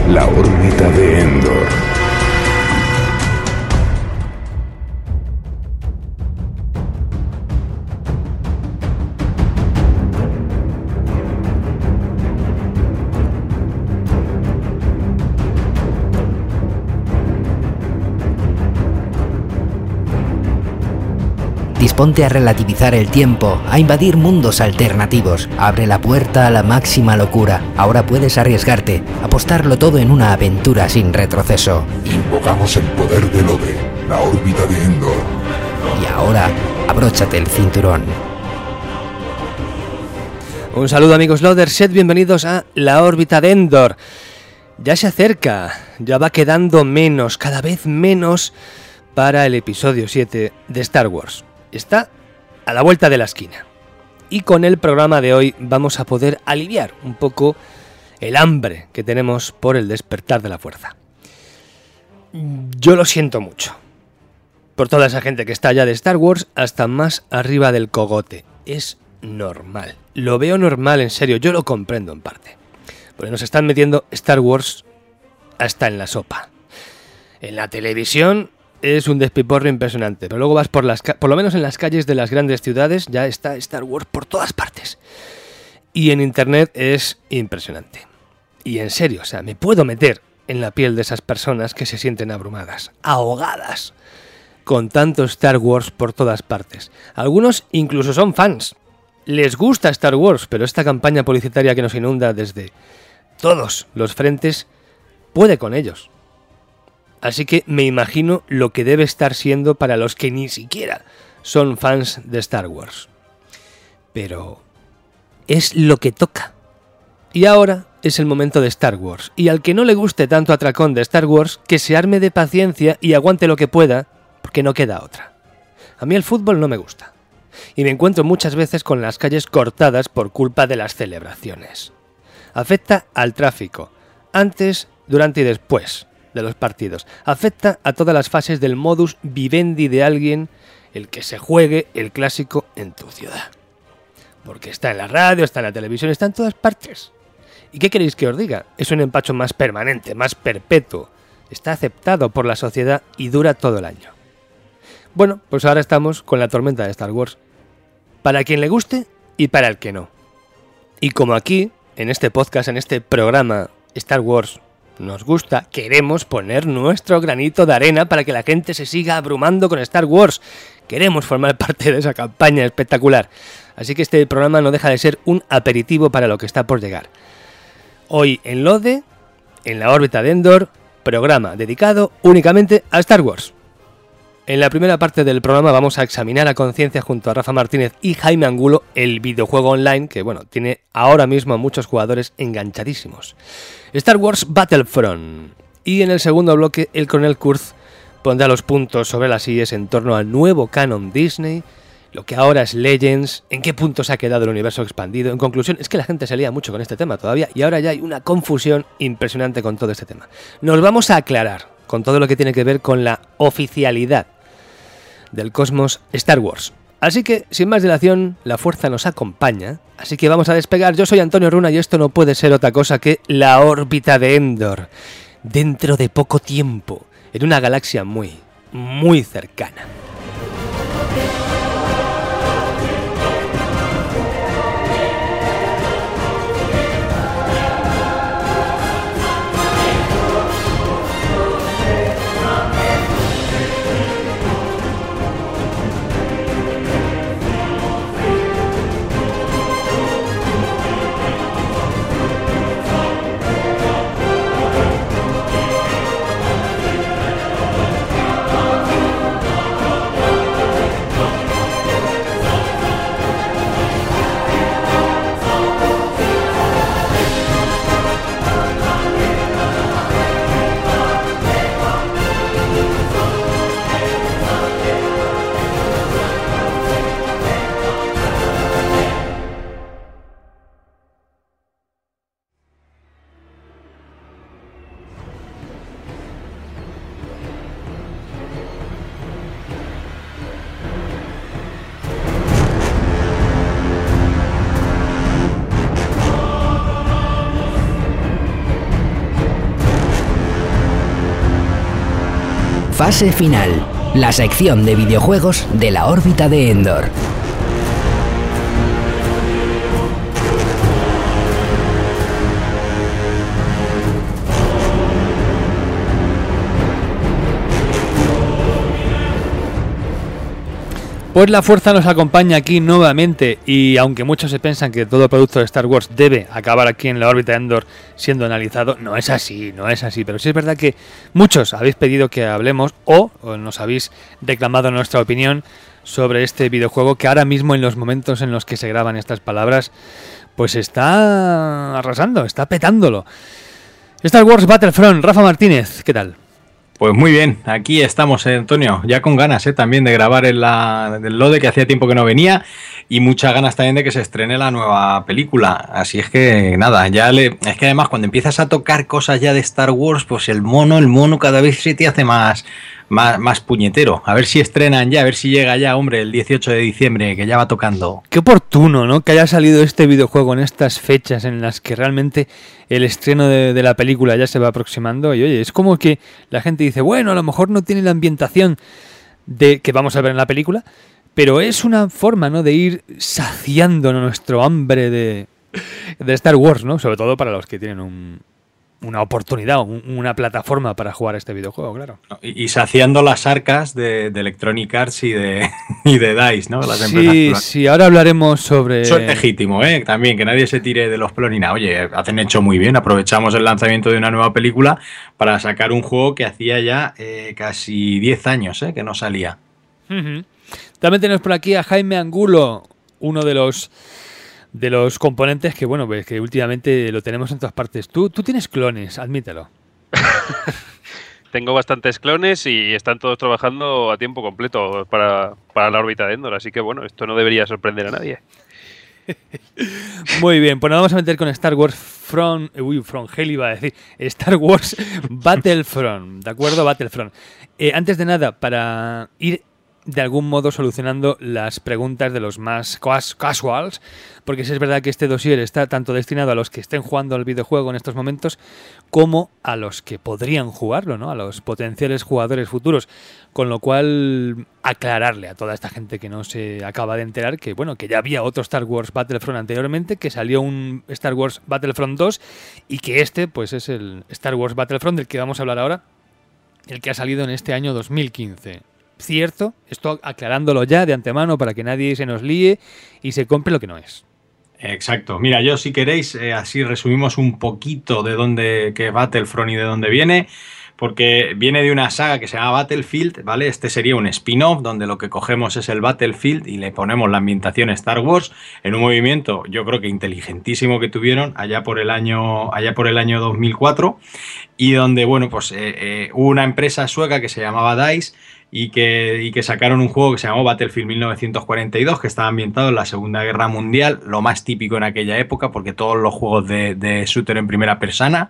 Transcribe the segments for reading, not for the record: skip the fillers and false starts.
La órbita de Endor. Disponte a relativizar el tiempo, a invadir mundos alternativos. Abre la puerta a la máxima locura. Ahora puedes arriesgarte, apostarlo todo en una aventura sin retroceso. Invocamos el poder de Lode, la órbita de Endor. Y ahora, abróchate el cinturón. Un saludo, amigos Loaders, sed bienvenidos a La órbita de Endor. Ya se acerca, ya va quedando menos, cada vez menos, para el episodio 7 de Star Wars. Está a la vuelta de la esquina. Y con el programa de hoy vamos a poder aliviar un poco el hambre que tenemos por el despertar de la fuerza. Yo lo siento mucho por toda esa gente que está allá de Star Wars hasta más arriba del cogote. Es normal. Lo veo normal, en serio. Yo lo comprendo en parte. Porque nos están metiendo Star Wars hasta en la sopa. En la televisión es un despiporre impresionante, pero luego vas por lo menos en las calles de las grandes ciudades, ya está Star Wars por todas partes. Y en internet es impresionante. Y en serio, o sea, me puedo meter en la piel de esas personas que se sienten abrumadas, ahogadas, con tanto Star Wars por todas partes. Algunos incluso son fans. Les gusta Star Wars, pero esta campaña publicitaria que nos inunda desde todos los frentes puede con ellos. Así que me imagino lo que debe estar siendo para los que ni siquiera son fans de Star Wars. Pero es lo que toca. Y ahora es el momento de Star Wars. Y al que no le guste tanto atracón de Star Wars, que se arme de paciencia y aguante lo que pueda, porque no queda otra. A mí el fútbol no me gusta. Y me encuentro muchas veces con las calles cortadas por culpa de las celebraciones. Afecta al tráfico, antes, durante y después de los partidos. Afecta a todas las fases del modus vivendi de alguien el que se juegue el clásico en tu ciudad. Porque está en la radio, está en la televisión, está en todas partes. ¿Y qué queréis que os diga? Es un empacho más permanente, más perpetuo. Está aceptado por la sociedad y dura todo el año. Bueno, pues ahora estamos con la tormenta de Star Wars. Para quien le guste y para el que no. Y como aquí, en este podcast, en este programa Star Wars nos gusta, queremos poner nuestro granito de arena para que la gente se siga abrumando con Star Wars. Queremos formar parte de esa campaña espectacular. Así que este programa no deja de ser un aperitivo para lo que está por llegar. Hoy en Lode, en la órbita de Endor, programa dedicado únicamente a Star Wars. En la primera parte del programa vamos a examinar a conciencia junto a Rafa Martínez y Jaime Angulo el videojuego online que, bueno, tiene ahora mismo a muchos jugadores enganchadísimos. Star Wars Battlefront. Y en el segundo bloque el coronel Kurz pondrá los puntos sobre las IES en torno al nuevo canon Disney, lo que ahora es Legends, en qué punto se ha quedado el universo expandido. En conclusión, es que la gente se lía mucho con este tema todavía y ahora ya hay una confusión impresionante con todo este tema. Nos vamos a aclarar con todo lo que tiene que ver con la oficialidad del cosmos Star Wars. Así que, sin más dilación, la fuerza nos acompaña, así que vamos a despegar. Yo soy Antonio Runa y esto no puede ser otra cosa que la órbita de Endor, dentro de poco tiempo, en una galaxia muy, muy cercana. Fase final, la sección de videojuegos de la órbita de Endor. Pues la fuerza nos acompaña aquí nuevamente y aunque muchos se piensan que todo producto de Star Wars debe acabar aquí en la órbita de Endor siendo analizado, no es así, pero sí es verdad que muchos habéis pedido que hablemos o nos habéis reclamado nuestra opinión sobre este videojuego que ahora mismo en los momentos en los que se graban estas palabras pues está arrasando, está petándolo. Star Wars Battlefront, Rafa Martínez, ¿qué tal? Pues muy bien, aquí estamos, Antonio, ya con ganas también de grabar el LODE, que hacía tiempo que no venía, y muchas ganas también de que se estrene la nueva película. Así es que nada, es que además cuando empiezas a tocar cosas ya de Star Wars, pues el mono cada vez se te hace más puñetero. A ver si estrenan ya, a ver si llega ya, hombre, el 18 de diciembre, que ya va tocando. Qué oportuno, ¿no? Que haya salido este videojuego en estas fechas en las que realmente el estreno de la película ya se va aproximando. Y oye, es como que la gente dice, bueno, a lo mejor no tiene la ambientación de que vamos a ver en la película, pero es una forma, ¿no?, de ir saciando nuestro hambre de Star Wars, ¿no? Sobre todo para los que tienen una oportunidad, una plataforma para jugar a este videojuego, claro. Y saciando las arcas de Electronic Arts y de DICE, ¿no? Las empresas. Sí, ahora hablaremos sobre... Eso es legítimo, también, que nadie se tire de los pelos ni nada. Oye, hacen hecho muy bien, aprovechamos el lanzamiento de una nueva película para sacar un juego que hacía ya casi 10 años que no salía. Uh-huh. También tenemos por aquí a Jaime Angulo, uno de los componentes que, bueno, pues que últimamente lo tenemos en todas partes. Tú tienes clones, admítelo. Tengo bastantes clones y están todos trabajando a tiempo completo para la órbita de Endor, así que bueno, esto no debería sorprender a nadie. Muy bien, pues nos vamos a meter con Star Wars From Hell, iba a decir. Star Wars Battlefront, ¿de acuerdo? Battlefront. Antes de nada, para ir de algún modo solucionando las preguntas de los más casuals, porque sí es verdad que este dossier está tanto destinado a los que estén jugando al videojuego en estos momentos como a los que podrían jugarlo, ¿no? A los potenciales jugadores futuros, con lo cual aclararle a toda esta gente que no se acaba de enterar que, bueno, que ya había otro Star Wars Battlefront anteriormente, que salió un Star Wars Battlefront 2 y que este pues es el Star Wars Battlefront del que vamos a hablar ahora, el que ha salido en este año 2015. Cierto, esto aclarándolo ya de antemano para que nadie se nos líe y se compre lo que no es. Exacto. Mira, yo si queréis, así resumimos un poquito de qué es Battlefront y de dónde viene, porque viene de una saga que se llama Battlefield, ¿vale? Este sería un spin-off donde lo que cogemos es el Battlefield y le ponemos la ambientación Star Wars en un movimiento, yo creo que inteligentísimo que tuvieron allá por el año 2004, y donde, bueno, pues hubo una empresa sueca que se llamaba DICE y que sacaron un juego que se llamó Battlefield 1942, que estaba ambientado en la Segunda Guerra Mundial, lo más típico en aquella época, porque todos los juegos de shooter en primera persona,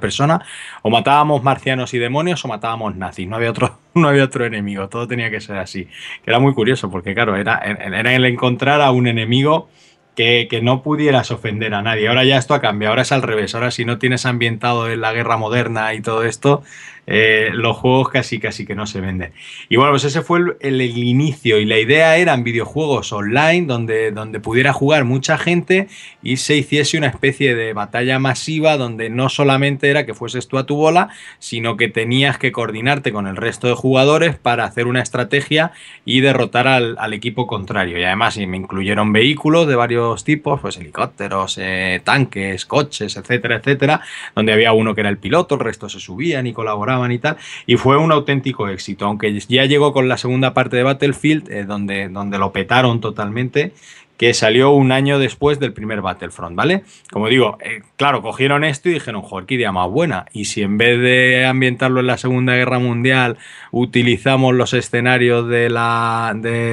o matábamos marcianos y demonios o matábamos nazis, no había otro enemigo, todo tenía que ser así, que era muy curioso, porque claro, era el encontrar a un enemigo que no pudieras ofender a nadie. Ahora ya esto ha cambiado, ahora es al revés, ahora si no tienes ambientado en la guerra moderna y todo esto, los juegos casi que no se venden. Y bueno, pues ese fue el inicio, y la idea eran videojuegos online donde pudiera jugar mucha gente y se hiciese una especie de batalla masiva donde no solamente era que fueses tú a tu bola, sino que tenías que coordinarte con el resto de jugadores para hacer una estrategia y derrotar al equipo contrario. Y además me incluyeron vehículos de varios tipos, pues helicópteros, tanques, coches, etcétera, donde había uno que era el piloto, el resto se subían y colaboraban y tal, y fue un auténtico éxito, aunque ya llegó con la segunda parte de Battlefield, donde lo petaron totalmente, que salió un año después del primer Battlefront, ¿vale? Como digo, claro, cogieron esto y dijeron, joder, qué idea más buena, y si en vez de ambientarlo en la Segunda Guerra Mundial utilizamos los escenarios de la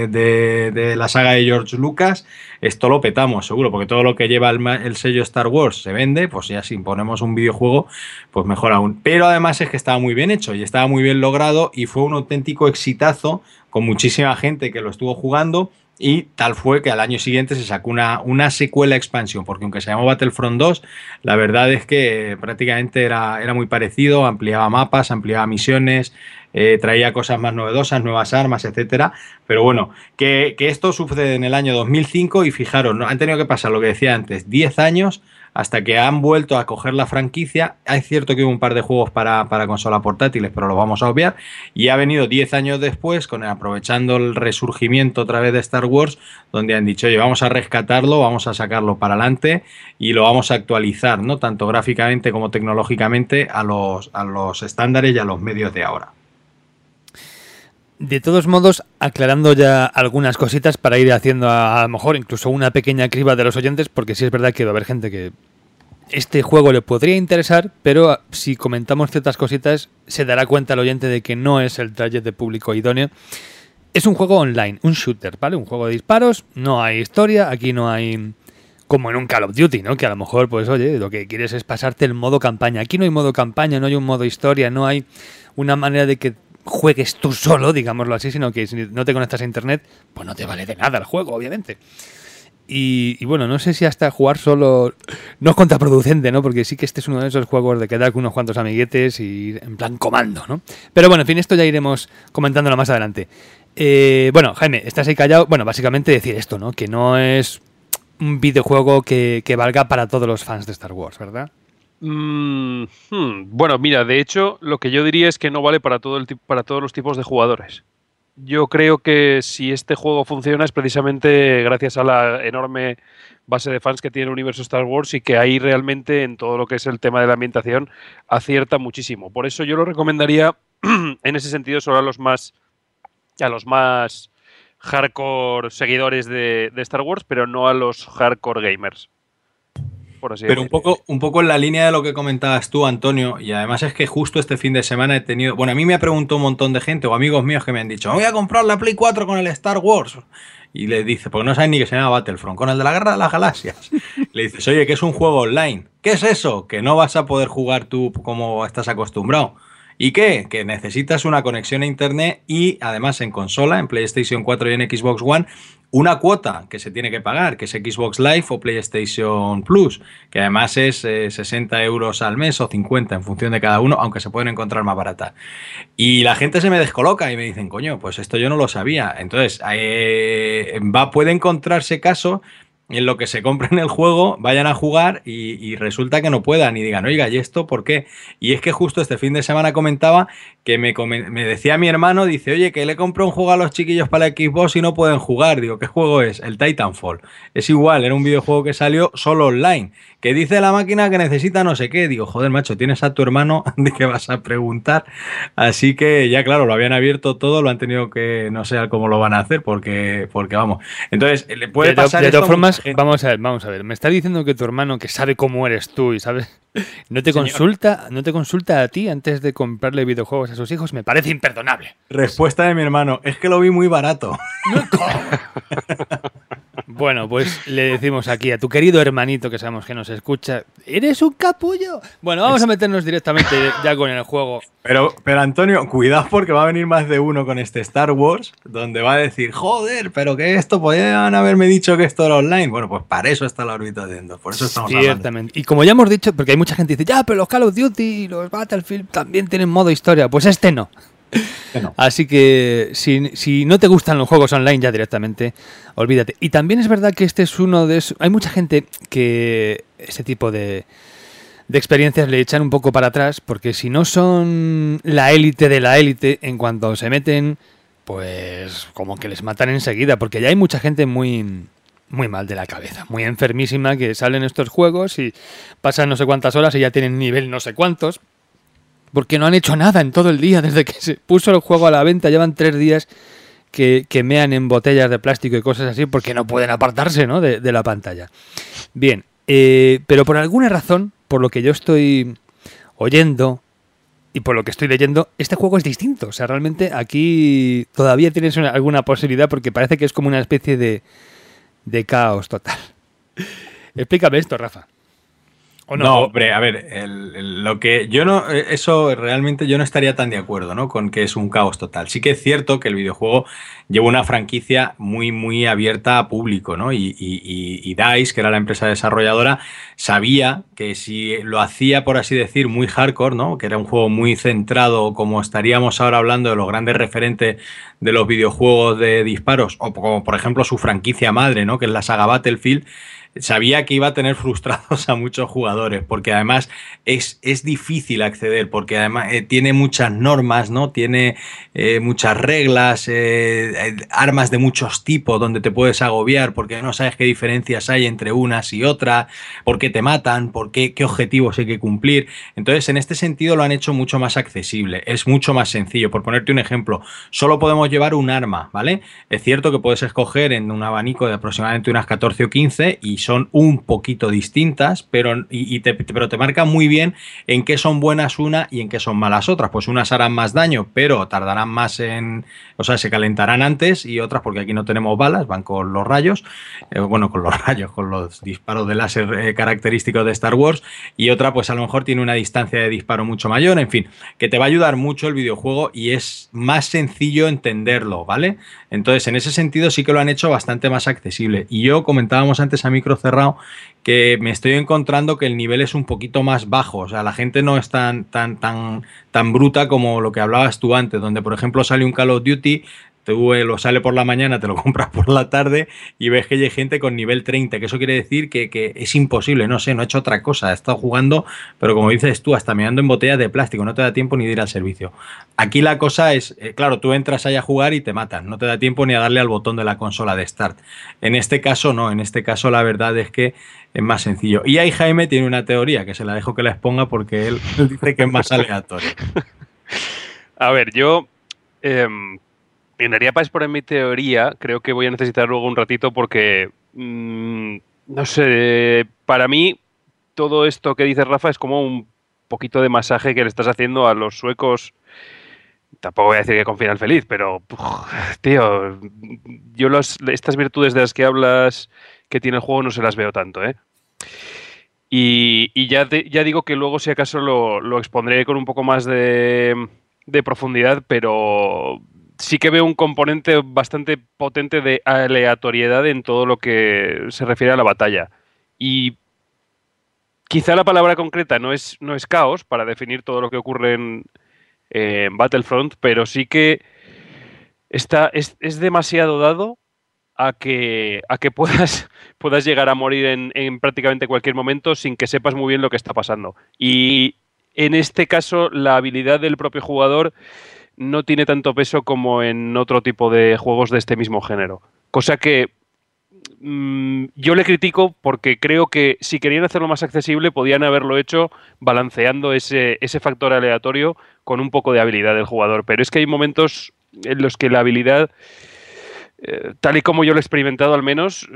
saga de George Lucas, esto lo petamos seguro, porque todo lo que lleva el sello Star Wars se vende, pues ya si ponemos un videojuego, pues mejor aún. Pero además es que estaba muy bien hecho y estaba muy bien logrado y fue un auténtico exitazo con muchísima gente que lo estuvo jugando. Y tal fue que al año siguiente se sacó una secuela expansión, porque aunque se llamó Battlefront 2, la verdad es que prácticamente era muy parecido, ampliaba mapas, ampliaba misiones, traía cosas más novedosas, nuevas armas, etcétera. Pero bueno, que esto sucede en el año 2005 y fijaros, ¿no? Han tenido que pasar lo que decía antes, 10 años hasta que han vuelto a coger la franquicia. Es cierto que hubo un par de juegos para consola portátiles, pero lo vamos a obviar. Y ha venido 10 años después, aprovechando el resurgimiento otra vez de Star Wars, donde han dicho, oye, vamos a rescatarlo, vamos a sacarlo para adelante y lo vamos a actualizar, ¿no? Tanto gráficamente como tecnológicamente a los estándares y a los medios de ahora. De todos modos, aclarando ya algunas cositas para ir haciendo a lo mejor incluso una pequeña criba de los oyentes, porque sí es verdad que va a haber gente que este juego le podría interesar, pero si comentamos ciertas cositas se dará cuenta el oyente de que no es el target de público idóneo. Es un juego online, un shooter, ¿vale? Un juego de disparos, no hay historia, aquí no hay... como en un Call of Duty, ¿no? Que a lo mejor, pues oye, lo que quieres es pasarte el modo campaña. Aquí no hay modo campaña, no hay un modo historia, no hay una manera de que juegues tú solo, digámoslo así, sino que si no te conectas a internet, pues no te vale de nada el juego, obviamente. Y bueno, no sé si hasta jugar solo no es contraproducente, ¿no? Porque sí que este es uno de esos juegos de quedar con unos cuantos amiguetes y ir en plan comando, ¿no? Pero bueno, en fin, esto ya iremos comentándolo más adelante. Bueno, Jaime, estás ahí callado. Bueno, básicamente decir esto, ¿no? Que no es un videojuego que valga para todos los fans de Star Wars, ¿verdad? Bueno, mira, de hecho, lo que yo diría es que no vale para para todos los tipos de jugadores. Yo creo que si este juego funciona es precisamente gracias a la enorme base de fans que tiene el universo Star Wars y que ahí realmente en todo lo que es el tema de la ambientación acierta muchísimo. Por eso yo lo recomendaría en ese sentido solo a los más hardcore seguidores de Star Wars, pero no a los hardcore gamers. Pero un poco en la línea de lo que comentabas tú, Antonio, y además es que justo este fin de semana he tenido... Bueno, a mí me ha preguntado un montón de gente o amigos míos que me han dicho, voy a comprar la Play 4 con el Star Wars. Y le dice, porque no saben ni que se llama Battlefront, con el de la Guerra de las Galaxias. Le dices, oye, que es un juego online. ¿Qué es eso? Que no vas a poder jugar tú como estás acostumbrado. ¿Y qué? Que necesitas una conexión a internet y además en consola, en PlayStation 4 y en Xbox One, una cuota que se tiene que pagar, que es Xbox Live o PlayStation Plus, que además es 60 euros al mes o 50 en función de cada uno, aunque se pueden encontrar más baratas. Y la gente se me descoloca y me dicen, coño, pues esto yo no lo sabía. Entonces, puede encontrarse casos en lo que se compren el juego, vayan a jugar y resulta que no puedan y digan, oiga, ¿y esto por qué? Y es que justo este fin de semana comentaba que me decía mi hermano, dice, oye, que le compré un juego a los chiquillos para la Xbox y no pueden jugar. Digo, ¿qué juego es? El Titanfall. Es igual, era un videojuego que salió solo online, que dice la máquina que necesita no sé qué. Digo, joder, macho, tienes a tu hermano de qué vas a preguntar. Así que ya, claro, lo habían abierto todo, lo han tenido que, no sé cómo lo van a hacer, porque vamos. Entonces, le puede pasar de esto. todas formas, vamos a ver. Me está diciendo que tu hermano, que sabe cómo eres tú y sabe, no te consulta a ti antes de comprarle videojuegos a sus hijos. Me parece imperdonable. Respuesta de mi hermano, es que lo vi muy barato. Bueno, pues le decimos aquí a tu querido hermanito que sabemos que nos escucha, ¡eres un capullo! Bueno, vamos a meternos directamente ya con el juego. Pero Antonio, cuidado porque va a venir más de uno con este Star Wars, donde va a decir, joder, pero que esto, podían haberme dicho que esto era online. Bueno, pues para eso está la órbita de Endor, por eso estamos hablando. Ciertamente. Y como ya hemos dicho, porque hay mucha gente que dice, ya, pero los Call of Duty y los Battlefield también tienen modo historia. Pues este no. Así que si no te gustan los juegos online ya directamente, olvídate. Y también es verdad que este es uno de esos... Hay mucha gente que este tipo de experiencias le echan un poco para atrás, porque si no son la élite de la élite, en cuanto se meten, pues como que les matan enseguida, porque ya hay mucha gente muy mal de la cabeza, muy enfermísima, que salen estos juegos y pasan no sé cuántas horas y ya tienen nivel no sé cuántos, porque no han hecho nada en todo el día, desde que se puso el juego a la venta, llevan 3 días que mean en botellas de plástico y cosas así, porque no pueden apartarse, ¿no?, de la pantalla. Bien, pero por alguna razón, por lo que yo estoy oyendo y por lo que estoy leyendo, este juego es distinto. O sea, realmente aquí todavía tienes alguna posibilidad, porque parece que es como una especie de caos total. Explícame esto, Rafa. ¿O no, hombre, a ver, lo que yo no, eso realmente yo no estaría tan de acuerdo, ¿no? Con que es un caos total. Sí que es cierto que el videojuego lleva una franquicia muy, muy abierta a público, ¿no? Y DICE, que era la empresa desarrolladora, sabía que si lo hacía, por así decir, muy hardcore, ¿no? Que era un juego muy centrado, como estaríamos ahora hablando de los grandes referentes de los videojuegos de disparos, o como por ejemplo su franquicia madre, ¿no? Que es la saga Battlefield. Sabía que iba a tener frustrados a muchos jugadores, porque además es difícil acceder, porque además tiene muchas normas, ¿no? Tiene muchas reglas, armas de muchos tipos donde te puedes agobiar, porque no sabes qué diferencias hay entre unas y otras, por qué te matan, qué objetivos hay que cumplir. Entonces, en este sentido lo han hecho mucho más accesible, es mucho más sencillo. Por ponerte un ejemplo, solo podemos llevar un arma, ¿vale? Es cierto que puedes escoger en un abanico de aproximadamente unas 14 o 15 y son un poquito distintas, pero te marca muy bien en qué son buenas una y en qué son malas otras. Pues unas harán más daño, pero tardarán más o sea, se calentarán antes, y otras, porque aquí no tenemos balas, van con los rayos, con los disparos de láser característicos de Star Wars, y otra pues a lo mejor tiene una distancia de disparo mucho mayor, en fin, que te va a ayudar mucho el videojuego y es más sencillo entenderlo, ¿vale? Entonces, en ese sentido sí que lo han hecho bastante más accesible. Y yo comentábamos antes a micro cerrado que me estoy encontrando que el nivel es un poquito más bajo. O sea, la gente no es tan bruta como lo que hablabas tú antes, donde por ejemplo sale un Call of Duty, tú lo sale por la mañana, te lo compras por la tarde y ves que hay gente con nivel 30, que eso quiere decir que es imposible, no sé, no he hecho otra cosa, he estado jugando, pero como dices tú, hasta meando en botellas de plástico, no te da tiempo ni de ir al servicio. Aquí la cosa es, claro, tú entras ahí a jugar y te matan, no te da tiempo ni a darle al botón de la consola de Start. En este caso no, en este caso la verdad es que es más sencillo. Y ahí Jaime tiene una teoría, que se la dejo que la exponga porque él dice que es más aleatorio. A ver, yo... en realidad, para exponer mi teoría, creo que voy a necesitar luego un ratito porque, no sé, para mí todo esto que dice Rafa es como un poquito de masaje que le estás haciendo a los suecos. Tampoco voy a decir que con final feliz, pero, tío, yo estas virtudes de las que hablas que tiene el juego no se las veo tanto, ¿eh? Y ya digo que luego, si acaso, lo expondré con un poco más de profundidad, pero... sí que veo un componente bastante potente de aleatoriedad en todo lo que se refiere a la batalla. Y quizá la palabra concreta no es caos para definir todo lo que ocurre en Battlefront, pero sí que es demasiado dado a que puedas llegar a morir en prácticamente cualquier momento sin que sepas muy bien lo que está pasando. Y en este caso, la habilidad del propio jugador no tiene tanto peso como en otro tipo de juegos de este mismo género. Cosa que yo le critico porque creo que si querían hacerlo más accesible podían haberlo hecho balanceando ese factor aleatorio con un poco de habilidad del jugador. Pero es que hay momentos en los que la habilidad, tal y como yo lo he experimentado al menos,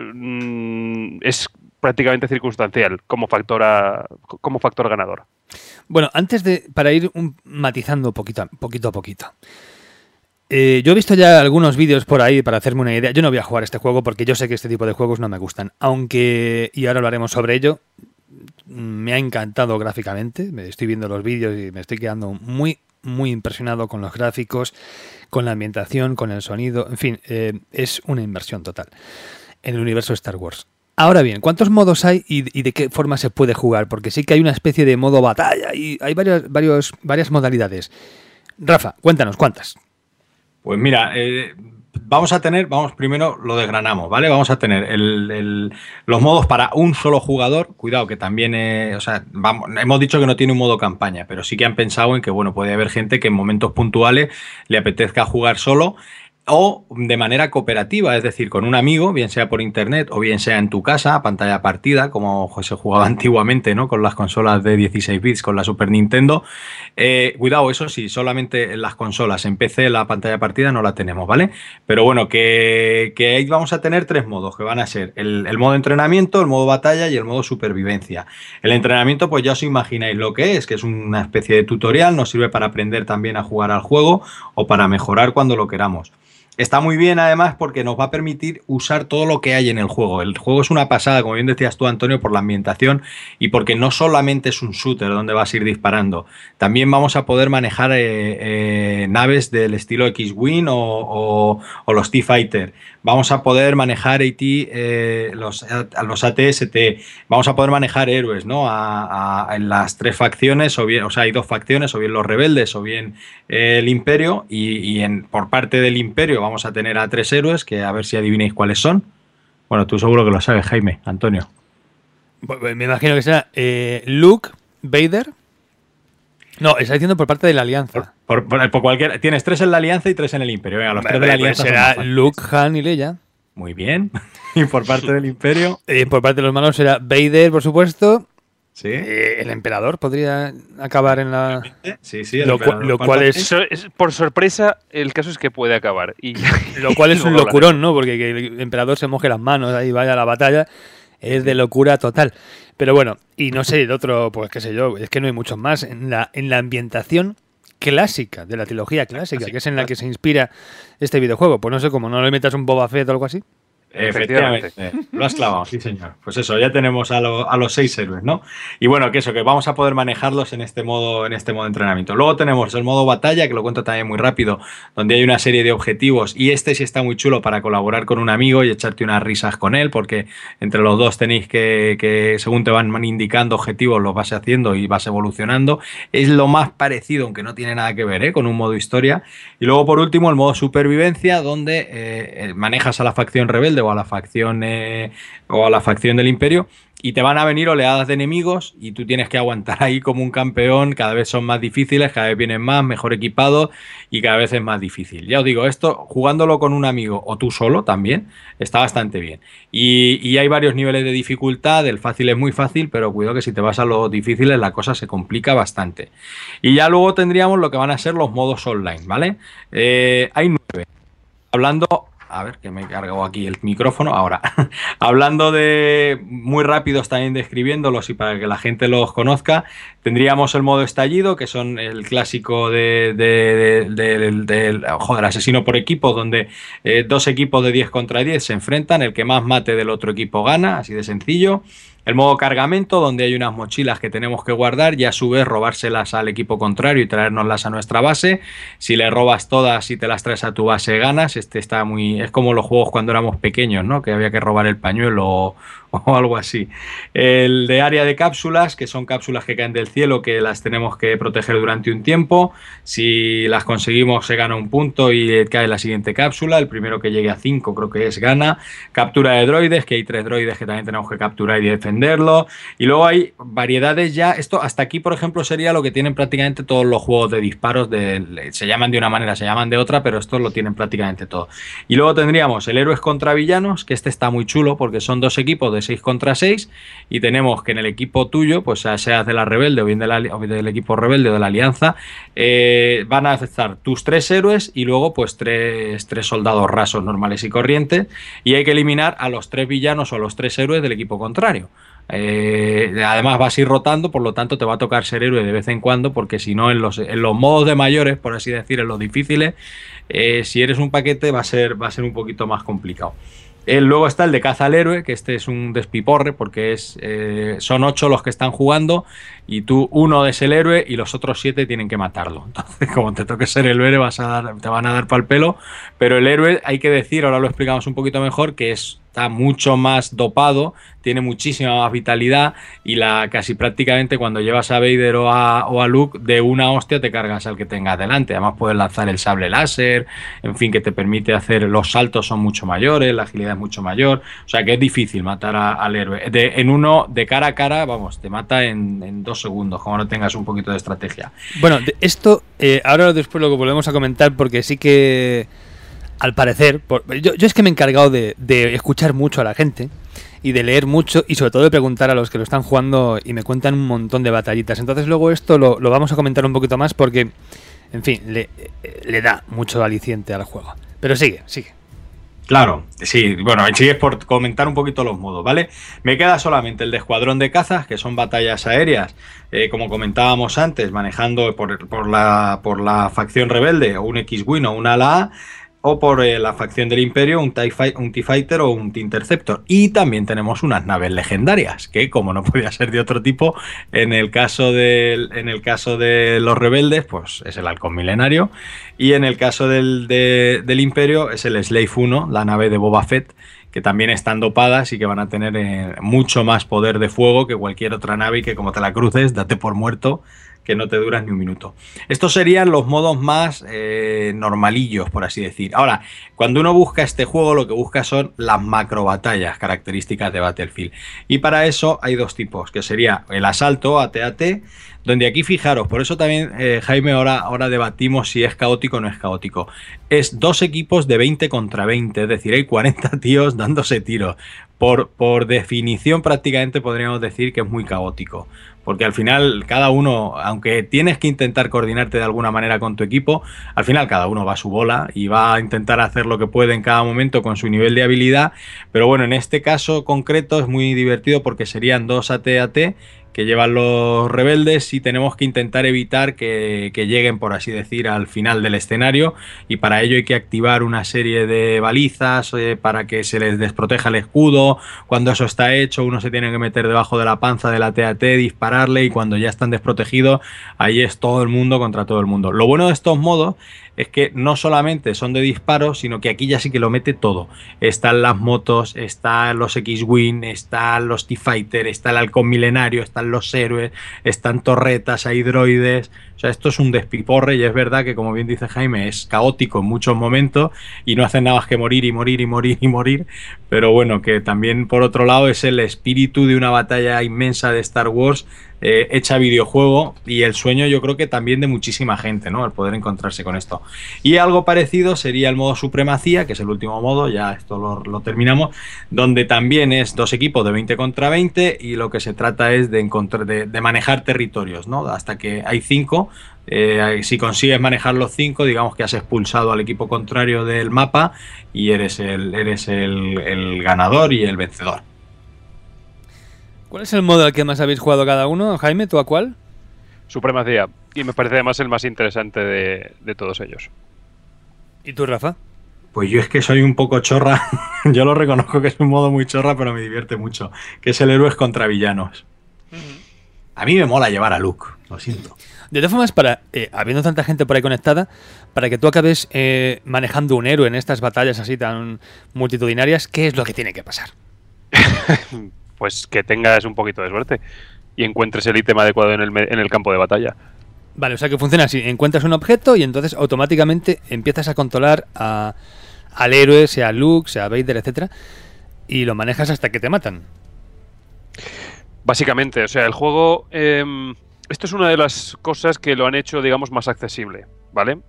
es prácticamente circunstancial como factor ganador. Bueno, para ir matizando poquito a poquito. Yo he visto ya algunos vídeos por ahí para hacerme una idea. Yo no voy a jugar este juego porque yo sé que este tipo de juegos no me gustan. Aunque, y ahora hablaremos sobre ello, me ha encantado gráficamente. Me estoy viendo los vídeos y me estoy quedando muy, muy impresionado con los gráficos, con la ambientación, con el sonido. En fin, es una inversión total en el universo de Star Wars. Ahora bien, ¿cuántos modos hay y de qué forma se puede jugar? Porque sí que hay una especie de modo batalla y hay varias modalidades. Rafa, cuéntanos, ¿cuántas? Pues mira, primero lo desgranamos, ¿vale? Vamos a tener los modos para un solo jugador. Cuidado, que también, hemos dicho que no tiene un modo campaña, pero sí que han pensado en que, bueno, puede haber gente que en momentos puntuales le apetezca jugar solo, o de manera cooperativa, es decir, con un amigo, bien sea por internet o bien sea en tu casa, a pantalla partida, como se jugaba antiguamente, ¿no? Con las consolas de 16 bits, con la Super Nintendo. Cuidado, eso sí, solamente en las consolas. En PC la pantalla partida no la tenemos, ¿vale? Pero bueno, que ahí vamos a tener tres modos, que van a ser el modo entrenamiento, el modo batalla y el modo supervivencia. El entrenamiento, pues ya os imagináis lo que es una especie de tutorial, nos sirve para aprender también a jugar al juego o para mejorar cuando lo queramos. Está muy bien además porque nos va a permitir usar todo lo que hay en el juego. El juego es una pasada, como bien decías tú, Antonio, por la ambientación y porque no solamente es un shooter donde vas a ir disparando. También vamos a poder manejar naves del estilo X-Wing o los T-Fighter. Vamos a poder manejar los AT-ST. Vamos a poder manejar héroes, ¿no? En las 3 facciones, o sea, hay 2 facciones, o bien los rebeldes o bien el Imperio. Por parte del Imperio vamos a tener a 3 héroes, que a ver si adivináis cuáles son. Bueno, tú seguro que lo sabes, Jaime, Antonio. Me imagino que será Luke, Vader. No, está diciendo por parte de la Alianza. Por cualquier, tienes 3 en la Alianza y 3 en el Imperio. Venga, los 3 de la Alianza será Luke, Han y Leia. Muy bien. Y por parte del Imperio. Por parte de los malos será Vader, por supuesto. Sí. El Emperador podría acabar en la. Sí, sí. Lo cual es. Por sorpresa, el caso es que puede acabar. Lo cual es un locurón, ¿no? Porque que el Emperador se moje las manos ahí vaya a la batalla. Es de locura total. Pero bueno, y no sé, el otro, pues qué sé yo, es que no hay muchos más. En la ambientación clásica, de la trilogía clásica, que es en la que se inspira este videojuego. Pues no sé, como no le metas un Boba Fett o algo así. Efectivamente, lo has clavado, sí señor. Pues eso, ya tenemos a los 6 héroes, ¿no? Y bueno, que vamos a poder manejarlos en este modo de entrenamiento. Luego tenemos el modo batalla, que lo cuento también muy rápido, donde hay una serie de objetivos, y sí está muy chulo para colaborar con un amigo y echarte unas risas con él, porque entre los dos tenéis que según te van indicando objetivos, los vas haciendo y vas evolucionando. Es lo más parecido, aunque no tiene nada que ver, con un modo historia. Y luego, por último, el modo supervivencia, donde manejas a la facción rebelde o a la facción del Imperio, y te van a venir oleadas de enemigos y tú tienes que aguantar ahí como un campeón. Cada vez son más difíciles, cada vez vienen más, mejor equipados y cada vez es más difícil. Ya os digo, esto jugándolo con un amigo o tú solo también está bastante bien. Y hay varios niveles de dificultad. El fácil es muy fácil, pero cuidado que si te vas a los difíciles la cosa se complica bastante. Y ya luego tendríamos lo que van a ser los modos online, ¿vale? Hay 9. A ver, que me he cargado aquí el micrófono. Ahora, hablando de muy rápidos también describiéndolos y para que la gente los conozca, tendríamos el modo estallido, que son el clásico del asesino por equipo, donde 2 equipos de 10 contra 10 se enfrentan, el que más mate del otro equipo gana, así de sencillo. El modo cargamento, donde hay unas mochilas que tenemos que guardar y a su vez robárselas al equipo contrario y traérnoslas a nuestra base. Si le robas todas y te las traes a tu base, ganas. Es como los juegos cuando éramos pequeños, ¿no? Que había que robar el pañuelo o algo así. El de área de cápsulas, que son cápsulas que caen del cielo, que las tenemos que proteger durante un tiempo. Si las conseguimos se gana un punto y cae la siguiente cápsula. El primero que llegue a 5 creo que gana. Captura de droides, que hay 3 droides que también tenemos que capturar y defenderlo. Y luego hay variedades ya. Esto hasta aquí, por ejemplo, sería lo que tienen prácticamente todos los juegos de disparos. Se llaman de una manera, se llaman de otra, pero estos lo tienen prácticamente todo. Y luego tendríamos el héroes contra villanos, que está muy chulo porque son 2 equipos de 6 contra 6 y tenemos que en el equipo tuyo, pues seas de la rebelde o bien del equipo rebelde o de la alianza, van a estar tus 3 héroes y luego pues 3 soldados rasos normales y corrientes, y hay que eliminar a los 3 villanos o a los 3 héroes del equipo contrario. Además vas a ir rotando, por lo tanto te va a tocar ser héroe de vez en cuando, porque si no en los modos de mayores, por así decir, en los difíciles, si eres un paquete va a ser un poquito más complicado. Luego está el de caza al héroe, que es un despiporre porque son 8 los que están jugando y tú uno es el héroe y los otros 7 tienen que matarlo. Entonces, como te toque ser el héroe, te van a dar pa'l pelo, pero el héroe, hay que decir, ahora lo explicamos un poquito mejor, que está mucho más dopado, tiene muchísima más vitalidad y casi prácticamente cuando llevas a Vader o a Luke, de una hostia te cargas al que tengas delante. Además puedes lanzar el sable láser, en fin, que te permite hacer, los saltos son mucho mayores, la agilidad es mucho mayor, o sea que es difícil matar al héroe. En uno de cara a cara, vamos, te mata en 2 segundos, como no tengas un poquito de estrategia. Bueno, esto ahora después lo volvemos a comentar, porque sí que al parecer, yo es que me he encargado de escuchar mucho a la gente y de leer mucho y sobre todo de preguntar a los que lo están jugando y me cuentan un montón de batallitas. Entonces luego esto lo vamos a comentar un poquito más porque, en fin, le da mucho aliciente al juego. Pero sigue. Claro, sí, bueno, sigues por comentar un poquito los modos, ¿vale? Me queda solamente el de escuadrón de cazas, que son batallas aéreas, como comentábamos antes, manejando por la facción rebelde o un X-Wing o un ala-A, o por la facción del Imperio, un TIE Fighter o un TIE Interceptor. Y también tenemos unas naves legendarias, que como no podía ser de otro tipo, en el caso de los rebeldes, pues es el Halcón Milenario, y en el caso del Imperio es el Slave 1, la nave de Boba Fett, que también están dopadas y que van a tener mucho más poder de fuego que cualquier otra nave, y que como te la cruces, date por muerto, que no te duras ni un minuto. Estos serían los modos más normalillos, por así decir. Ahora, cuando uno busca este juego, lo que busca son las macro batallas características de Battlefield. Y para eso hay dos tipos, que sería el asalto, AT-AT, donde aquí fijaros, por eso también, Jaime, ahora debatimos si es caótico o no es caótico. Es dos equipos de 20 contra 20, es decir, hay 40 tíos dándose tiros. Por definición, prácticamente podríamos decir que es muy caótico. Porque al final cada uno, aunque tienes que intentar coordinarte de alguna manera con tu equipo, al final cada uno va a su bola y va a intentar hacer lo que puede en cada momento con su nivel de habilidad. Pero bueno, en este caso concreto es muy divertido porque serían dos AT-AT que llevan los rebeldes y tenemos que intentar evitar que lleguen, por así decir, al final del escenario, y para ello hay que activar una serie de balizas para que se les desproteja el escudo. Cuando eso está hecho, uno se tiene que meter debajo de la panza del AT-AT, dispararle, y cuando ya están desprotegidos, ahí es todo el mundo contra todo el mundo. Lo bueno de estos modos es que no solamente son de disparos, sino que aquí ya sí que lo mete todo. Están las motos, están los X-Wing, están los TIE-Fighter, está el Halcón Milenario, están los héroes, están torretas, hay droides. O sea, esto es un despiporre, y es verdad que, como bien dice Jaime, es caótico en muchos momentos y no hacen nada más que morir y morir y morir y morir. Pero bueno, que también por otro lado es el espíritu de una batalla inmensa de Star Wars hecha videojuego, y el sueño yo creo que también de muchísima gente, ¿no? El poder encontrarse con esto. Y algo parecido sería el modo Supremacía, que es el último modo, ya esto lo terminamos, donde también es dos equipos de 20 contra 20, y lo que se trata es de manejar territorios, ¿no? Hasta que hay 5. Si consigues manejar los 5, digamos que has expulsado al equipo contrario del mapa y eres el ganador y el vencedor. ¿Cuál es el modo al que más habéis jugado cada uno? Jaime, ¿tú a cuál? Supremacía. Y me parece además el más interesante de todos ellos. ¿Y tú, Rafa? Pues yo es que soy un poco chorra. Yo lo reconozco que es un modo muy chorra, pero me divierte mucho. Que es el héroes contra villanos. A mí me mola llevar a Luke, lo siento. De todas formas, habiendo tanta gente por ahí conectada, para que tú acabes manejando un héroe en estas batallas así tan multitudinarias, ¿qué es lo que tiene que pasar? Pues que tengas un poquito de suerte y encuentres el ítem adecuado en el campo de batalla. Vale, o sea que funciona así. Encuentras un objeto y entonces automáticamente empiezas a controlar al héroe, sea Luke, sea Vader, etcétera, y lo manejas hasta que te matan. Básicamente, o sea, el juego... esto es una de las cosas que lo han hecho, digamos, más accesible, ¿vale?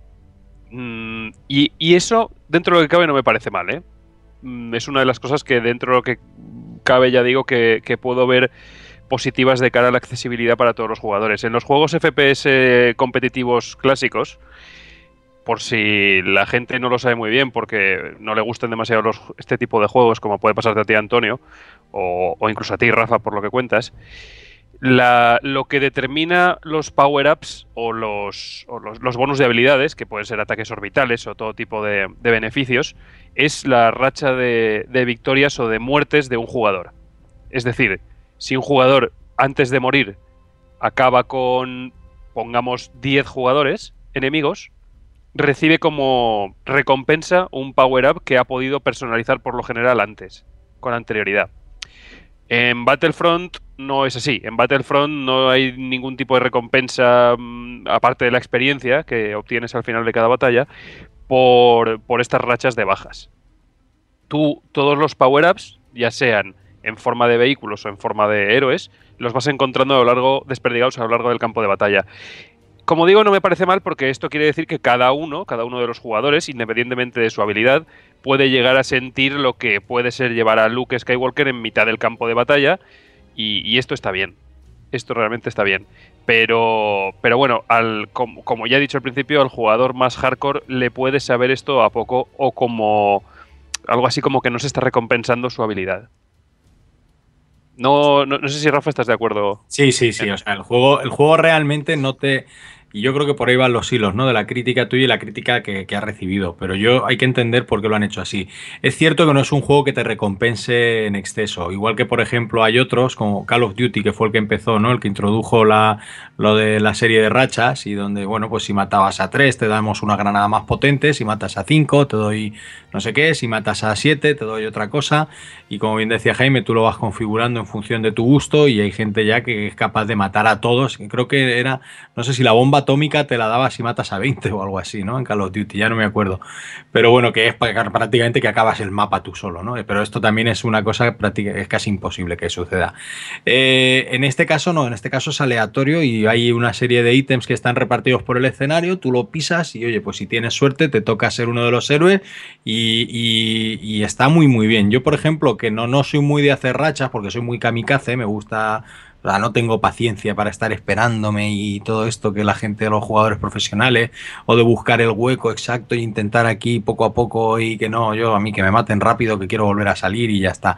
Y eso, dentro de lo que cabe, no me parece mal, ¿eh? Es una de las cosas que dentro de lo que cabe, ya digo, que puedo ver positivas de cara a la accesibilidad para todos los jugadores. En los juegos FPS competitivos clásicos, por si la gente no lo sabe muy bien porque no le gustan demasiado este tipo de juegos, como puede pasarte a ti, Antonio, o incluso a ti, Rafa, por lo que cuentas, lo que determina los power-ups o los bonus de habilidades, que pueden ser ataques orbitales o todo tipo de beneficios, es la racha de victorias o de muertes de un jugador. Es decir, si un jugador antes de morir acaba con, pongamos, 10 jugadores enemigos, recibe como recompensa un power-up que ha podido personalizar por lo general antes, con anterioridad. En Battlefront no es así. En Battlefront no hay ningún tipo de recompensa aparte de la experiencia que obtienes al final de cada batalla por estas rachas de bajas. Todos los power-ups, ya sean en forma de vehículos o en forma de héroes, los vas encontrando desperdigados a lo largo del campo de batalla. Como digo, no me parece mal porque esto quiere decir que cada uno de los jugadores, independientemente de su habilidad, puede llegar a sentir lo que puede ser llevar a Luke Skywalker en mitad del campo de batalla, y esto está bien. Esto realmente está bien. Pero bueno, como ya he dicho al principio, al jugador más hardcore le puede saber esto a poco, o como algo así como que no se está recompensando su habilidad. No sé si, Rafa, estás de acuerdo. Sí. O sea, el juego realmente no te Y yo creo que por ahí van los hilos, ¿no? De la crítica tuya y la crítica que has recibido. Pero yo hay que entender por qué lo han hecho así. Es cierto que no es un juego que te recompense en exceso. Igual que, por ejemplo, hay otros como Call of Duty, que fue el que empezó, ¿no? El que introdujo lo de la serie de rachas y donde, bueno, pues si matabas a 3 te damos una granada más potente, si matas a 5 te doy no sé qué, si matas a 7 te doy otra cosa. Y como bien decía Jaime, tú lo vas configurando en función de tu gusto y hay gente ya que es capaz de matar a todos. Creo que era, no sé si la bomba atómica te la daba si matas a 20 o algo así, ¿no? En Call of Duty, ya no me acuerdo. Pero bueno, que es prácticamente que acabas el mapa tú solo, ¿no? Pero esto también es una cosa que es casi imposible que suceda. En este caso no, en este caso es aleatorio y hay una serie de ítems que están repartidos por el escenario, tú lo pisas y oye, pues si tienes suerte te toca ser uno de los héroes y está muy muy bien. Yo, por ejemplo, que no soy muy de hacer rachas porque soy muy kamikaze, me gusta... O sea, no tengo paciencia para estar esperándome y todo esto que la gente, los jugadores profesionales, o de buscar el hueco exacto e intentar aquí poco a poco y que no, yo a mí que me maten rápido, que quiero volver a salir y ya está.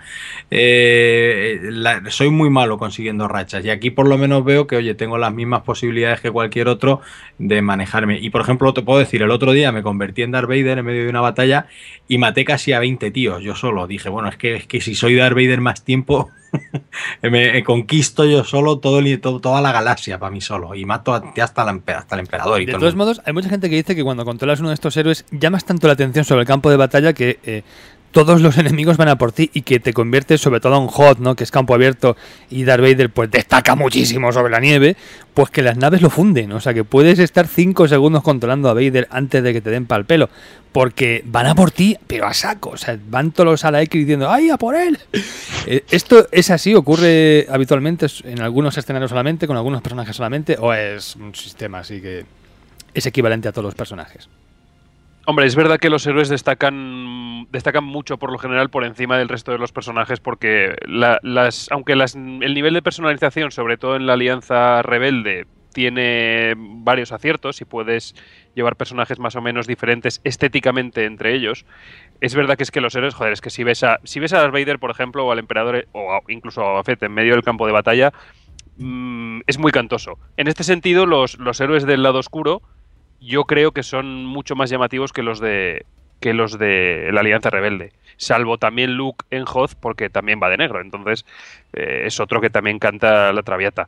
Soy muy malo consiguiendo rachas y aquí por lo menos veo que, oye, tengo las mismas posibilidades que cualquier otro de manejarme. Y por ejemplo, te puedo decir, el otro día me convertí en Darth Vader en medio de una batalla y maté casi a 20 tíos, yo solo. Dije, bueno, es que si soy Darth Vader más tiempo... me conquisto yo solo toda la galaxia para mí solo y mato hasta el emperador y de todo todos modos, hay mucha gente que dice que cuando controlas uno de estos héroes llamas tanto la atención sobre el campo de batalla que todos los enemigos van a por ti y que te conviertes sobre todo en Hoth, ¿no? Que es campo abierto y Darth Vader pues destaca muchísimo sobre la nieve, pues que las naves lo funden, o sea que puedes estar 5 segundos controlando a Vader antes de que te den pa'l pelo, porque van a por ti, pero a saco, o sea, van todos a la X diciendo ¡ay, a por él! ¿Esto es así? ¿Ocurre habitualmente en algunos escenarios solamente, con algunos personajes solamente, o es un sistema así que es equivalente a todos los personajes? Hombre, es verdad que los héroes destacan mucho por lo general por encima del resto de los personajes porque aunque el nivel de personalización, sobre todo en la Alianza Rebelde, tiene varios aciertos y puedes llevar personajes más o menos diferentes estéticamente entre ellos, es verdad que es que los héroes, joder, es que si ves a Darth Vader, por ejemplo, o al Emperador, o incluso a Boba Fett en medio del campo de batalla, es muy cantoso. En este sentido, los héroes del lado oscuro yo creo que son mucho más llamativos que los de la Alianza Rebelde. Salvo también Luke en Hoth, porque también va de negro. Entonces, es otro que también canta la Traviata.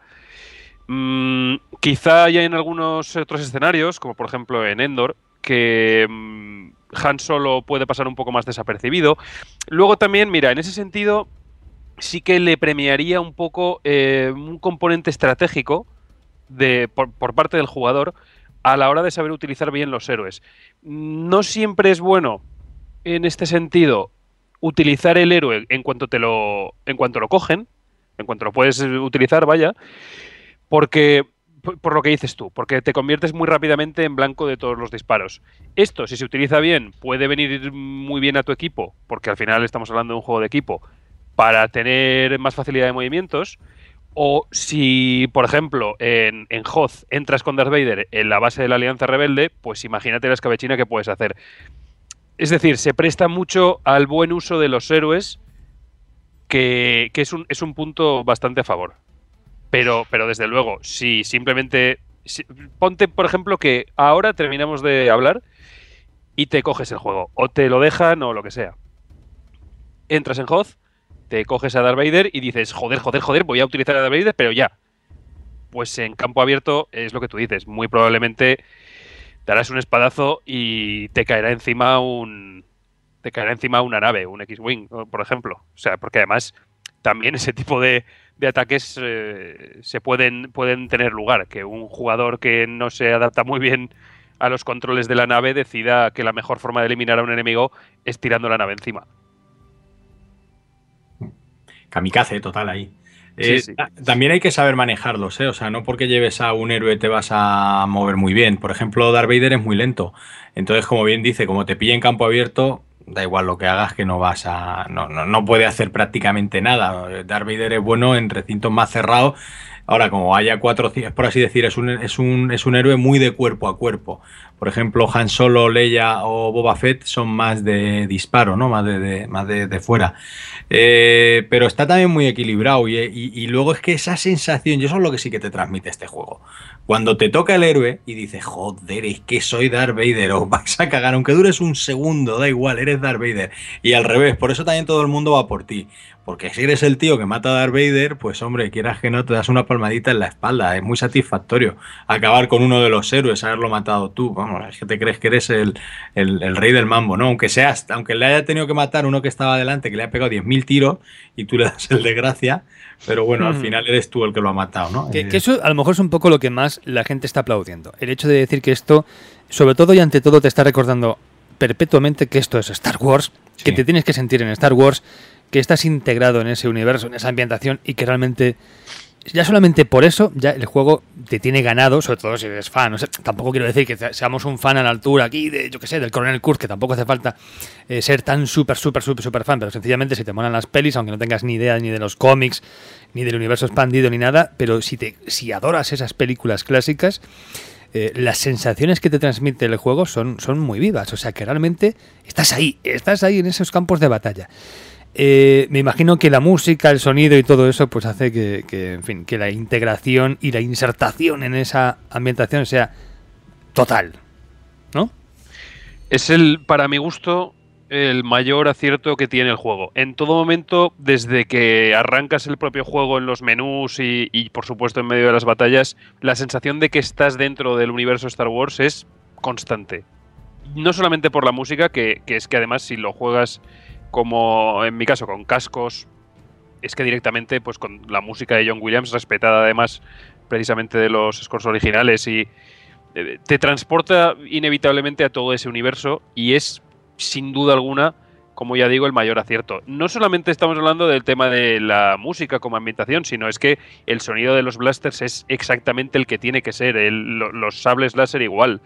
Quizá haya en algunos otros escenarios, como por ejemplo en Endor, que Han Solo puede pasar un poco más desapercibido. Luego también, mira, en ese sentido, sí que le premiaría un poco un componente estratégico por parte del jugador, a la hora de saber utilizar bien los héroes. No siempre es bueno, en este sentido, utilizar el héroe en cuanto lo cogen, en cuanto lo puedes utilizar, vaya, porque, por lo que dices tú, porque te conviertes muy rápidamente en blanco de todos los disparos. Esto, si se utiliza bien, puede venir muy bien a tu equipo, porque al final estamos hablando de un juego de equipo, para tener más facilidad de movimientos. O si, por ejemplo, en Hoth entras con Darth Vader en la base de la Alianza Rebelde, pues imagínate la escabechina que puedes hacer. Es decir, se presta mucho al buen uso de los héroes, que es un punto bastante a favor. Pero desde luego, si simplemente... ponte, por ejemplo, que ahora terminamos de hablar y te coges el juego. O te lo dejan o lo que sea. Entras en Hoth, te coges a Darth Vader y dices, joder, voy a utilizar a Darth Vader, pero ya. Pues en campo abierto es lo que tú dices. Muy probablemente darás un espadazo y te caerá encima una nave, un X-Wing, por ejemplo. O sea, porque además también ese tipo de ataques se pueden tener lugar. Que un jugador que no se adapta muy bien a los controles de la nave decida que la mejor forma de eliminar a un enemigo es tirando la nave encima. Kamikaze total ahí. Sí. También hay que saber manejarlos, ¿eh? O sea, no porque lleves a un héroe te vas a mover muy bien. Por ejemplo, Darth Vader es muy lento. Entonces, como bien dice, como te pilla en campo abierto, da igual lo que hagas, que no vas a... No puede hacer prácticamente nada. Darth Vader es bueno en recintos más cerrados. Ahora, como haya 4, por así decir, es un héroe muy de cuerpo a cuerpo. Por ejemplo, Han Solo, Leia o Boba Fett son más de disparo, ¿no? Más de fuera. Pero está también muy equilibrado y luego es que esa sensación, y eso es lo que sí que te transmite este juego. Cuando te toca el héroe y dices, joder, es que soy Darth Vader, os vais a cagar, aunque dures un segundo, da igual, eres Darth Vader. Y al revés, por eso también todo el mundo va por ti. Porque si eres el tío que mata a Darth Vader, pues hombre, quieras que no, te das una palmadita en la espalda. Es muy satisfactorio acabar con uno de los héroes, haberlo matado tú. Vamos, es que te crees que eres el rey del mambo, ¿no? Aunque le haya tenido que matar uno que estaba delante, que le ha pegado 10.000 tiros y tú le das el de gracia, pero bueno, al final eres tú el que lo ha matado, ¿no? Que eso a lo mejor es un poco lo que más la gente está aplaudiendo. El hecho de decir que esto, sobre todo y ante todo, te está recordando perpetuamente que esto es Star Wars, que te tienes que sentir en Star Wars, que estás integrado en ese universo, en esa ambientación y que realmente, ya solamente por eso, ya el juego te tiene ganado, sobre todo si eres fan. O sea, tampoco quiero decir que seamos un fan a la altura aquí de, yo que sé, del Coronel Kurz, que tampoco hace falta ser tan súper fan, pero sencillamente si te molan las pelis, aunque no tengas ni idea ni de los cómics, ni del universo expandido, ni nada, pero si adoras esas películas clásicas, las sensaciones que te transmite el juego son muy vivas. O sea que realmente estás ahí en esos campos de batalla. Me imagino que la música, el sonido y todo eso pues hace en fin, que la integración y la insertación en esa ambientación sea total, ¿no? Es para mi gusto, el mayor acierto que tiene el juego. En todo momento, desde que arrancas el propio juego en los menús y por supuesto en medio de las batallas, la sensación de que estás dentro del universo Star Wars es constante. No solamente por la música, que es que además si lo juegas como en mi caso con cascos, es que directamente pues con la música de John Williams, respetada además precisamente de los scores originales, y te transporta inevitablemente a todo ese universo y es sin duda alguna, como ya digo, el mayor acierto. No solamente estamos hablando del tema de la música como ambientación, sino es que el sonido de los blasters es exactamente el que tiene que ser, los sables láser igual.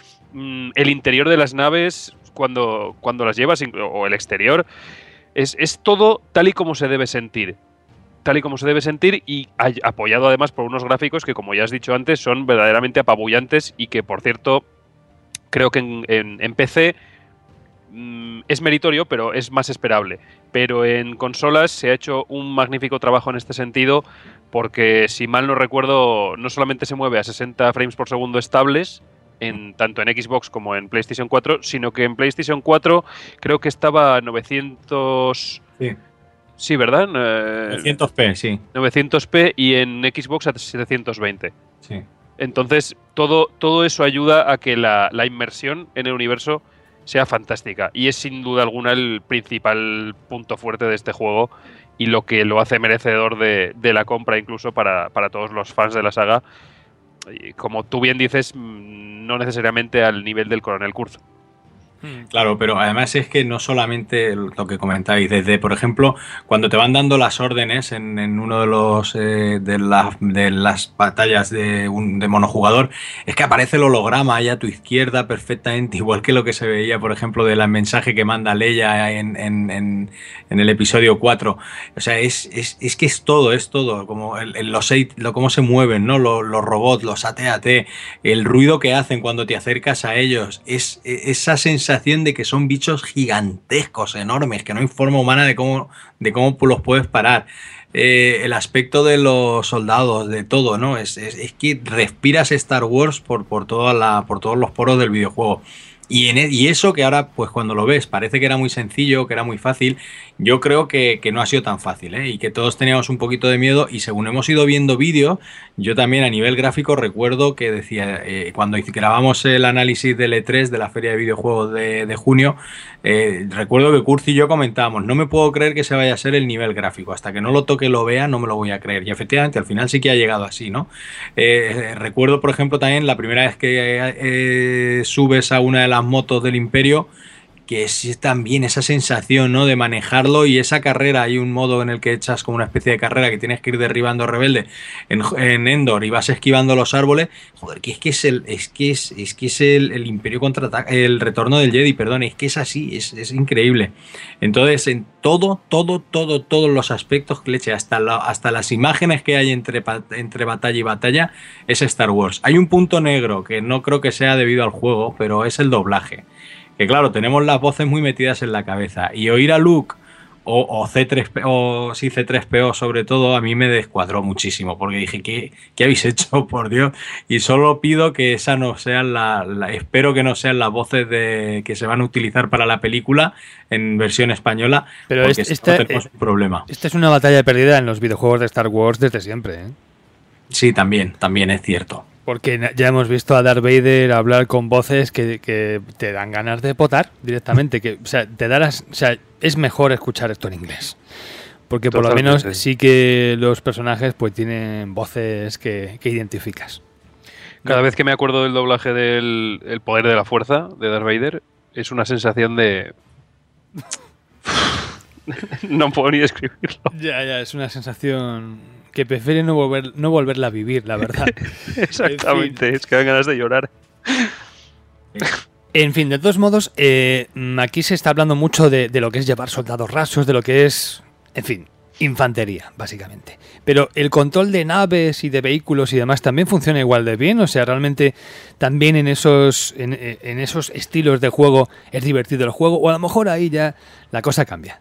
El interior de las naves, cuando las llevas, o el exterior, es todo tal y como se debe sentir. Tal y como se debe sentir y apoyado además por unos gráficos que, como ya has dicho antes, son verdaderamente apabullantes y que, por cierto, creo que en PC es meritorio, pero es más esperable. Pero en consolas se ha hecho un magnífico trabajo en este sentido, porque si mal no recuerdo, no solamente se mueve a 60 frames por segundo estables, tanto en Xbox como en PlayStation 4, sino que en PlayStation 4 creo que estaba a 900... Sí. Sí, ¿verdad? 900p, sí. 900p y en Xbox a 720. Sí. Entonces, todo eso ayuda a que la inmersión en el universo sea fantástica. Y es sin duda alguna el principal punto fuerte de este juego y lo que lo hace merecedor de la compra incluso para todos los fans de la saga. Y como tú bien dices, no necesariamente al nivel del Coronel Kurz. Claro, pero además es que no solamente lo que comentáis, desde, por ejemplo, cuando te van dando las órdenes en uno de los de las batallas de monojugador, es que aparece el holograma ahí a tu izquierda perfectamente, igual que lo que se veía, por ejemplo, del mensaje que manda Leia en el episodio 4. O sea, es que es todo, como cómo se mueven, ¿no? Los robots, los AT-AT, el ruido que hacen cuando te acercas a ellos, es esa sensación de que son bichos gigantescos, enormes, que no hay forma humana de cómo los puedes parar. El aspecto de los soldados, de todo, ¿no? Es que respiras Star Wars por todos los poros del videojuego. Y eso que ahora, pues cuando lo ves, parece que era muy sencillo, que era muy fácil. Yo creo que no ha sido tan fácil, ¿eh? Y que todos teníamos un poquito de miedo. Y según hemos ido viendo vídeos, yo también a nivel gráfico recuerdo que decía, cuando grabamos el análisis del E3, de la Feria de Videojuegos de junio, recuerdo que Kurz y yo comentábamos, no me puedo creer que se vaya a ser el nivel gráfico. Hasta que no lo toque, lo vea, no me lo voy a creer. Y efectivamente, al final sí que ha llegado así, ¿no? Recuerdo, por ejemplo, también la primera vez que subes a una de las motos del Imperio, que es también esa sensación, ¿no? De manejarlo, y esa carrera. Hay un modo en el que echas como una especie de carrera que tienes que ir derribando rebelde en Endor y vas esquivando los árboles. Joder, que es el Imperio contraataca, el retorno del Jedi, perdón, es que es así, es increíble. Entonces, en todos los aspectos, leche, hasta las imágenes que hay entre batalla y batalla, es Star Wars. Hay un punto negro que no creo que sea debido al juego, pero es el doblaje. Que claro, tenemos las voces muy metidas en la cabeza, y oír a Luke o C3P, o sí, C3PO sobre todo, a mí me descuadró muchísimo, porque dije, ¿qué habéis hecho, por Dios? Y solo pido que esa no sean espero que no sean las voces que se van a utilizar para la película en versión española, pero porque tenemos un problema. Esta es una batalla perdida en los videojuegos de Star Wars desde siempre, ¿eh? Sí, también es cierto. Porque ya hemos visto a Darth Vader hablar con voces que te dan ganas de potar directamente. Es mejor escuchar esto en inglés. Porque por lo menos sí que los personajes pues tienen voces que identificas. Cada vez que me acuerdo del doblaje del El poder de la fuerza de Darth Vader, es una sensación de... No puedo ni describirlo. Ya, es una sensación que prefiere no volverla a vivir, la verdad. Exactamente, es que dan ganas de llorar. En fin, de todos modos, aquí se está hablando mucho de lo que es llevar soldados rasos, de lo que es, en fin, infantería, básicamente. Pero el control de naves y de vehículos y demás también funciona igual de bien. O sea, realmente también en esos estilos de juego es divertido el juego, o a lo mejor ahí ya la cosa cambia.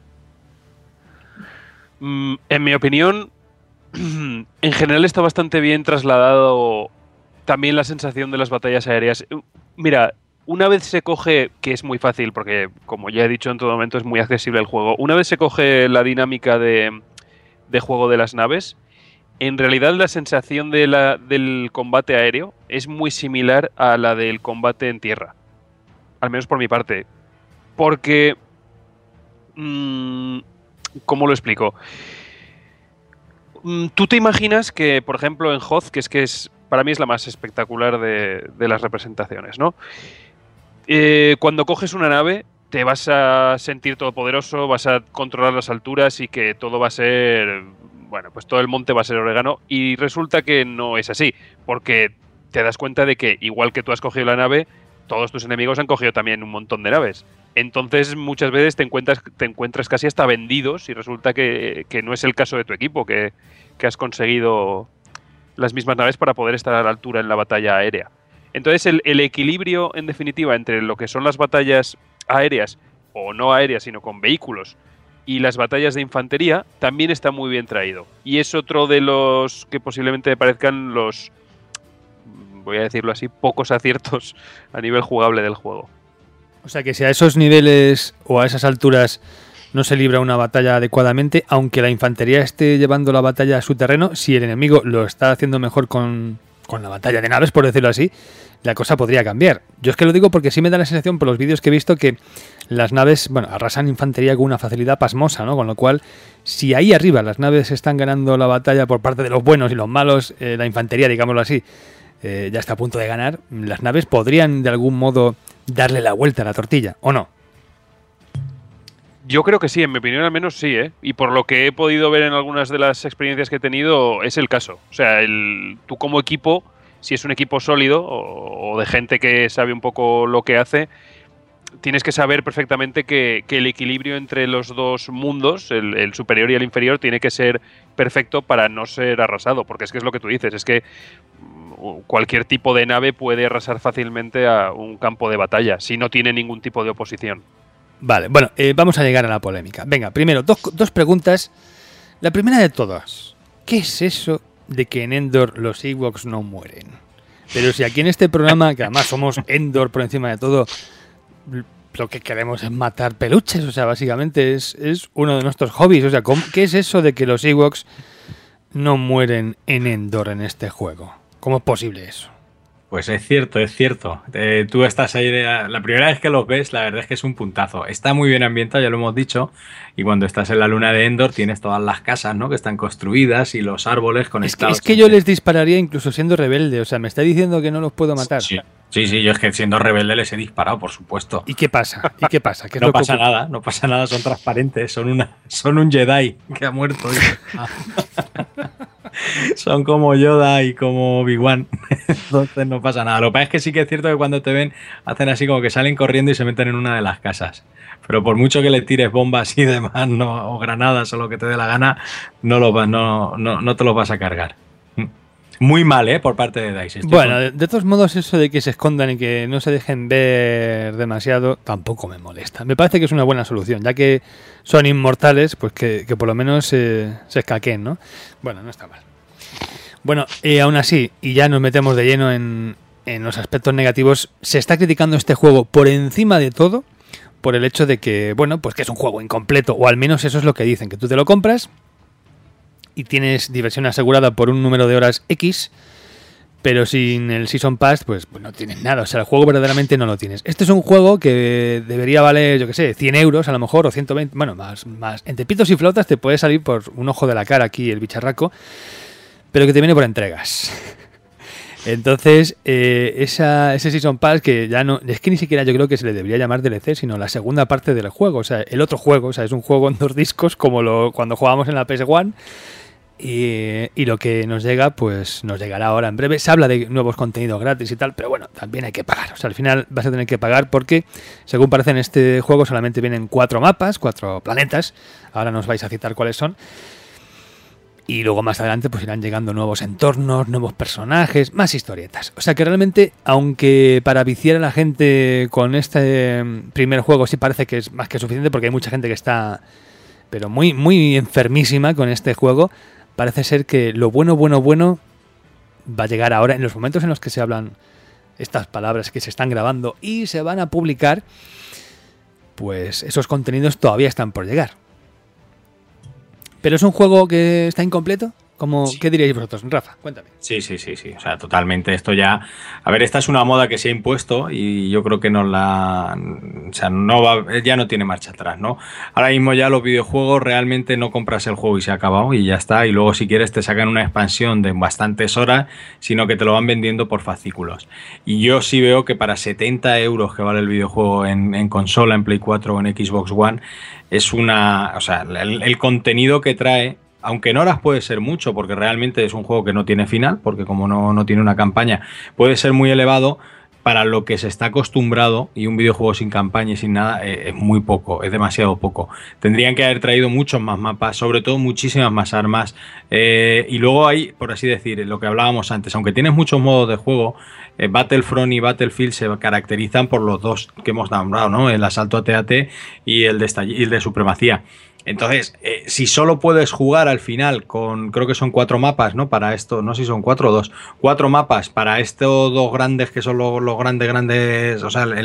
En mi opinión, en general está bastante bien trasladado también la sensación de las batallas aéreas. Mira, una vez se coge, que es muy fácil porque como ya he dicho en todo momento es muy accesible el juego, una vez se coge la dinámica de juego de las naves, en realidad la sensación del combate aéreo es muy similar a la del combate en tierra, al menos por mi parte, porque ¿cómo lo explico? Tú te imaginas que, por ejemplo, en Hoth, para mí es la más espectacular de las representaciones, ¿no? Cuando coges una nave, te vas a sentir todopoderoso, vas a controlar las alturas y que todo va a ser... Bueno, pues todo el monte va a ser orégano, y resulta que no es así, porque te das cuenta de que, igual que tú has cogido la nave, todos tus enemigos han cogido también un montón de naves. Entonces muchas veces te encuentras casi hasta vendidos y resulta que no es el caso de tu equipo, que has conseguido las mismas naves para poder estar a la altura en la batalla aérea. Entonces el equilibrio, en definitiva, entre lo que son las batallas aéreas, o no aéreas, sino con vehículos, y las batallas de infantería, también está muy bien traído. Y es otro de los que posiblemente me parezcan los, voy a decirlo así, pocos aciertos a nivel jugable del juego. O sea que si a esos niveles o a esas alturas no se libra una batalla adecuadamente, aunque la infantería esté llevando la batalla a su terreno, si el enemigo lo está haciendo mejor con la batalla de naves, por decirlo así, la cosa podría cambiar. Yo es que lo digo porque sí me da la sensación por los vídeos que he visto que las naves, bueno, arrasan infantería con una facilidad pasmosa, ¿no? Con lo cual, si ahí arriba las naves están ganando la batalla por parte de los buenos y los malos, la infantería, digámoslo así, ya está a punto de ganar, las naves podrían de algún modo darle la vuelta a la tortilla, ¿o no? Yo creo que sí, en mi opinión al menos sí, ¿eh? Y por lo que he podido ver en algunas de las experiencias que he tenido, es el caso. O sea, tú como equipo, si es un equipo sólido o de gente que sabe un poco lo que hace, tienes que saber perfectamente que el equilibrio entre los dos mundos, el superior y el inferior, tiene que ser perfecto para no ser arrasado, porque es que es lo que tú dices, es que cualquier tipo de nave puede arrasar fácilmente a un campo de batalla, si no tiene ningún tipo de oposición. Vale, bueno, vamos a llegar a la polémica. Venga, primero, dos preguntas. La primera de todas, ¿qué es eso de que en Endor los Ewoks no mueren? Pero si aquí en este programa, que además somos Endor por encima de todo, lo que queremos es matar peluches, o sea, básicamente es uno de nuestros hobbies. O sea, ¿qué es eso de que los Ewoks no mueren en Endor en este juego? ¿Cómo es posible eso? Pues es cierto, es cierto. Tú estás ahí, la primera vez que los ves, la verdad es que es un puntazo. Está muy bien ambientado, ya lo hemos dicho, y cuando estás en la luna de Endor tienes todas las casas, ¿no?, que están construidas y los árboles conectados. Es que yo les dispararía incluso siendo rebelde, o sea, me está diciendo que no los puedo matar. Sí, yo es que siendo rebelde les he disparado, por supuesto. ¿Y qué pasa? ¿Qué No pasa nada, no pasa nada, son transparentes, son un Jedi que ha muerto. Son como Yoda y como Obi-Wan, entonces no pasa nada. Lo que pasa es que sí que es cierto que cuando te ven hacen así como que salen corriendo y se meten en una de las casas. Pero por mucho que le tires bombas y demás, o granadas o lo que te dé la gana, no te los vas a cargar. Muy mal, por parte de DICE. Bueno, de todos modos, eso de que se escondan y que no se dejen ver demasiado tampoco me molesta. Me parece que es una buena solución, ya que son inmortales, pues que por lo menos se escaqueen, ¿no? Bueno, no está mal. Bueno, aún así, y ya nos metemos de lleno en los aspectos negativos, se está criticando este juego por encima de todo por el hecho de que, bueno, pues que es un juego incompleto, o al menos eso es lo que dicen, que tú te lo compras y tienes diversión asegurada por un número de horas X, pero sin el Season Pass, pues no tienes nada. O sea, el juego verdaderamente no lo tienes. Este es un juego que debería valer, yo qué sé, 100 euros a lo mejor, o 120, bueno, más. Entre pitos y flautas te puede salir por un ojo de la cara aquí el bicharraco, pero que te viene por entregas. Entonces, ese Season Pass que ya no... Es que ni siquiera yo creo que se le debería llamar DLC, sino la segunda parte del juego. O sea, el otro juego, o sea, es un juego en 2 discos como cuando jugábamos en la PS1. Y lo que nos llega, pues nos llegará ahora en breve. Se habla de nuevos contenidos gratis y tal, pero bueno, también hay que pagar. O sea, al final vas a tener que pagar porque, según parece en este juego, solamente vienen 4 mapas, 4 planetas. Ahora nos vais a citar cuáles son. Y luego más adelante pues irán llegando nuevos entornos, nuevos personajes, más historietas. O sea que realmente, aunque para viciar a la gente con este primer juego sí parece que es más que suficiente, porque hay mucha gente que está pero muy, muy enfermísima con este juego, parece ser que lo bueno va a llegar ahora, en los momentos en los que se hablan estas palabras que se están grabando y se van a publicar, pues esos contenidos todavía están por llegar. ¿Pero es un juego que está incompleto? Sí. ¿Qué diríais vosotros? Rafa, cuéntame. Sí. O sea, totalmente. Esto ya... A ver, esta es una moda que se ha impuesto y yo creo que no la... O sea, ya no tiene marcha atrás, ¿no? Ahora mismo ya los videojuegos realmente no compras el juego y se ha acabado y ya está. Y luego si quieres te sacan una expansión de bastantes horas, sino que te lo van vendiendo por fascículos. Y yo sí veo que para 70 euros que vale el videojuego en consola, en Play 4 o en Xbox One, es una... O sea, el contenido que trae... Aunque en horas puede ser mucho, porque realmente es un juego que no tiene final, porque como no tiene una campaña, puede ser muy elevado para lo que se está acostumbrado, y un videojuego sin campaña y sin nada es muy poco, es demasiado poco. Tendrían que haber traído muchos más mapas, sobre todo muchísimas más armas, y luego hay, por así decir, lo que hablábamos antes, aunque tienes muchos modos de juego, Battlefront y Battlefield se caracterizan por los dos que hemos nombrado, ¿no? El asalto AT-AT y el de supremacía. Entonces, si solo puedes jugar al final con, creo que son 4 mapas, ¿no? Para esto, no sé si son 4 o 2, 4 mapas para estos 2 grandes que son los grandes, o sea,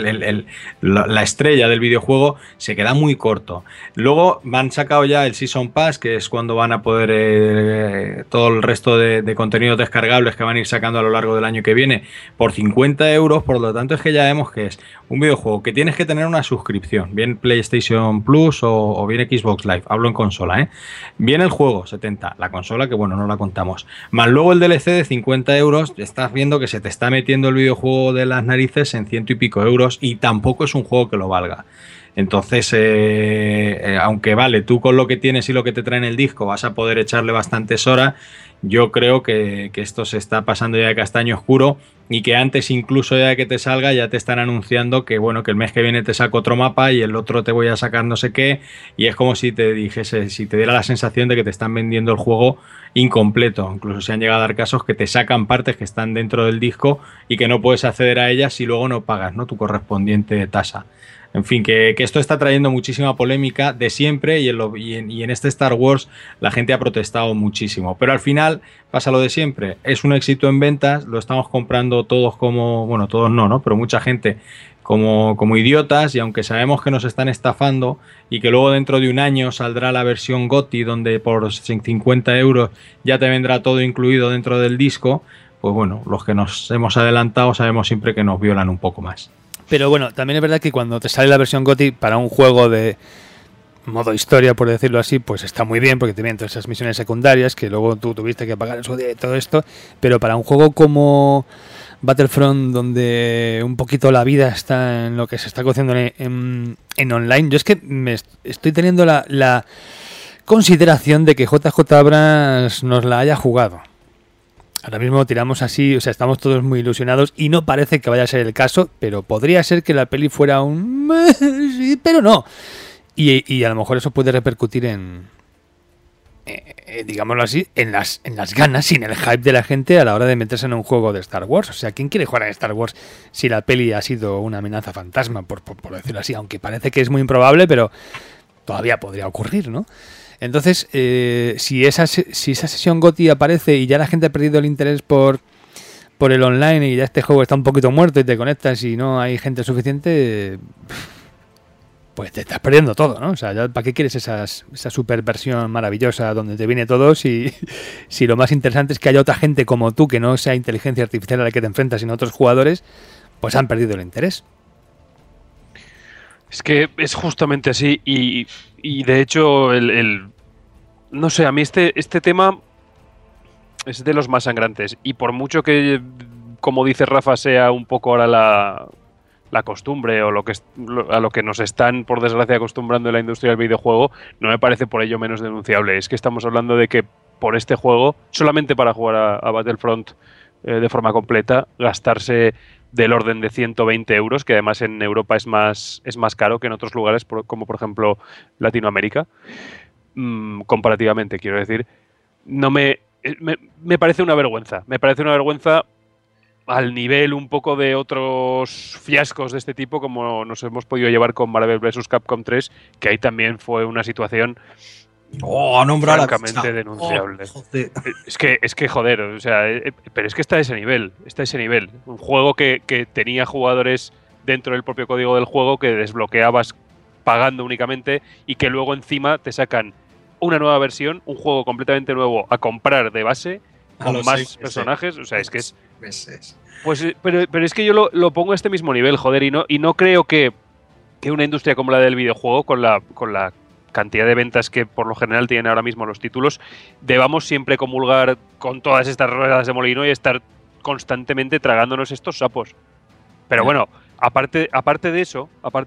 la estrella del videojuego, se queda muy corto. Luego han sacado ya el Season Pass, que es cuando van a poder todo el resto de contenidos descargables que van a ir sacando a lo largo del año que viene por 50 euros, por lo tanto es que ya vemos que es un videojuego que tienes que tener una suscripción, bien PlayStation Plus o bien Xbox Live, hablo en consola, Viene el juego, 70, la consola que bueno, no la contamos, más luego el DLC de 50 euros, estás viendo que se te está metiendo el videojuego de las narices en 100 y pico euros y tampoco es un juego que lo valga. Entonces, aunque vale, tú con lo que tienes y lo que te trae en el disco vas a poder echarle bastantes horas, yo creo que esto se está pasando ya de castaño oscuro y que antes incluso ya de que te salga ya te están anunciando que bueno, que el mes que viene te saco otro mapa y el otro te voy a sacar no sé qué, y es como si te dijese, si te diera la sensación de que te están vendiendo el juego incompleto. Incluso se han llegado a dar casos que te sacan partes que están dentro del disco y que no puedes acceder a ellas si luego no pagas, ¿no?, tu correspondiente tasa. En fin, que esto está trayendo muchísima polémica de siempre y en este Star Wars la gente ha protestado muchísimo. Pero al final pasa lo de siempre. Es un éxito en ventas, lo estamos comprando todos como... Bueno, todos no, pero mucha gente como idiotas, y aunque sabemos que nos están estafando y que luego dentro de un año saldrá la versión GOTY donde por 50 euros ya te vendrá todo incluido dentro del disco, pues bueno, los que nos hemos adelantado sabemos siempre que nos violan un poco más. Pero bueno, también es verdad que cuando te sale la versión GOTY para un juego de modo historia, por decirlo así, pues está muy bien porque te vienen todas esas misiones secundarias que luego tú tuviste que pagar en su día y todo esto, pero para un juego como Battlefront, donde un poquito la vida está en lo que se está cociendo en online, yo es que me estoy teniendo la consideración de que JJ Abrams nos la haya jugado. Ahora mismo tiramos así, o sea, estamos todos muy ilusionados y no parece que vaya a ser el caso, pero podría ser que la peli fuera un... sí, pero no. Y a lo mejor eso puede repercutir en digámoslo así, en las ganas, sin el hype de la gente a la hora de meterse en un juego de Star Wars. O sea, ¿quién quiere jugar a Star Wars si la peli ha sido una amenaza fantasma, por decirlo así? Aunque parece que es muy improbable, pero todavía podría ocurrir, ¿no? Entonces, si esa sesión GOTY aparece y ya la gente ha perdido el interés por el online y ya este juego está un poquito muerto y te conectas y no hay gente suficiente, pues te estás perdiendo todo, ¿no? O sea, ¿para qué quieres esa super versión maravillosa donde te viene todo si lo más interesante es que haya otra gente como tú, que no sea inteligencia artificial a la que te enfrentas, sino otros jugadores, pues han perdido el interés? Es que es justamente así y de hecho no sé, a mí este tema es de los más sangrantes y por mucho que, como dice Rafa, sea un poco ahora la costumbre o a lo que nos están, por desgracia, acostumbrando en la industria del videojuego, no me parece por ello menos denunciable. Es que estamos hablando de que por este juego, solamente para jugar a Battlefront de forma completa, gastarse del orden de 120 euros, que además en Europa es más caro que en otros lugares, como por ejemplo Latinoamérica, comparativamente, quiero decir, me parece una vergüenza. Me parece una vergüenza al nivel un poco de otros fiascos de este tipo, como nos hemos podido llevar con Marvel vs. Capcom 3, que ahí también fue una situación francamente denunciable. Es que joder, o sea, pero es que está a ese nivel, Un juego que tenía jugadores dentro del propio código del juego que desbloqueabas pagando únicamente y que luego encima te sacan una nueva versión, un juego completamente nuevo a comprar de base, con más personajes, o sea, es que es... Pues, pero es que yo lo pongo a este mismo nivel, joder, y no creo que una industria como la del videojuego, con la cantidad de ventas que por lo general tienen ahora mismo los títulos, debamos siempre comulgar con todas estas ruedas de molino y estar constantemente tragándonos estos sapos. Pero bueno, aparte de eso,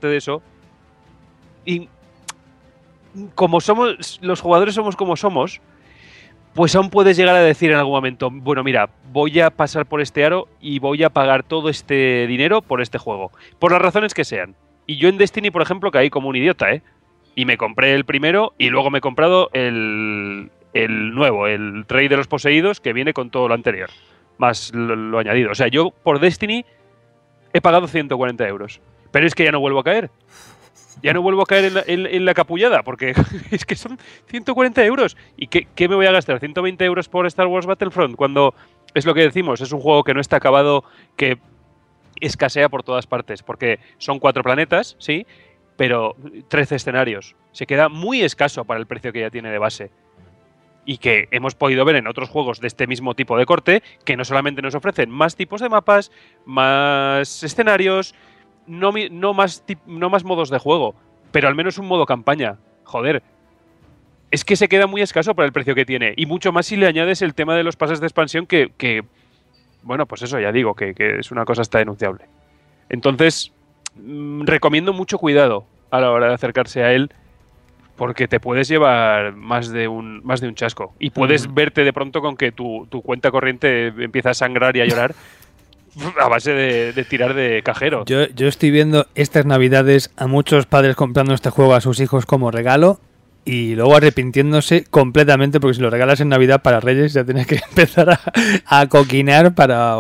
y como somos, los jugadores somos como somos, pues aún puedes llegar a decir en algún momento, bueno, mira, voy a pasar por este aro y voy a pagar todo este dinero por este juego, por las razones que sean. Y yo en Destiny, por ejemplo, caí como un idiota, y me compré el primero y luego me he comprado el nuevo, el Rey de los Poseídos, que viene con todo lo anterior, más lo añadido. O sea, yo por Destiny he pagado 140 euros, pero es que ya no vuelvo a caer. Ya no vuelvo a caer en la capullada, porque es que son 140 euros. ¿Y qué me voy a gastar? ¿120 euros por Star Wars Battlefront? Cuando es lo que decimos, es un juego que no está acabado, que escasea por todas partes, porque son 4 planetas, sí, pero 13 escenarios. Se queda muy escaso para el precio que ya tiene de base. Y que hemos podido ver en otros juegos de este mismo tipo de corte, que no solamente nos ofrecen más tipos de mapas, más escenarios, no más modos de juego, pero al menos un modo campaña. Joder, es que se queda muy escaso para el precio que tiene. Y mucho más si le añades el tema de los pases de expansión que bueno, pues eso, ya digo, que es una cosa hasta denunciable. Entonces, recomiendo mucho cuidado a la hora de acercarse a él, porque te puedes llevar más de un chasco. Y puedes verte de pronto con que tu cuenta corriente empieza a sangrar y a llorar a base de tirar de cajero. Yo estoy viendo estas navidades a muchos padres comprando este juego a sus hijos como regalo y luego arrepintiéndose completamente, porque si lo regalas en Navidad para Reyes ya tienes que empezar a coquinar para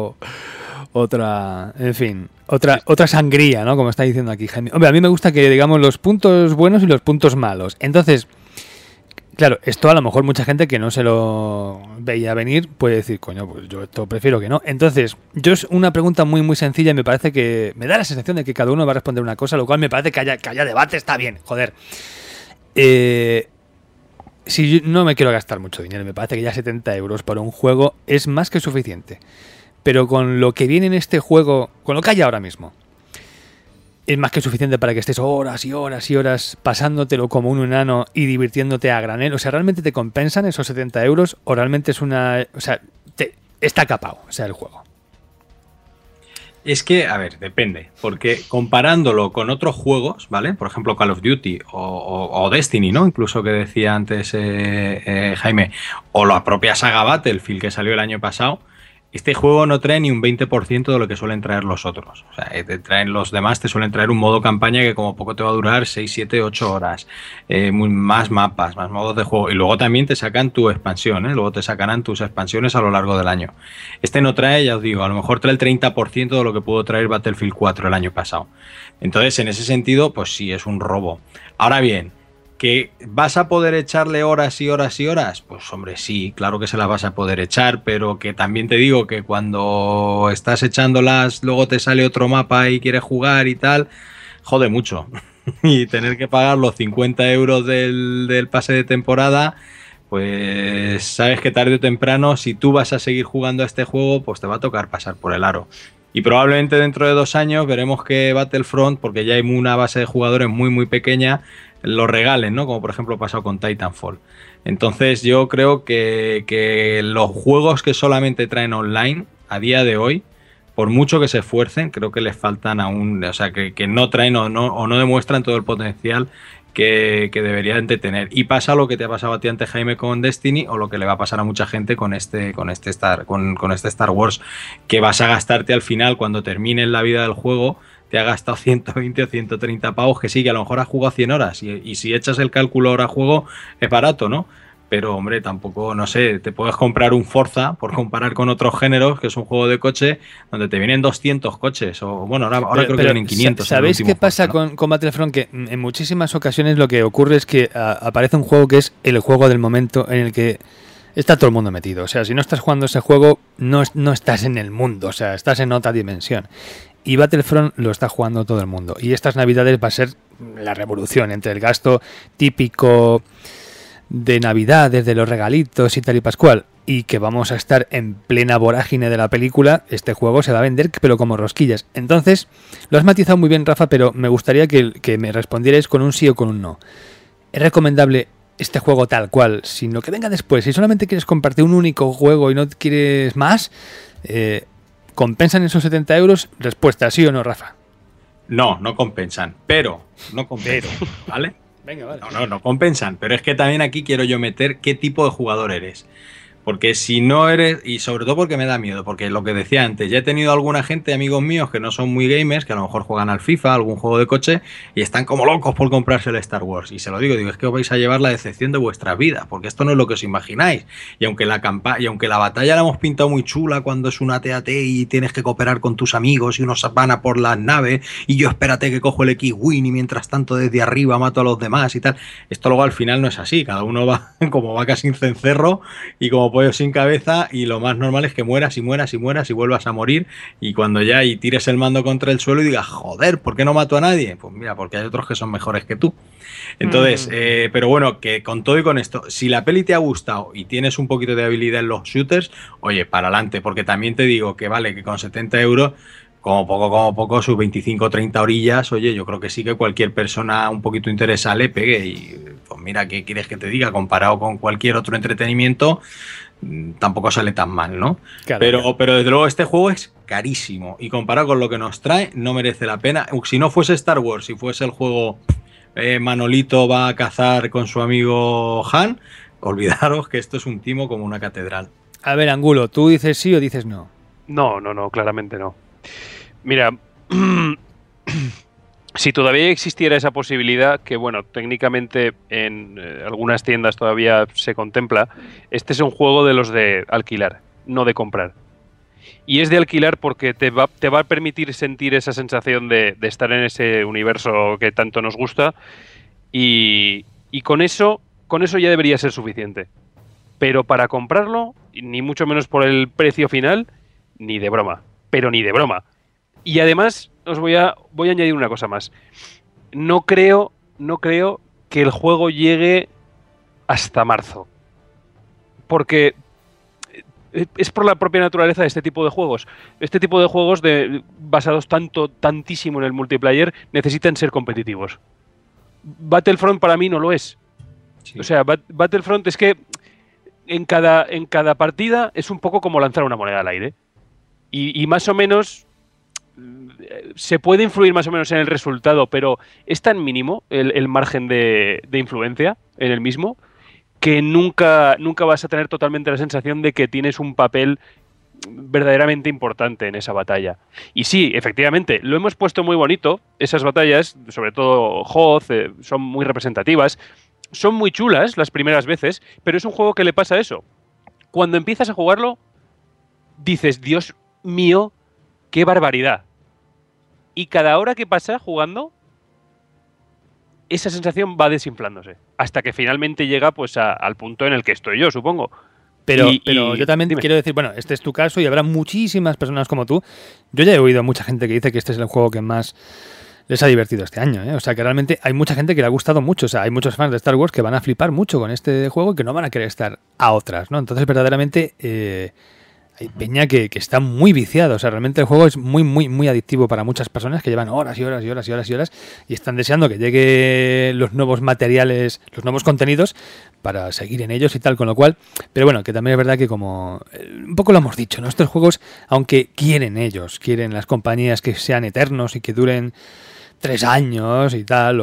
otra sangría, ¿no? Como está diciendo aquí Jaime. Hombre, a mí me gusta que digamos los puntos buenos y los puntos malos. Entonces, claro, esto a lo mejor mucha gente que no se lo veía venir puede decir, coño, pues yo esto prefiero que no. Entonces, yo es una pregunta muy muy sencilla y me parece que me da la sensación de que cada uno va a responder una cosa, lo cual me parece que haya debate, está bien, joder. Si no me quiero gastar mucho dinero, me parece que ya 70 euros por un juego es más que suficiente. Pero con lo que viene en este juego, con lo que hay ahora mismo, es más que suficiente para que estés horas y horas y horas pasándotelo como un enano y divirtiéndote a granel. O sea, ¿realmente te compensan esos 70 euros o realmente es una... O sea, está capado, o sea, el juego? Es que, a ver, depende, porque comparándolo con otros juegos, ¿vale? Por ejemplo, Call of Duty o Destiny, ¿no? Incluso que decía antes Jaime, o la propia saga Battlefield que salió el año pasado, Este juego no trae ni un 20% de lo que suelen traer los otros. O sea, los demás te suelen traer un modo campaña que como poco te va a durar 6, 7, 8 horas. Más mapas, más modos de juego. Y luego también te sacan tu expansión, ¿eh? Luego te sacarán tus expansiones a lo largo del año. Este no trae, ya os digo, a lo mejor trae el 30% de lo que pudo traer Battlefield 4 el año pasado. Entonces, en ese sentido, pues sí, es un robo. Ahora bien, ¿que vas a poder echarle horas y horas y horas? Pues hombre, sí, claro que se las vas a poder echar, pero que también te digo que cuando estás echándolas, luego te sale otro mapa y quieres jugar y tal, jode mucho. Y tener que pagar los 50 euros del pase de temporada, pues sabes que tarde o temprano, si tú vas a seguir jugando a este juego, pues te va a tocar pasar por el aro. Y probablemente dentro de 2 años veremos que Battlefront, porque ya hay una base de jugadores muy muy pequeña, lo regalen, ¿no? Como por ejemplo ha pasado con Titanfall. Entonces yo creo que los juegos que solamente traen online a día de hoy, por mucho que se esfuercen, creo que les faltan aún, o sea, que no traen o no demuestran todo el potencial que deberían de tener. Y pasa lo que te ha pasado a ti antes, Jaime, con Destiny, o lo que le va a pasar a mucha gente con este Star Wars, que vas a gastarte al final, cuando termines la vida del juego, te ha gastado 120 o 130 pavos, que sí, que a lo mejor has jugado 100 horas, y si echas el cálculo hora-juego, es barato, ¿no? Pero, hombre, tampoco, no sé, te puedes comprar un Forza, por comparar con otros géneros, que es un juego de coche, donde te vienen 200 coches, o bueno, ahora creo que vienen 500. ¿Sabéis qué pasa con Battlefront? Que en muchísimas ocasiones lo que ocurre es que aparece un juego que es el juego del momento en el que está todo el mundo metido. O sea, si no estás jugando ese juego, no estás en el mundo, o sea, estás en otra dimensión. Y Battlefront lo está jugando todo el mundo. Y estas navidades va a ser la revolución entre el gasto típico de Navidad, desde los regalitos y tal y pascual, y que vamos a estar en plena vorágine de la película. Este juego se va a vender pero como rosquillas. Entonces, lo has matizado muy bien, Rafa, pero me gustaría que me respondierais con un sí o con un no. ¿Es recomendable este juego tal cual, sin lo que venga después? Si solamente quieres compartir un único juego y no quieres más, ¿compensan esos 70 euros? Respuesta, ¿sí o no, Rafa? No compensan, pero, ¿vale? Venga, vale. No compensan, pero es que también aquí quiero yo meter qué tipo de jugador eres. Porque si no eres, y sobre todo porque me da miedo, porque lo que decía antes, ya he tenido alguna gente, amigos míos, que no son muy gamers, que a lo mejor juegan al FIFA, algún juego de coche, y están como locos por comprarse el Star Wars. Y se lo digo, es que os vais a llevar la decepción de vuestra vida, porque esto no es lo que os imagináis. Y aunque la batalla la hemos pintado muy chula cuando es una TAT y tienes que cooperar con tus amigos y unos van a por las naves, y yo espérate que cojo el X-Wing y mientras tanto desde arriba mato a los demás y tal. Esto luego al final no es así, cada uno va como vaca sin cencerro y como pollo sin cabeza, y lo más normal es que mueras y vuelvas a morir, y cuando ya y tires el mando contra el suelo y digas, joder, ¿por qué no mato a nadie? Pues mira, porque hay otros que son mejores que tú. Entonces, pero bueno, que con todo y con esto, si la peli te ha gustado y tienes un poquito de habilidad en los shooters, oye, para adelante, porque también te digo que vale, que con 70 euros como poco, sus 25 o 30 orillas, oye, yo creo que sí que cualquier persona un poquito interesada le pegue. Y pues mira, ¿qué quieres que te diga? Comparado con cualquier otro entretenimiento, tampoco sale tan mal, ¿no? Claro, pero desde luego este juego es carísimo, y comparado con lo que nos trae, no merece la pena. Si no fuese Star Wars, si fuese el juego Manolito va a cazar con su amigo Han, olvidaros que esto es un timo como una catedral. A ver, Angulo, ¿tú dices sí o dices no? No, claramente no. Mira, si todavía existiera esa posibilidad, que bueno, técnicamente en algunas tiendas todavía se contempla, este es un juego de los de alquilar, no de comprar. Y es de alquilar porque te va a permitir sentir esa sensación de estar en ese universo que tanto nos gusta, y con eso ya debería ser suficiente. Pero para comprarlo, ni mucho menos por el precio final, ni de broma, pero ni de broma. Y además os voy a añadir una cosa más. No creo que el juego llegue hasta marzo. Porque es por la propia naturaleza de este tipo de juegos. Este tipo de juegos basados tantísimo en el multiplayer necesitan ser competitivos. Battlefront para mí no lo es. Sí. O sea, Battlefront es que en cada partida es un poco como lanzar una moneda al aire. Y más o menos se puede influir más o menos en el resultado, pero es tan mínimo el margen de influencia en el mismo, que nunca vas a tener totalmente la sensación de que tienes un papel verdaderamente importante en esa batalla. Y sí, efectivamente, lo hemos puesto muy bonito, esas batallas, sobre todo Hoth, son muy representativas, son muy chulas las primeras veces, pero es un juego que le pasa eso. Cuando empiezas a jugarlo, dices, Dios mío, qué barbaridad. Y cada hora que pasa jugando, esa sensación va desinflándose, hasta que finalmente llega pues al punto en el que estoy yo, supongo. Pero yo también quiero decir, bueno, este es tu caso y habrá muchísimas personas como tú. Yo ya he oído a mucha gente que dice que este es el juego que más les ha divertido este año, ¿eh? O sea, que realmente hay mucha gente que le ha gustado mucho. O sea, hay muchos fans de Star Wars que van a flipar mucho con este juego y que no van a querer estar a otras, ¿no? Entonces, verdaderamente, hay peña que está muy viciada. O sea, realmente el juego es muy, muy, muy adictivo para muchas personas que llevan horas y horas y horas y horas y horas y están deseando que lleguen los nuevos materiales, los nuevos contenidos para seguir en ellos y tal, con lo cual... Pero bueno, que también es verdad que como... un poco lo hemos dicho, ¿no? Estos juegos, aunque quieren las compañías que sean eternos y que duren 3 años y tal,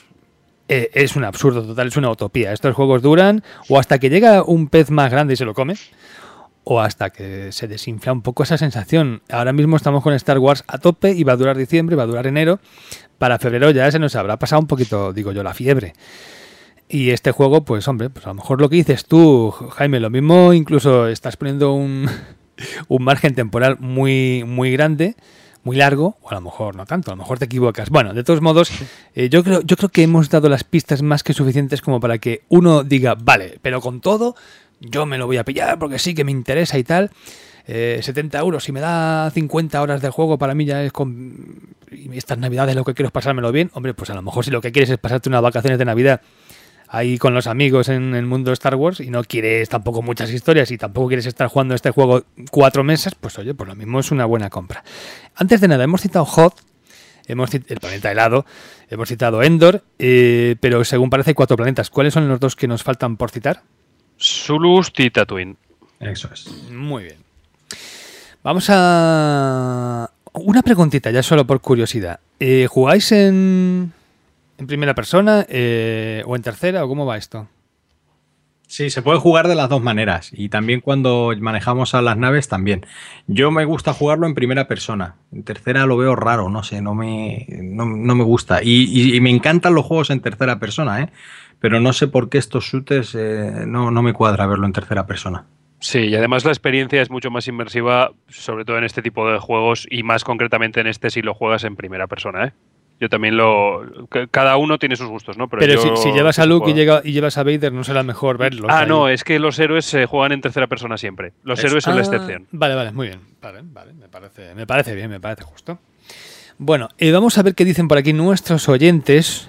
es un absurdo total, es una utopía. Estos juegos duran o hasta que llega un pez más grande y se lo come, o hasta que se desinfla un poco esa sensación. Ahora mismo estamos con Star Wars a tope y va a durar diciembre, va a durar enero. Para febrero ya se nos habrá pasado un poquito, digo yo, la fiebre. Y este juego, pues hombre, pues a lo mejor lo que dices tú, Jaime, lo mismo incluso estás poniendo un margen temporal muy, muy grande, muy largo, o a lo mejor no tanto, a lo mejor te equivocas. Bueno, de todos modos, yo creo que hemos dado las pistas más que suficientes como para que uno diga, vale, pero con todo, yo me lo voy a pillar porque sí que me interesa y tal. 70 euros, si me da 50 horas de juego, para mí ya es y estas navidades lo que quiero es pasármelo bien. Hombre, pues a lo mejor si lo que quieres es pasarte unas vacaciones de Navidad ahí con los amigos en el mundo de Star Wars y no quieres tampoco muchas historias y tampoco quieres estar jugando este juego 4 meses, pues oye, pues lo mismo es una buena compra. Antes de nada, hemos citado Hoth, el planeta helado, hemos citado Endor, pero según parece hay 4 planetas. ¿Cuáles son los 2 que nos faltan por citar? Zulust y Tatooine. Eso es. Muy bien. Vamos a... Una preguntita, ya solo por curiosidad. ¿Jugáis en primera persona o en tercera o cómo va esto? Sí, se puede jugar de las dos maneras y también cuando manejamos a las naves también. Yo me gusta jugarlo en primera persona, en tercera lo veo raro, no sé, no me gusta. Y me encantan los juegos en tercera persona, pero no sé por qué estos shooters no me cuadra verlo en tercera persona. Sí, y además la experiencia es mucho más inmersiva, sobre todo en este tipo de juegos y más concretamente en este si lo juegas en primera persona, ¿eh? Yo también cada uno tiene sus gustos, ¿no? Pero si llevas a Luke y llevas a Vader, ¿no será mejor verlos? Ah, ahí. No, es que los héroes se juegan en tercera persona siempre. Los héroes son la excepción. Vale, muy bien. Vale, me parece bien, me parece justo. Bueno, vamos a ver qué dicen por aquí nuestros oyentes.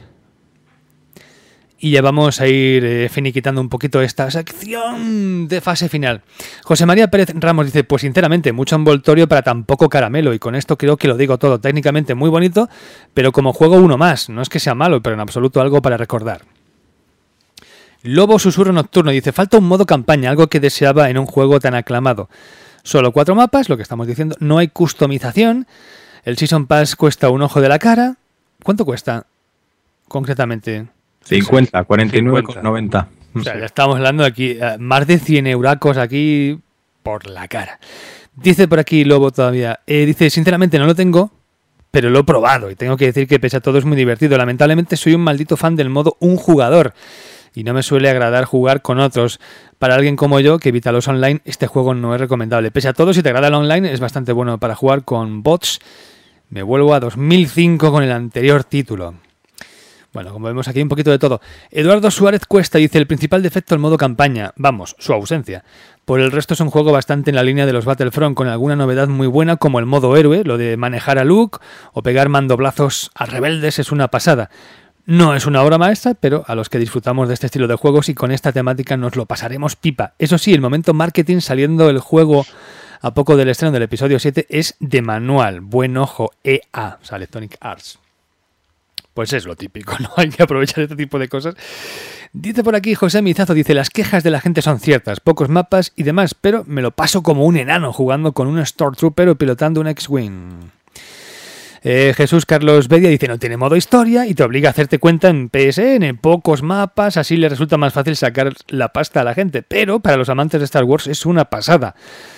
Y ya vamos a ir finiquitando un poquito esta sección de fase final. José María Pérez Ramos dice, pues sinceramente, mucho envoltorio para tan poco caramelo. Y con esto creo que lo digo todo. Técnicamente muy bonito, pero como juego uno más. No es que sea malo, pero en absoluto algo para recordar. Lobo Susurro Nocturno dice, falta un modo campaña, algo que deseaba en un juego tan aclamado. Solo 4 mapas, lo que estamos diciendo. No hay customización. El Season Pass cuesta un ojo de la cara. ¿Cuánto cuesta concretamente? 50, 49,90. O sea, ya estamos hablando aquí, más de 100 euracos aquí por la cara. Dice por aquí Lobo todavía, dice, sinceramente no lo tengo, pero lo he probado y tengo que decir que pese a todo es muy divertido. Lamentablemente soy un maldito fan del modo un jugador y no me suele agradar jugar con otros. Para alguien como yo, que evita los online, este juego no es recomendable. Pese a todo, si te agrada el online, es bastante bueno para jugar con bots. Me vuelvo a 2005 con el anterior título. Bueno, como vemos aquí un poquito de todo. Eduardo Suárez Cuesta dice, el principal defecto del modo campaña, vamos, su ausencia. Por el resto es un juego bastante en la línea de los Battlefront, con alguna novedad muy buena como el modo héroe, lo de manejar a Luke o pegar mandoblazos a rebeldes es una pasada. No es una obra maestra, pero a los que disfrutamos de este estilo de juegos y con esta temática nos lo pasaremos pipa. Eso sí, el momento marketing saliendo el juego a poco del estreno del episodio 7 es de manual. Buen ojo, EA, o sea, Electronic Arts. Pues es lo típico, ¿no? Hay que aprovechar este tipo de cosas. Dice por aquí José Mizazo, dice, las quejas de la gente son ciertas, pocos mapas y demás, pero me lo paso como un enano jugando con un Stormtrooper o pilotando un X-Wing. Jesús Carlos Bedia dice, no tiene modo historia y te obliga a hacerte cuenta en PSN, pocos mapas, así le resulta más fácil sacar la pasta a la gente, pero para los amantes de Star Wars es una pasada.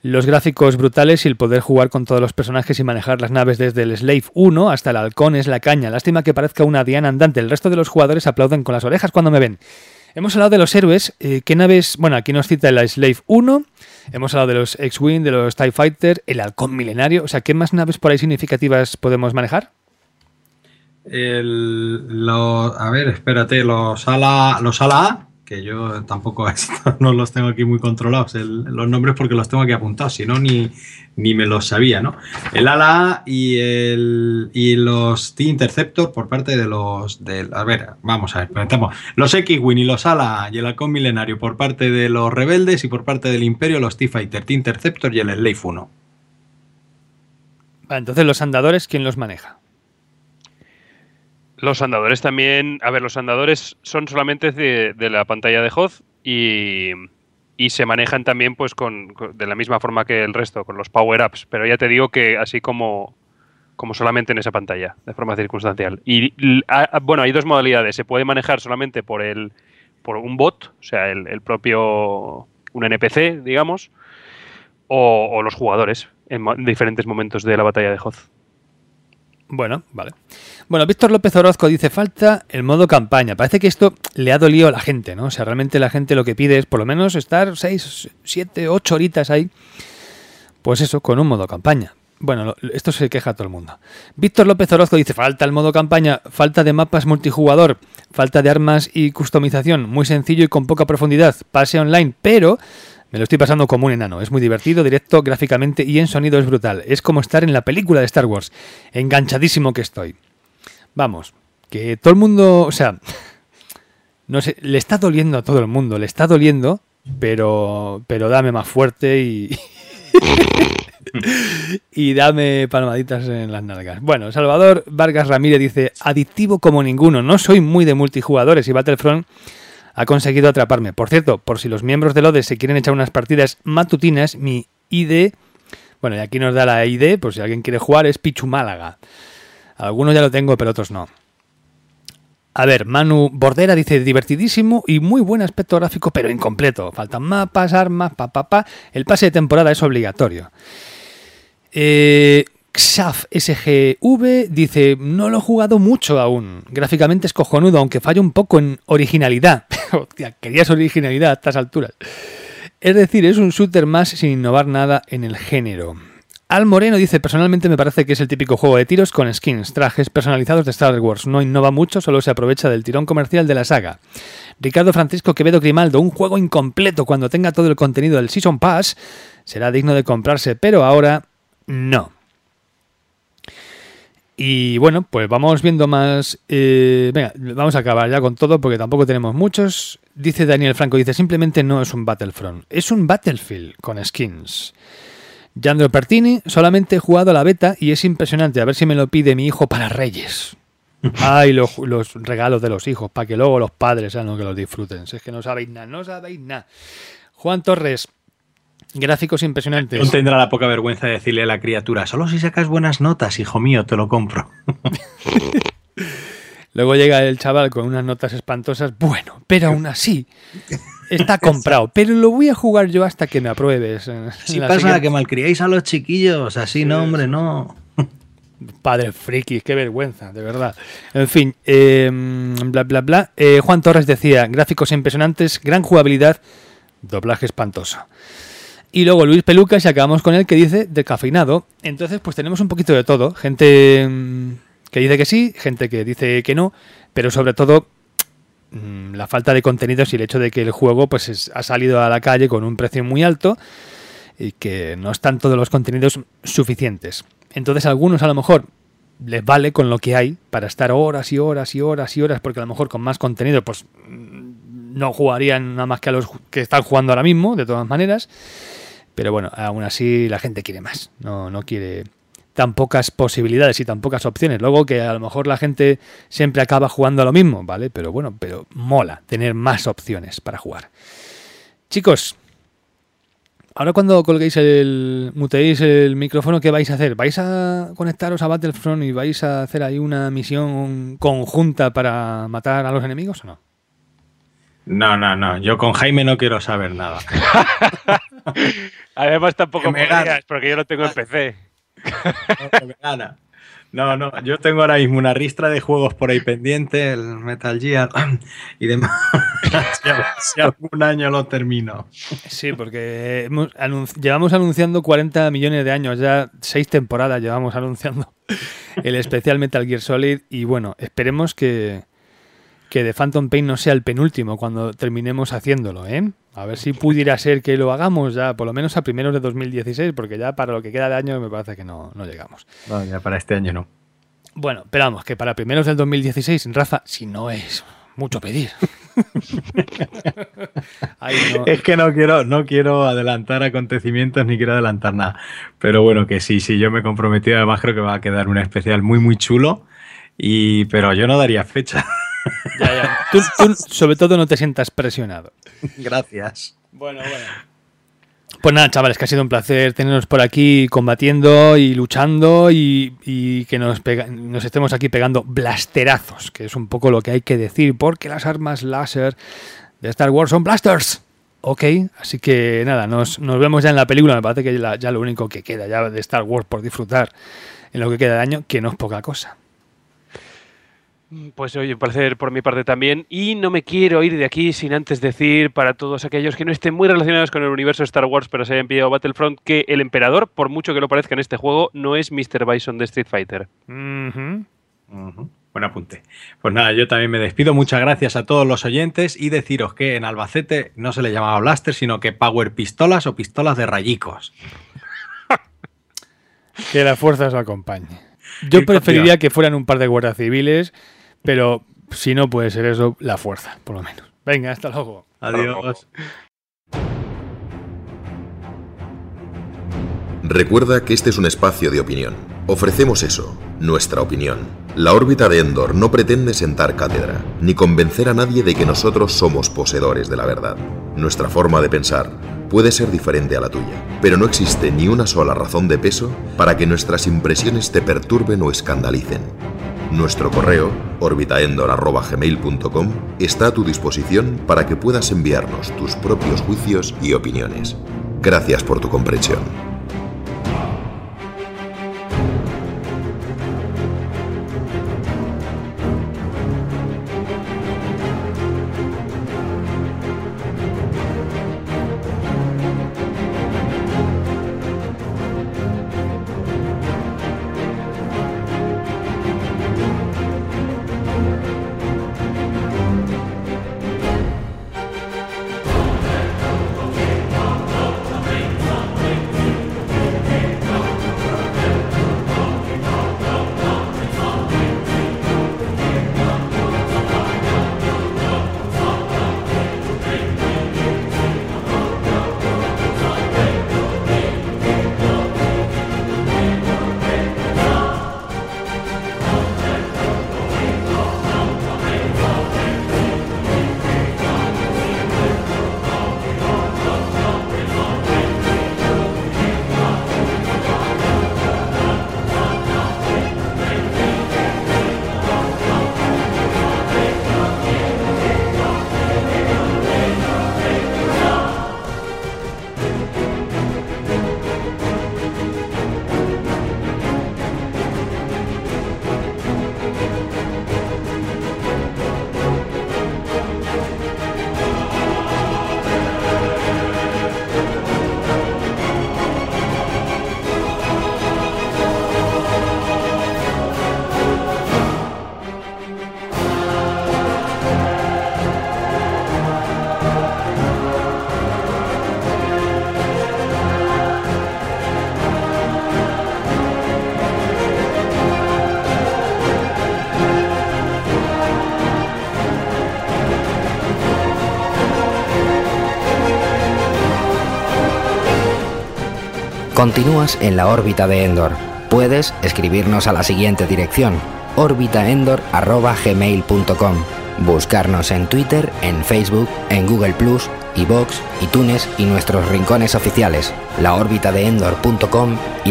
Los gráficos brutales y el poder jugar con todos los personajes y manejar las naves desde el Slave 1 hasta el halcón es la caña. Lástima que parezca una diana andante. El resto de los jugadores aplauden con las orejas cuando me ven. Hemos hablado de los héroes. ¿Qué naves? Bueno, aquí nos cita el Slave 1. Hemos hablado de los X-Wing, de los TIE Fighter, el halcón milenario. O sea, ¿qué más naves por ahí significativas podemos manejar? A ver, espérate, los ala A, que yo tampoco no los tengo aquí muy controlados, los nombres porque los tengo aquí apuntados, si no ni me los sabía, ¿no? El ala A y los T-Interceptor por parte de a ver, vamos a ver, presentamos los X-Wing y los ala A y el halcón milenario por parte de los rebeldes y por parte del Imperio los T-Fighter, T-Interceptor y el Slave 1. Vale, entonces los andadores, ¿quién los maneja? Los andadores también... A ver, los andadores son solamente de la pantalla de Hoth y se manejan también pues de la misma forma que el resto, con los power-ups. Pero ya te digo que así como solamente en esa pantalla, de forma circunstancial. Y bueno, hay dos modalidades. Se puede manejar solamente por un bot, o sea, el propio... un NPC, digamos, o los jugadores en diferentes momentos de la batalla de Hoth. Bueno, vale. Bueno, Víctor López Orozco dice, falta el modo campaña. Parece que esto le ha dolido a la gente, ¿no? O sea, realmente la gente lo que pide es por lo menos estar 6, 7, 8 horitas ahí. Pues eso, con un modo campaña. Bueno, esto se queja a todo el mundo. Víctor López Orozco dice, falta el modo campaña, falta de mapas multijugador, falta de armas y customización, muy sencillo y con poca profundidad, pase online, pero... me lo estoy pasando como un enano. Es muy divertido, directo, gráficamente y en sonido es brutal. Es como estar en la película de Star Wars. Enganchadísimo que estoy. Vamos, que todo el mundo... O sea, no sé, le está doliendo a todo el mundo. Le está doliendo, pero dame más fuerte y... y dame palmaditas en las nalgas. Bueno, Salvador Vargas Ramírez dice, adictivo como ninguno. No soy muy de multijugadores y Battlefront... ha conseguido atraparme. Por cierto, por si los miembros del ODE se quieren echar unas partidas matutinas, mi ID, bueno, y aquí nos da la ID, por si alguien quiere jugar, es Pichu Málaga. Algunos ya lo tengo, pero otros no. A ver, Manu Bordera dice, divertidísimo y muy buen aspecto gráfico, pero incompleto. Faltan mapas, armas, El pase de temporada es obligatorio. Xaf SGV dice, no lo he jugado mucho aún. Gráficamente es cojonudo, aunque falla un poco en originalidad. Hostia, querías originalidad a estas alturas. Es decir, es un shooter más sin innovar nada en el género. Al Moreno dice, personalmente me parece que es el típico juego de tiros con skins, trajes personalizados de Star Wars. No innova mucho, solo se aprovecha del tirón comercial de la saga. Ricardo Francisco Quevedo Grimaldo, un juego incompleto. Cuando tenga todo el contenido del Season Pass será digno de comprarse, pero ahora no. Y bueno, pues vamos viendo más... venga, vamos a acabar ya con todo porque tampoco tenemos muchos. Dice Daniel Franco, dice, simplemente no es un Battlefront, es un Battlefield con skins. Yandro Pertini, solamente he jugado a la beta y es impresionante, a ver si me lo pide mi hijo para Reyes. Ay, los regalos de los hijos, para que luego los padres sean los que los disfruten. Si es que no sabéis nada. Juan Torres... gráficos impresionantes. No tendrá la poca vergüenza de decirle a la criatura, solo si sacas buenas notas, hijo mío, te lo compro. Luego llega el chaval con unas notas espantosas. Bueno, pero aún así está comprado. Pero lo voy a jugar yo hasta que me apruebes. Si pasa siguiente... que malcriáis a los chiquillos, así no, hombre, no. Padre frikis, qué vergüenza, de verdad. En fin, bla, bla, bla. Juan Torres decía, gráficos impresionantes, gran jugabilidad, doblaje espantoso. Y luego Luis Pelucas, y acabamos con él, que dice descafeinado. Entonces, pues tenemos un poquito de todo. Gente que dice que sí, gente que dice que no, pero sobre todo la falta de contenidos y el hecho de que el juego pues ha salido a la calle con un precio muy alto y que no están todos los contenidos suficientes. Entonces, a algunos a lo mejor les vale con lo que hay para estar horas y horas y horas y horas, porque a lo mejor con más contenido pues no jugarían nada más que a los que están jugando ahora mismo, de todas maneras. Pero bueno, aún así la gente quiere más, no quiere tan pocas posibilidades y tan pocas opciones. Luego que a lo mejor la gente siempre acaba jugando a lo mismo, ¿vale? Pero bueno, pero mola tener más opciones para jugar. Chicos, ahora cuando muteéis el micrófono, ¿qué vais a hacer? ¿Vais a conectaros a Battlefront y vais a hacer ahí una misión conjunta para matar a los enemigos o no? No, yo con Jaime no quiero saber nada. Además tampoco me podrías, porque yo lo tengo en PC. No, me gana. No, yo tengo ahora mismo una ristra de juegos por ahí pendiente, el Metal Gear y demás. Si algún año lo termino. Sí, porque llevamos anunciando 40 millones de años, ya 6 temporadas llevamos anunciando el especial Metal Gear Solid y bueno, esperemos que The Phantom Pain no sea el penúltimo cuando terminemos haciéndolo, ¿eh? A ver si pudiera ser que lo hagamos ya, por lo menos a primeros de 2016, porque ya para lo que queda de año me parece que no llegamos. No, ya para este año no. Bueno, esperamos que para primeros del 2016, Rafa, si no es mucho pedir. Ay, no. Es que no quiero adelantar acontecimientos ni quiero adelantar nada. Pero bueno, que sí, yo me he comprometido. Además creo que va a quedar un especial muy, muy chulo. Pero yo no daría fecha. Ya. Tú sobre todo no te sientas presionado. Gracias. Bueno. Pues nada, chavales, que ha sido un placer tenernos por aquí combatiendo y luchando y que nos estemos aquí pegando blasterazos, que es un poco lo que hay que decir, porque las armas láser de Star Wars son blasters. Ok, así que nada, nos vemos ya en la película. Me parece que ya lo único que queda ya de Star Wars por disfrutar en lo que queda de año, que no es poca cosa. Pues oye, un placer por mi parte también, y no me quiero ir de aquí sin antes decir para todos aquellos que no estén muy relacionados con el universo de Star Wars pero se hayan pillado Battlefront, que el emperador, por mucho que lo parezca en este juego, no es Mr. Bison de Street Fighter. Buen apunte. Pues nada, yo también me despido. Muchas gracias a todos los oyentes y deciros que en Albacete no se le llamaba blaster, sino que power pistolas o pistolas de rayicos. Que la fuerza os acompañe. Yo preferiría que fueran un par de guardias civiles, pero si no puede ser eso, la fuerza, por lo menos. Venga, hasta luego. Adiós. Recuerda que este es un espacio de opinión. Ofrecemos eso, nuestra opinión. La órbita de Endor no pretende sentar cátedra, ni convencer a nadie de que nosotros somos poseedores de la verdad. Nuestra forma de pensar puede ser diferente a la tuya, pero no existe ni una sola razón de peso para que nuestras impresiones te perturben o escandalicen. Nuestro correo, orbitaendor@gmail.com, está a tu disposición para que puedas enviarnos tus propios juicios y opiniones. Gracias por tu comprensión. Continúas en la órbita de Endor. Puedes escribirnos a la siguiente dirección: orbitaendor@gmail.com. Buscarnos en Twitter, en Facebook, en Google+, iVoox, iTunes y nuestros rincones oficiales, laorbitadeendor.com y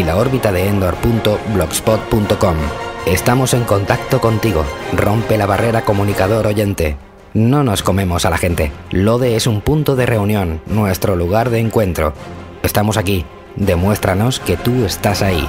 laorbitadeendor.blogspot.com. Estamos en contacto contigo. Rompe la barrera comunicador oyente. No nos comemos a la gente. Lode es un punto de reunión, nuestro lugar de encuentro. Estamos aquí. Demuéstranos que tú estás ahí.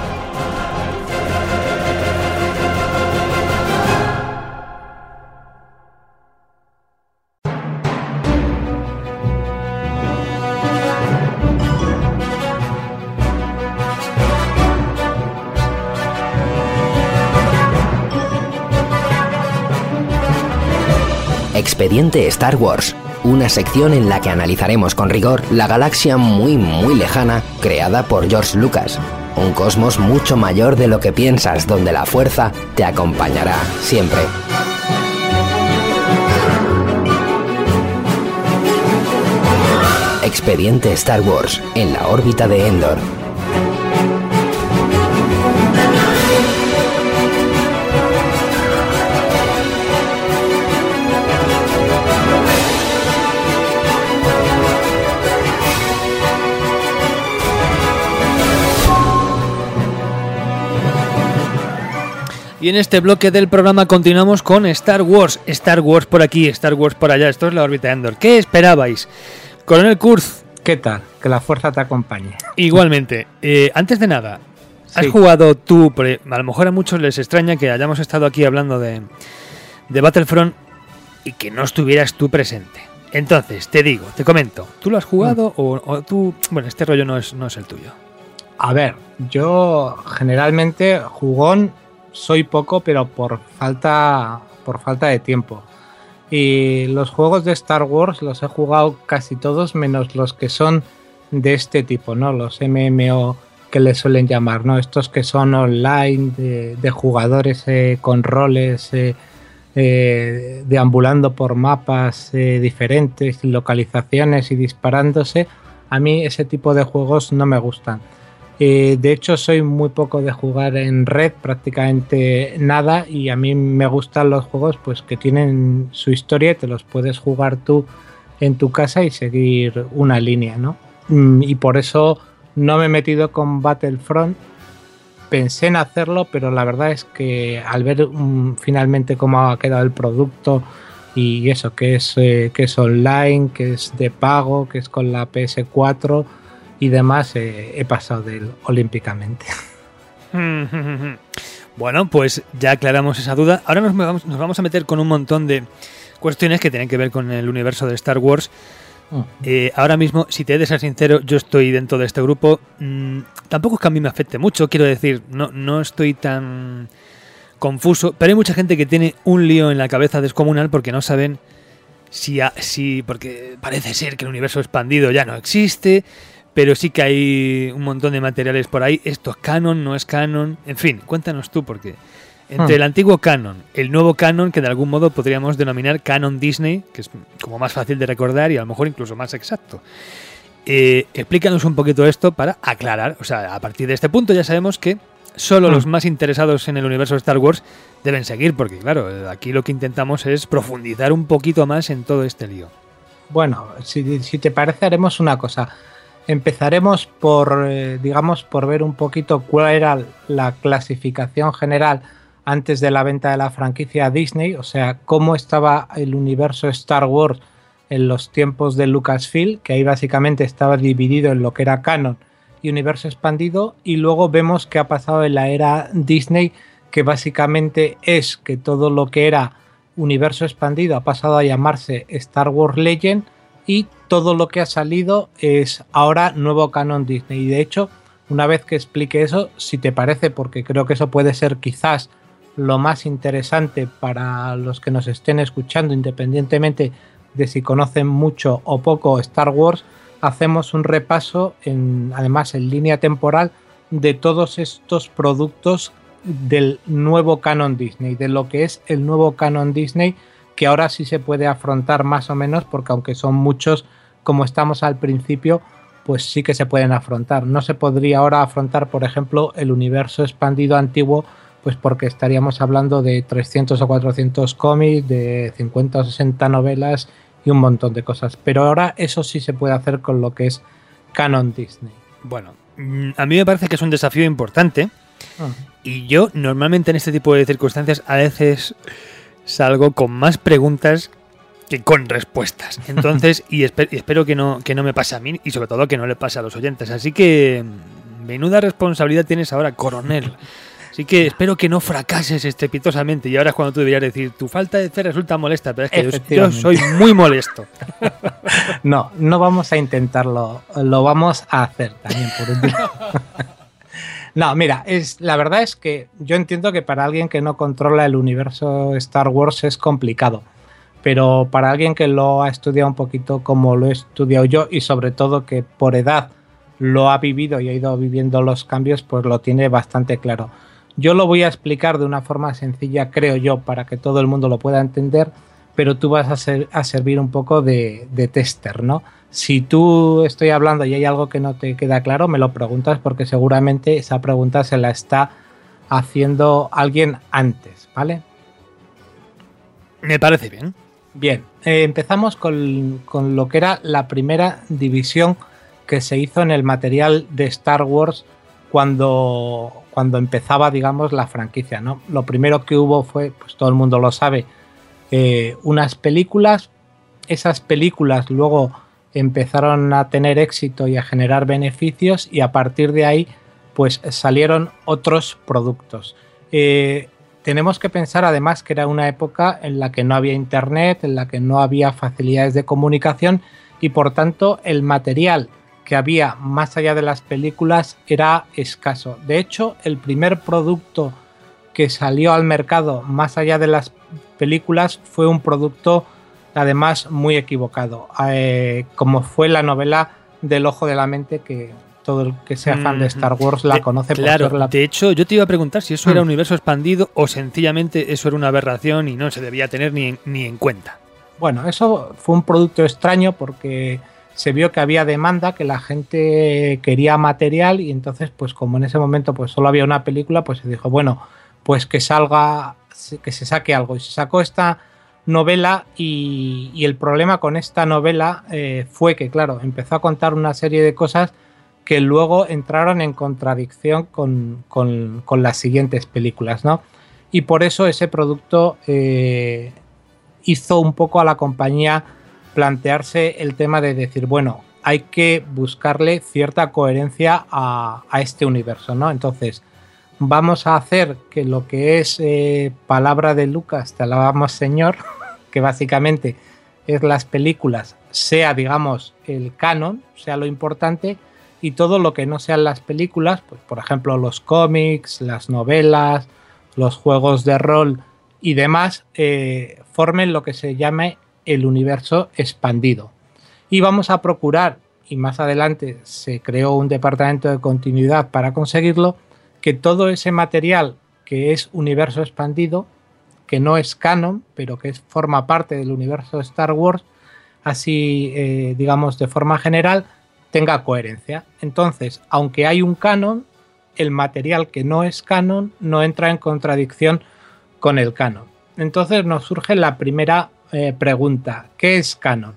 Expediente Star Wars, una sección en la que analizaremos con rigor la galaxia muy lejana creada por George Lucas, un cosmos mucho mayor de lo que piensas, donde la fuerza te acompañará siempre. Expediente Star Wars, en la órbita de Endor. Y en este bloque del programa continuamos con Star Wars. Star Wars por aquí, Star Wars por allá. Esto es la órbita de Endor. ¿Qué esperabais? Coronel Kurz. ¿Qué tal? Que la fuerza te acompañe. Igualmente. Antes de nada, ¿has Sí. jugado tú? A lo mejor a muchos les extraña que hayamos estado aquí hablando de Battlefront y que no estuvieras tú presente. Entonces, te comento. ¿Tú lo has jugado o tú...? Bueno, este rollo no es el tuyo. A ver, yo generalmente jugón soy poco, pero por falta de tiempo. Y los juegos de Star Wars los he jugado casi todos, menos los que son de este tipo, ¿no? Los MMO que les suelen llamar, ¿no? Estos que son online, de jugadores con roles, deambulando por mapas diferentes, localizaciones y disparándose. A mí ese tipo de juegos no me gustan. De hecho, soy muy poco de jugar en red, prácticamente nada, y a mí me gustan los juegos pues que tienen su historia y te los puedes jugar tú en tu casa y seguir una línea, ¿no? Y por eso no me he metido con Battlefront. Pensé en hacerlo, pero la verdad es que al ver finalmente cómo ha quedado el producto y eso, que es online, que es de pago, que es con la PS4 y demás, he pasado de él olímpicamente. Bueno, pues ya aclaramos esa duda. Ahora nos vamos a meter con un montón de cuestiones que tienen que ver con el universo de Star Wars. Ahora mismo, si te he de ser sincero, yo estoy dentro de este grupo. Tampoco es que a mí me afecte mucho, quiero decir, no estoy tan confuso, pero hay mucha gente que tiene un lío en la cabeza descomunal porque no saben porque parece ser que el universo expandido ya no existe, pero sí que hay un montón de materiales por ahí. ¿Esto es canon? ¿No es canon? En fin, cuéntanos tú, porque entre el antiguo canon, el nuevo canon, que de algún modo podríamos denominar canon Disney, que es como más fácil de recordar y a lo mejor incluso más exacto. Explícanos un poquito esto para aclarar. O sea, a partir de este punto ya sabemos que solo los más interesados en el universo de Star Wars deben seguir, porque claro, aquí lo que intentamos es profundizar un poquito más en todo este lío. Bueno, si te parece, haremos una cosa. Empezaremos por ver un poquito cuál era la clasificación general antes de la venta de la franquicia a Disney, o sea, cómo estaba el universo Star Wars en los tiempos de Lucasfilm, que ahí básicamente estaba dividido en lo que era canon y universo expandido, y luego vemos qué ha pasado en la era Disney, que básicamente es que todo lo que era universo expandido ha pasado a llamarse Star Wars Legend, y todo lo que ha salido es ahora nuevo canon Disney. Y de hecho, una vez que explique eso, si te parece, porque creo que eso puede ser quizás lo más interesante para los que nos estén escuchando, independientemente de si conocen mucho o poco Star Wars, hacemos un repaso, además en línea temporal, de todos estos productos del nuevo canon Disney, de lo que es el nuevo canon Disney, que ahora sí se puede afrontar más o menos, porque aunque son muchos, como estamos al principio, pues sí que se pueden afrontar. No se podría ahora afrontar, por ejemplo, el universo expandido antiguo, pues porque estaríamos hablando de 300 o 400 cómics, de 50 o 60 novelas y un montón de cosas. Pero ahora eso sí se puede hacer con lo que es canon Disney. Bueno, a mí me parece que es un desafío importante. Y yo normalmente en este tipo de circunstancias a veces salgo con más preguntas que con respuestas. Entonces, y espero que no me pase a mí y sobre todo que no le pase a los oyentes. Así que menuda responsabilidad tienes ahora, coronel. Así que espero que no fracases estrepitosamente. Y ahora es cuando tú deberías decir, tu falta de fe resulta molesta, pero es que yo soy muy molesto. No vamos a intentarlo, lo vamos a hacer también por un día. No, mira, la verdad es que yo entiendo que para alguien que no controla el universo Star Wars es complicado, pero para alguien que lo ha estudiado un poquito como lo he estudiado yo y sobre todo que por edad lo ha vivido y ha ido viviendo los cambios, pues lo tiene bastante claro. Yo lo voy a explicar de una forma sencilla, creo yo, para que todo el mundo lo pueda entender, pero tú vas a servir un poco de tester, ¿no? Si tú estoy hablando y hay algo que no te queda claro, me lo preguntas porque seguramente esa pregunta se la está haciendo alguien antes, ¿vale? Me parece bien. Bien, empezamos con lo que era la primera división que se hizo en el material de Star Wars cuando empezaba, digamos, la franquicia, ¿no? Lo primero que hubo fue, pues todo el mundo lo sabe, unas películas. Esas películas luego empezaron a tener éxito y a generar beneficios y a partir de ahí pues salieron otros productos. Tenemos que pensar además que era una época en la que no había internet, en la que no había facilidades de comunicación y por tanto el material que había más allá de las películas era escaso. De hecho, el primer producto que salió al mercado más allá de las películas fue un producto además muy equivocado, como fue la novela del Ojo de la Mente, que todo el que sea fan de Star Wars la conoce. Claro, de hecho yo te iba a preguntar si eso era universo expandido o sencillamente eso era una aberración y no se debía tener ni en cuenta. Bueno, eso fue un producto extraño porque se vio que había demanda, que la gente quería material y entonces pues como en ese momento pues solo había una película, pues se dijo, bueno, pues que salga, que se saque algo. Y se sacó esta novela y el problema con esta novela fue que, claro, empezó a contar una serie de cosas que luego entraron en contradicción con las siguientes películas, ¿no? Y por eso ese producto hizo un poco a la compañía plantearse el tema de decir, bueno, hay que buscarle cierta coherencia a este universo, ¿no? Entonces, vamos a hacer que lo que es palabra de Lucas, te alabamos Señor, que básicamente es las películas, sea, digamos, el canon, sea lo importante, y todo lo que no sean las películas, pues por ejemplo los cómics, las novelas, los juegos de rol y demás, formen lo que se llame el universo expandido. Y vamos a procurar, y más adelante se creó un departamento de continuidad para conseguirlo, que todo ese material que es universo expandido, que no es canon, pero que forma parte del universo de Star Wars, así digamos de forma general, tenga coherencia. Entonces, aunque hay un canon, el material que no es canon no entra en contradicción con el canon. Entonces nos surge la primera pregunta, ¿qué es canon?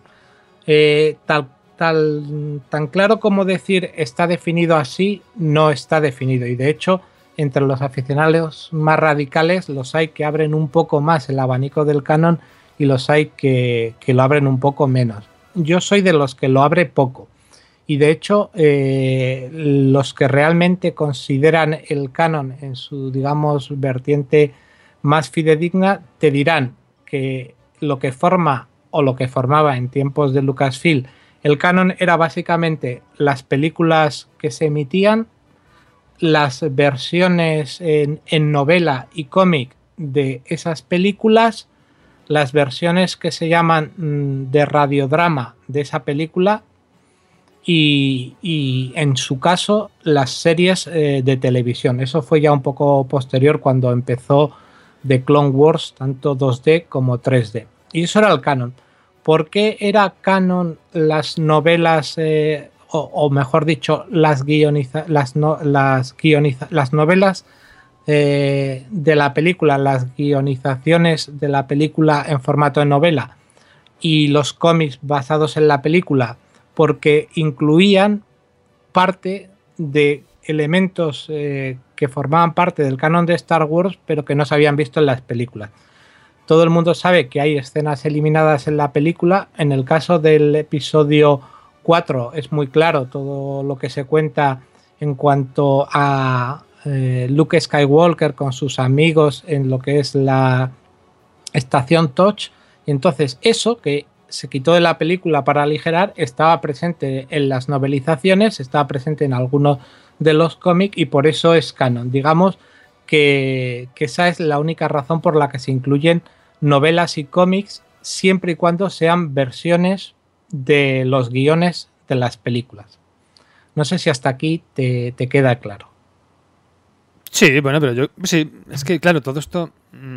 Tan claro como decir está definido así, no está definido, y de hecho entre los aficionados más radicales los hay que abren un poco más el abanico del canon y los hay que lo abren un poco menos. Yo soy de los que lo abre poco y de hecho los que realmente consideran el canon en su, digamos, vertiente más fidedigna te dirán que lo que forma o lo que formaba en tiempos de Lucasfilm el canon era básicamente las películas que se emitían, las versiones en novela y cómic de esas películas, las versiones que se llaman de radiodrama de esa película y en su caso las series de televisión. Eso fue ya un poco posterior cuando empezó The Clone Wars, tanto 2D como 3D. Y eso era el canon. ¿Por qué era canon las novelas, o mejor dicho, las novelas de la película, las guionizaciones de la película en formato de novela y los cómics basados en la película? Porque incluían parte de elementos que formaban parte del canon de Star Wars, pero que no se habían visto en las películas. todo el mundo sabe que hay escenas eliminadas en la película. En el caso del episodio 4 es muy claro todo lo que se cuenta en cuanto a Luke Skywalker con sus amigos en lo que es la estación Touch. Y entonces eso que se quitó de la película para aligerar estaba presente en las novelizaciones, estaba presente en algunos de los cómics y por eso es canon. Digamos que esa es la única razón por la que se incluyen novelas y cómics siempre y cuando sean versiones de los guiones de las películas. No sé si hasta aquí te queda claro. Sí, bueno, pero es que claro, todo esto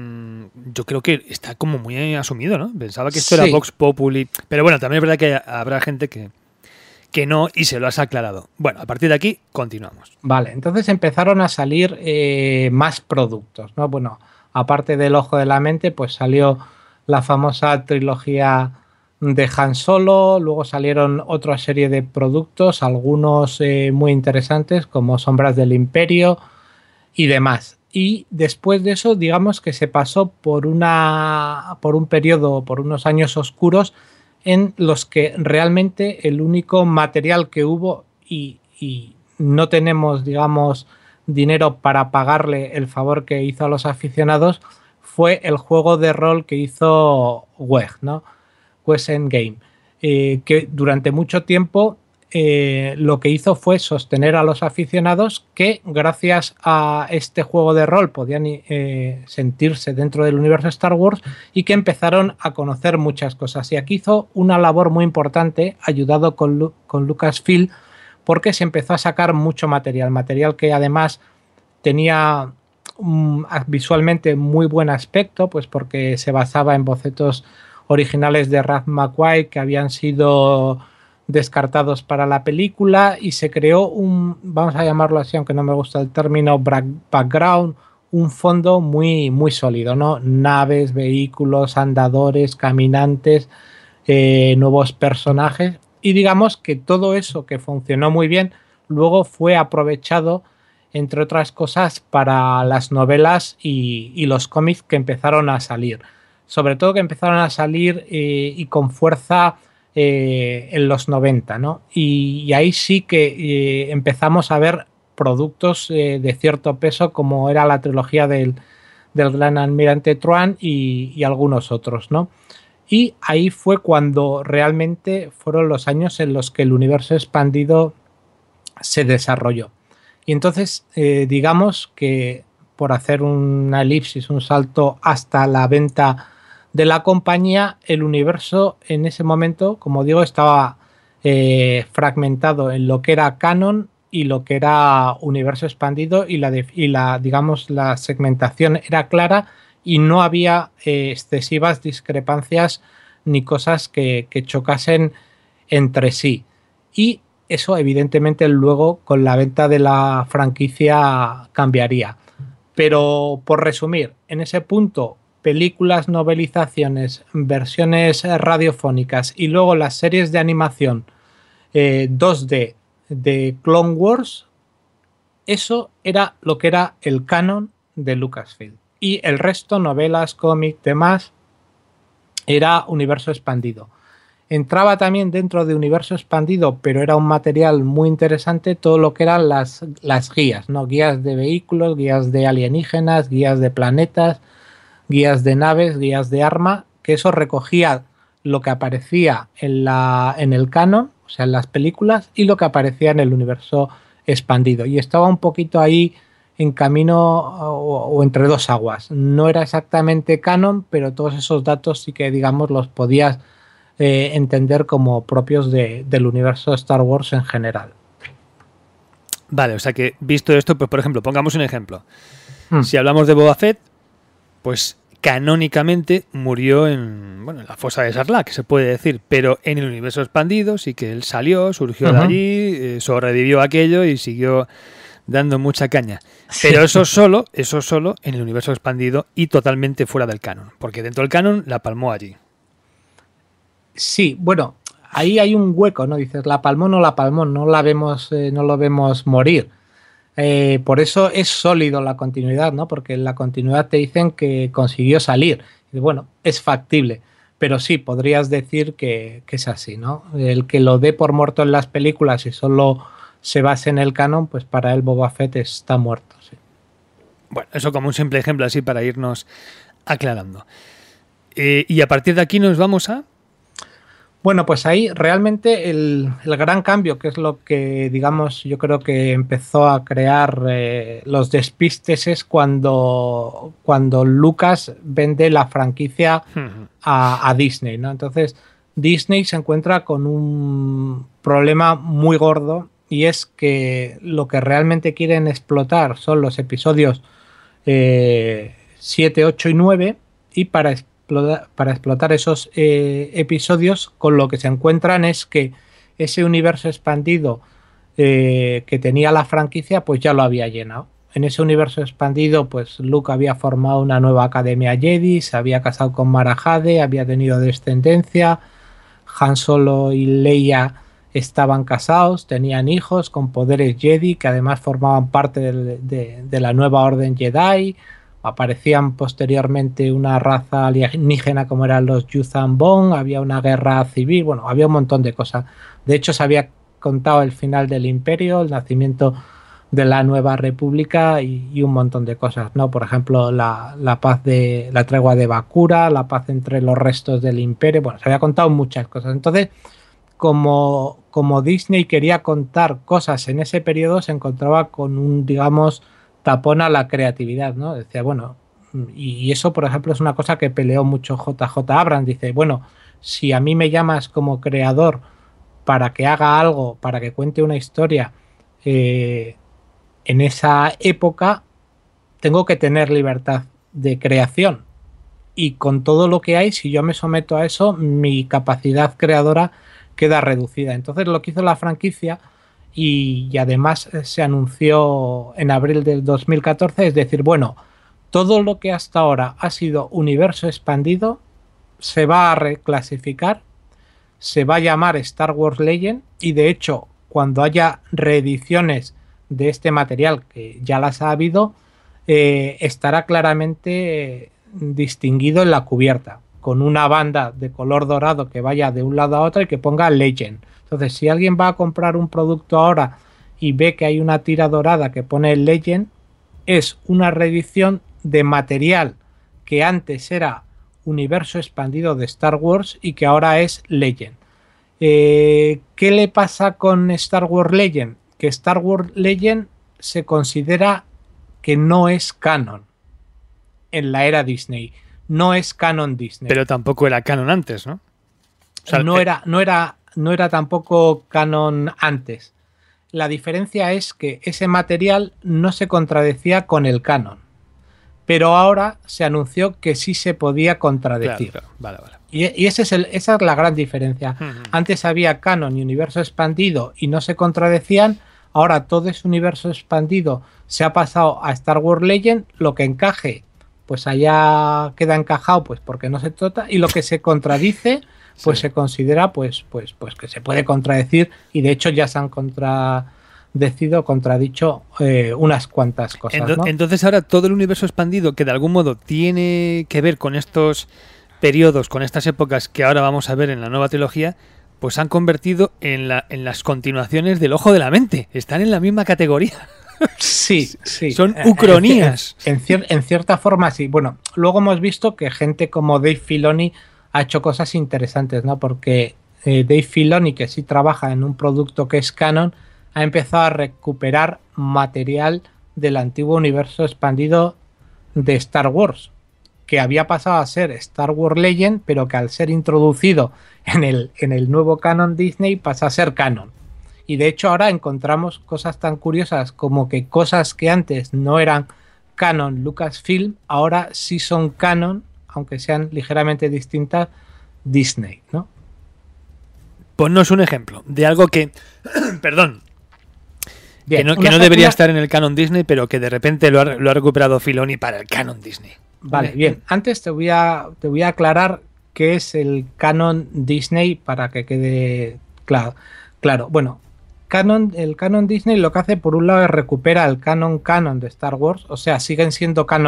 yo creo que está como muy asumido, ¿no? Pensaba que esto era Vox Populi, pero bueno, también es verdad que habrá gente que no y se lo has aclarado. Bueno, a partir de aquí continuamos. Vale, entonces empezaron a salir más productos, ¿no? Bueno, aparte del Ojo de la Mente, pues salió la famosa trilogía de Han Solo, luego salieron otra serie de productos, algunos muy interesantes como Sombras del Imperio y demás. Y después de eso, digamos que se pasó por un periodo, por unos años oscuros en los que realmente el único material que hubo y no tenemos, digamos, dinero para pagarle el favor que hizo a los aficionados fue el juego de rol que hizo WEG, ¿no? Quest Endgame, que durante mucho tiempo lo que hizo fue sostener a los aficionados que gracias a este juego de rol podían sentirse dentro del universo Star Wars y que empezaron a conocer muchas cosas. Y aquí hizo una labor muy importante, ayudado con Lucasfilm, porque se empezó a sacar mucho material que además tenía visualmente muy buen aspecto, pues porque se basaba en bocetos originales de Ralph McQuarrie que habían sido descartados para la película y se creó vamos a llamarlo así, aunque no me gusta el término, background, un fondo muy, muy sólido, ¿no? Naves, vehículos, andadores, caminantes, nuevos personajes y digamos que todo eso que funcionó muy bien luego fue aprovechado entre otras cosas para las novelas y los cómics que empezaron a salir, sobre todo que empezaron a salir y con fuerza en los 90, ¿no? Y ahí sí que empezamos a ver productos de cierto peso como era la trilogía del Gran Almirante Thrawn y algunos otros, ¿no? Y ahí fue cuando realmente fueron los años en los que el universo expandido se desarrolló. Y entonces digamos que por hacer una elipsis, un salto hasta la venta de la compañía, el universo en ese momento, como digo, estaba fragmentado en lo que era canon y lo que era universo expandido y digamos la segmentación era clara y no había excesivas discrepancias ni cosas que chocasen entre sí. Y eso evidentemente luego con la venta de la franquicia cambiaría. Pero por resumir, en ese punto películas, novelizaciones, versiones radiofónicas y luego las series de animación 2D de Clone Wars, eso era lo que era el canon de Lucasfilm. Y el resto, novelas, cómics, demás, era universo expandido. Entraba también dentro de universo expandido, pero era un material muy interesante todo lo que eran las guías, ¿no? Guías de vehículos, guías de alienígenas, guías de planetas, guías de naves, guías de arma, que eso recogía lo que aparecía en el canon, o sea, en las películas, y lo que aparecía en el universo expandido. Y estaba un poquito ahí en camino o entre dos aguas. No era exactamente canon, pero todos esos datos sí que, digamos, los podías entender como propios del universo Star Wars en general. Vale, o sea que visto esto, pues por ejemplo, pongamos un ejemplo. Si hablamos de Boba Fett, pues canónicamente murió en la fosa de Sarlacc, se puede decir, pero en el universo expandido sí que él surgió de allí, sobrevivió a aquello y siguió dando mucha caña. Pero eso solo en el universo expandido y totalmente fuera del canon, porque dentro del canon la palmó allí. Sí, bueno, ahí hay un hueco, ¿no? Dices, la palmó, no la vemos, no lo vemos morir. Por eso es sólido la continuidad, ¿no? Porque en la continuidad te dicen que consiguió salir. Bueno, es factible, pero sí, podrías decir que es así, ¿no? El que lo dé por muerto en las películas y solo se base en el canon, pues para él Boba Fett está muerto, sí. Bueno, eso como un simple ejemplo así para irnos aclarando. Y a partir de aquí nos vamos a... Bueno, pues ahí realmente el gran cambio, que es lo que, digamos, yo creo que empezó a crear los despistes, es cuando Lucas vende la franquicia a Disney, ¿no? Entonces, Disney se encuentra con un problema muy gordo, y es que lo que realmente quieren explotar son los episodios 7, 8 y 9, y para explotar esos episodios, con lo que se encuentran es que ese universo expandido que tenía la franquicia, pues ya lo había llenado. En ese universo expandido, pues Luke había formado una nueva academia Jedi, se había casado con Mara Jade, había tenido descendencia, Han Solo y Leia estaban casados, tenían hijos con poderes Jedi que además formaban parte de la nueva orden Jedi. Aparecían posteriormente una raza alienígena como eran los Yuuzhan Vong, había una guerra civil, bueno, había un montón de cosas. De hecho, se había contado el final del Imperio, el nacimiento de la Nueva República y un montón de cosas, ¿no? Por ejemplo, la tregua de Bakura, la paz entre los restos del Imperio, bueno, se había contado muchas cosas. Entonces, como Disney quería contar cosas en ese periodo, se encontraba con un, digamos, tapón a la creatividad, ¿no? Decía, bueno, y eso, por ejemplo, es una cosa que peleó mucho JJ Abrams. Dice, bueno, si a mí me llamas como creador para que haga algo, para que cuente una historia en esa época, tengo que tener libertad de creación. Y con todo lo que hay, si yo me someto a eso, mi capacidad creadora queda reducida. Entonces, lo que hizo la franquicia, y además se anunció en abril del 2014, es decir, bueno, todo lo que hasta ahora ha sido universo expandido se va a reclasificar, se va a llamar Star Wars Legend, y de hecho, cuando haya reediciones de este material, que ya las ha habido, estará claramente distinguido en la cubierta, con una banda de color dorado que vaya de un lado a otro y que ponga Legend. Entonces, si alguien va a comprar un producto ahora y ve que hay una tira dorada que pone Legend, es una reedición de material que antes era universo expandido de Star Wars y que ahora es Legend. ¿Qué le pasa con Star Wars Legend? Que Star Wars Legend se considera que no es canon en la era Disney. No es canon Disney. Pero tampoco era canon antes, ¿no? O sea, no era tampoco canon antes. La diferencia es que ese material no se contradecía con el canon, pero ahora se anunció que sí se podía contradecir. Claro. Vale. Y esa es la gran diferencia. Antes había canon y universo expandido y no se contradecían. Ahora todo ese universo expandido se ha pasado a Star Wars Legend. Lo que encaje, pues allá queda encajado, pues porque no se trata, y lo que se contradice, pues se considera pues que se puede contradecir, y de hecho ya se han contradicho unas cuantas cosas, ¿no? Entonces ahora todo el universo expandido, que de algún modo tiene que ver con estos periodos, con estas épocas que ahora vamos a ver en la nueva trilogía, pues se han convertido en las continuaciones del Ojo de la Mente. Están en la misma categoría. Sí. Son ucronías. En cierta forma, sí. Bueno, luego hemos visto que gente como Dave Filoni ha hecho cosas interesantes, ¿no? Porque Dave Filoni, que sí trabaja en un producto que es canon, ha empezado a recuperar material del antiguo universo expandido de Star Wars, que había pasado a ser Star Wars Legend, pero que al ser introducido en el nuevo canon Disney pasa a ser canon. Y de hecho ahora encontramos cosas tan curiosas como que cosas que antes no eran canon Lucasfilm, ahora sí son canon, aunque sean ligeramente distintas, Disney, ¿no? Ponnos un ejemplo de algo que... perdón. Bien, que no debería estar en el canon Disney, pero que de repente lo ha recuperado Filoni para el canon Disney. Vale, bien. Antes te voy a aclarar qué es el canon Disney para que quede claro. Bueno, el canon Disney lo que hace por un lado es recupera el canon de Star Wars, o sea, siguen siendo canon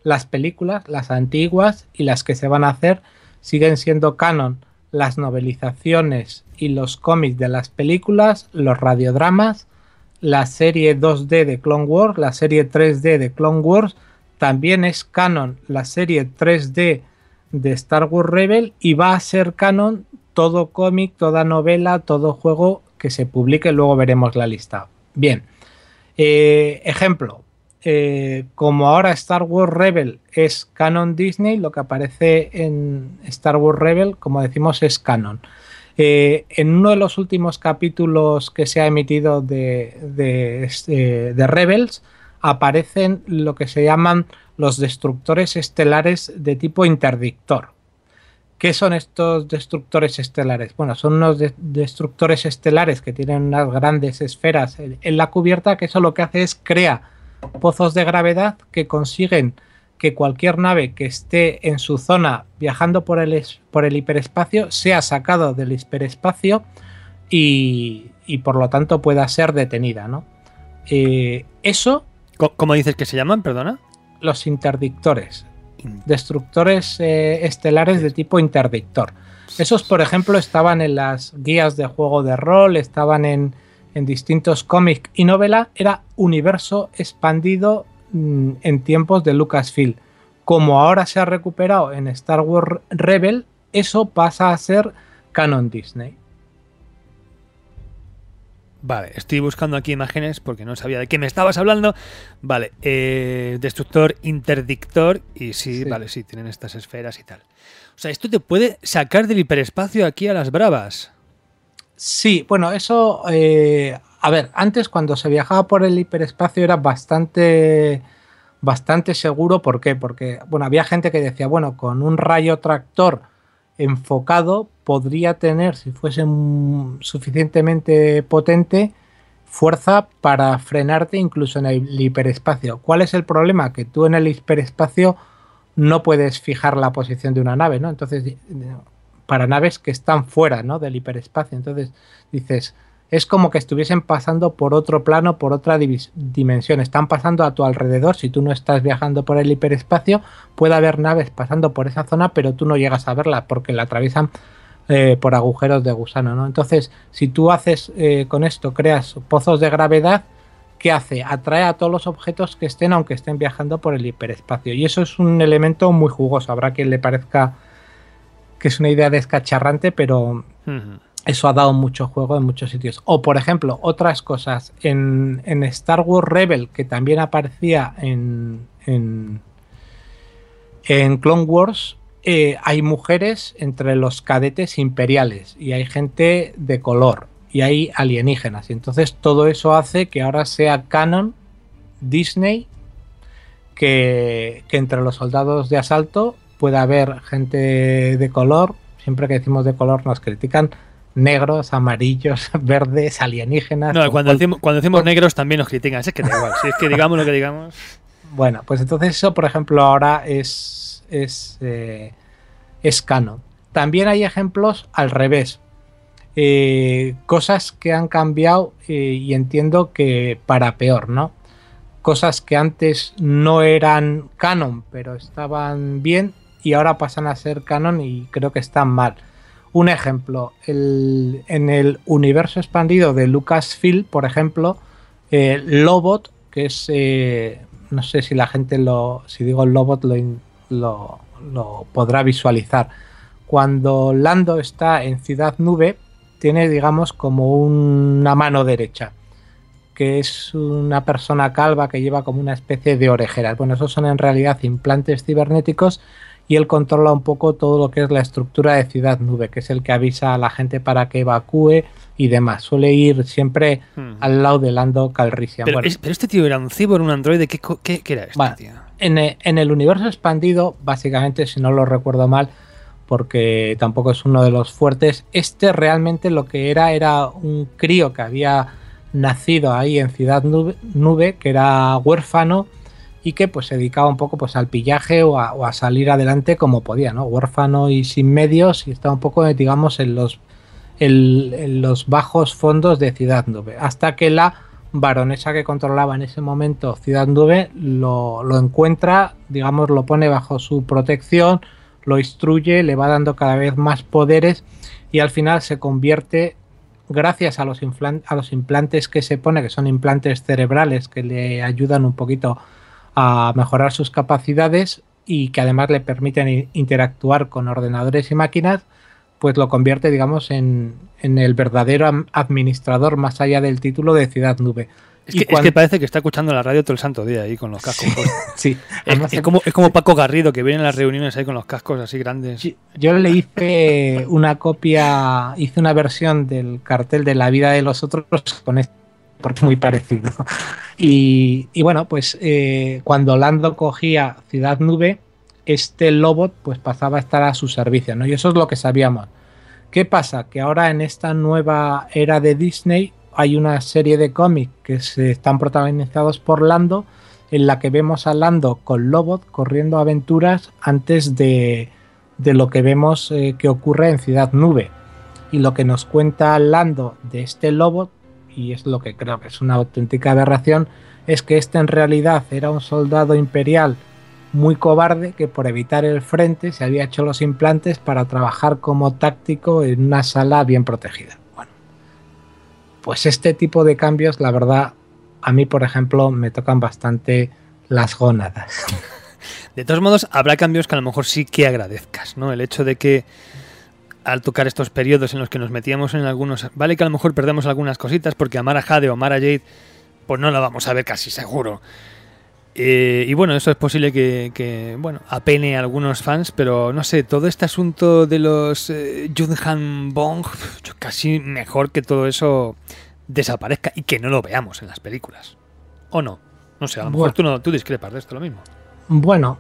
las películas, las antiguas y las que se van a hacer, siguen siendo canon las novelizaciones y los cómics de las películas, los radiodramas, la serie 2D de Clone Wars, la serie 3D de Clone Wars, también es canon la serie 3D de Star Wars Rebel y va a ser canon todo cómic, toda novela, todo juego que se publique, luego veremos la lista. Bien, ejemplo, como ahora Star Wars Rebel es canon Disney, lo que aparece en Star Wars Rebel, como decimos, es canon. En uno de los últimos capítulos que se ha emitido de Rebels aparecen lo que se llaman los destructores estelares de tipo interdictor. ¿Qué son estos destructores estelares? Bueno, son unos destructores estelares que tienen unas grandes esferas en la cubierta, que eso lo que hace es crea pozos de gravedad que consiguen que cualquier nave que esté en su zona viajando por el hiperespacio sea sacado del hiperespacio y por lo tanto pueda ser detenida, ¿no? Eso... ¿Cómo dices que se llaman? Perdona. Los interdictores. Destructores estelares de tipo interdictor. Esos, por ejemplo, estaban en las guías de juego de rol, estaban en distintos cómics y novela. Era universo expandido en tiempos de Lucasfilm. Como ahora se ha recuperado en Star Wars Rebel, eso pasa a ser canon Disney. Vale, estoy buscando aquí imágenes porque no sabía de qué me estabas hablando. Vale, destructor interdictor y sí, vale, sí, tienen estas esferas y tal. O sea, esto te puede sacar del hiperespacio aquí a las bravas. Sí, bueno, eso... a ver, antes cuando se viajaba por el hiperespacio era bastante seguro. ¿Por qué? Porque, bueno, había gente que decía, bueno, con un rayo tractor enfocado podría tener, si fuese suficientemente potente, fuerza para frenarte incluso en el hiperespacio. ¿Cuál es el problema? Que tú en el hiperespacio no puedes fijar la posición de una nave, ¿no? Entonces, para naves que están fuera, ¿no?, del hiperespacio. Entonces dices, es como que estuviesen pasando por otro plano, por otra dimensión. Están pasando a tu alrededor. Si tú no estás viajando por el hiperespacio, puede haber naves pasando por esa zona, pero tú no llegas a verla porque la atraviesan por agujeros de gusano, ¿no? Entonces, si tú haces con esto, creas pozos de gravedad, ¿qué hace? Atrae a todos los objetos que estén, aunque estén viajando por el hiperespacio. Y eso es un elemento muy jugoso. Habrá quien le parezca que es una idea descacharrante, pero... Eso ha dado mucho juego en muchos sitios. O, por ejemplo, otras cosas. En Star Wars Rebel, que también aparecía en Clone Wars, hay mujeres entre los cadetes imperiales y hay gente de color y hay alienígenas. Y entonces todo eso hace que ahora sea canon Disney, que entre los soldados de asalto pueda haber gente de color. Siempre que decimos de color nos critican. Negros, amarillos, verdes, alienígenas. No, cuando decimos negros también nos critican. Es que da igual. Si es que digamos lo que digamos. Bueno, pues entonces eso, por ejemplo, ahora es canon. También hay ejemplos al revés. Cosas que han cambiado y entiendo que para peor, ¿no? Cosas que antes no eran canon, pero estaban bien y ahora pasan a ser canon y creo que están mal. Un ejemplo, en el universo expandido de Lucasfilm, por ejemplo, Lobot, que es, no sé si la gente si digo Lobot lo podrá visualizar. Cuando Lando está en Ciudad Nube, tiene, digamos, como una mano derecha, que es una persona calva que lleva como una especie de orejeras. Bueno, esos son en realidad implantes cibernéticos. Y él controla un poco todo lo que es la estructura de Ciudad Nube, que es el que avisa a la gente para que evacúe y demás. Suele ir siempre al lado de Lando Calrissian. Pero este tío era un cyborg, un androide, ¿qué era esto, bueno, tío? En el universo expandido, básicamente, si no lo recuerdo mal, porque tampoco es uno de los fuertes, realmente lo que era un crío que había nacido ahí en Ciudad Nube, que era huérfano, y que pues se dedicaba un poco pues al pillaje o a salir adelante como podía, ¿no? Huérfano y sin medios, y estaba un poco, digamos, en los bajos fondos de Ciudad Nube, hasta que la baronesa que controlaba en ese momento Ciudad Nube lo encuentra, digamos, lo pone bajo su protección, lo instruye, le va dando cada vez más poderes y al final se convierte, gracias a los implantes que se pone, que son implantes cerebrales que le ayudan un poquito a mejorar sus capacidades y que además le permiten interactuar con ordenadores y máquinas, pues lo convierte, digamos, en el verdadero administrador más allá del título de Ciudad Nube. Es que parece que está escuchando la radio todo el santo día ahí con los cascos. Sí. Es como Paco Garrido, que viene en las reuniones ahí con los cascos así grandes. Yo le hice una copia, hice una versión del cartel de La vida de los otros con esto, porque es muy parecido. Y bueno, pues cuando Lando cogía Ciudad Nube, este Lobot pues pasaba a estar a su servicio, ¿no? Y eso es lo que sabíamos. ¿Qué pasa? Que ahora en esta nueva era de Disney hay una serie de cómics que están protagonizados por Lando, en la que vemos a Lando con Lobot corriendo aventuras antes de lo que vemos que ocurre en Ciudad Nube. Y lo que nos cuenta Lando de este Lobot, y es lo que creo que es una auténtica aberración, es que este en realidad era un soldado imperial muy cobarde que por evitar el frente se había hecho los implantes para trabajar como táctico en una sala bien protegida. Bueno, pues este tipo de cambios, la verdad, a mí, por ejemplo, me tocan bastante las gónadas. De todos modos, habrá cambios que a lo mejor sí que agradezcas, ¿no? El hecho de que al tocar estos periodos en los que nos metíamos en algunos... Vale que a lo mejor perdemos algunas cositas porque a Mara Jade o Mara Jade pues no la vamos a ver casi seguro. Y bueno, eso es posible que bueno, apene a algunos fans, pero no sé, todo este asunto de los Yunhan Bong, casi mejor que todo eso desaparezca y que no lo veamos en las películas. ¿O no? No sé, a lo mejor tú discrepas de esto lo mismo. Bueno,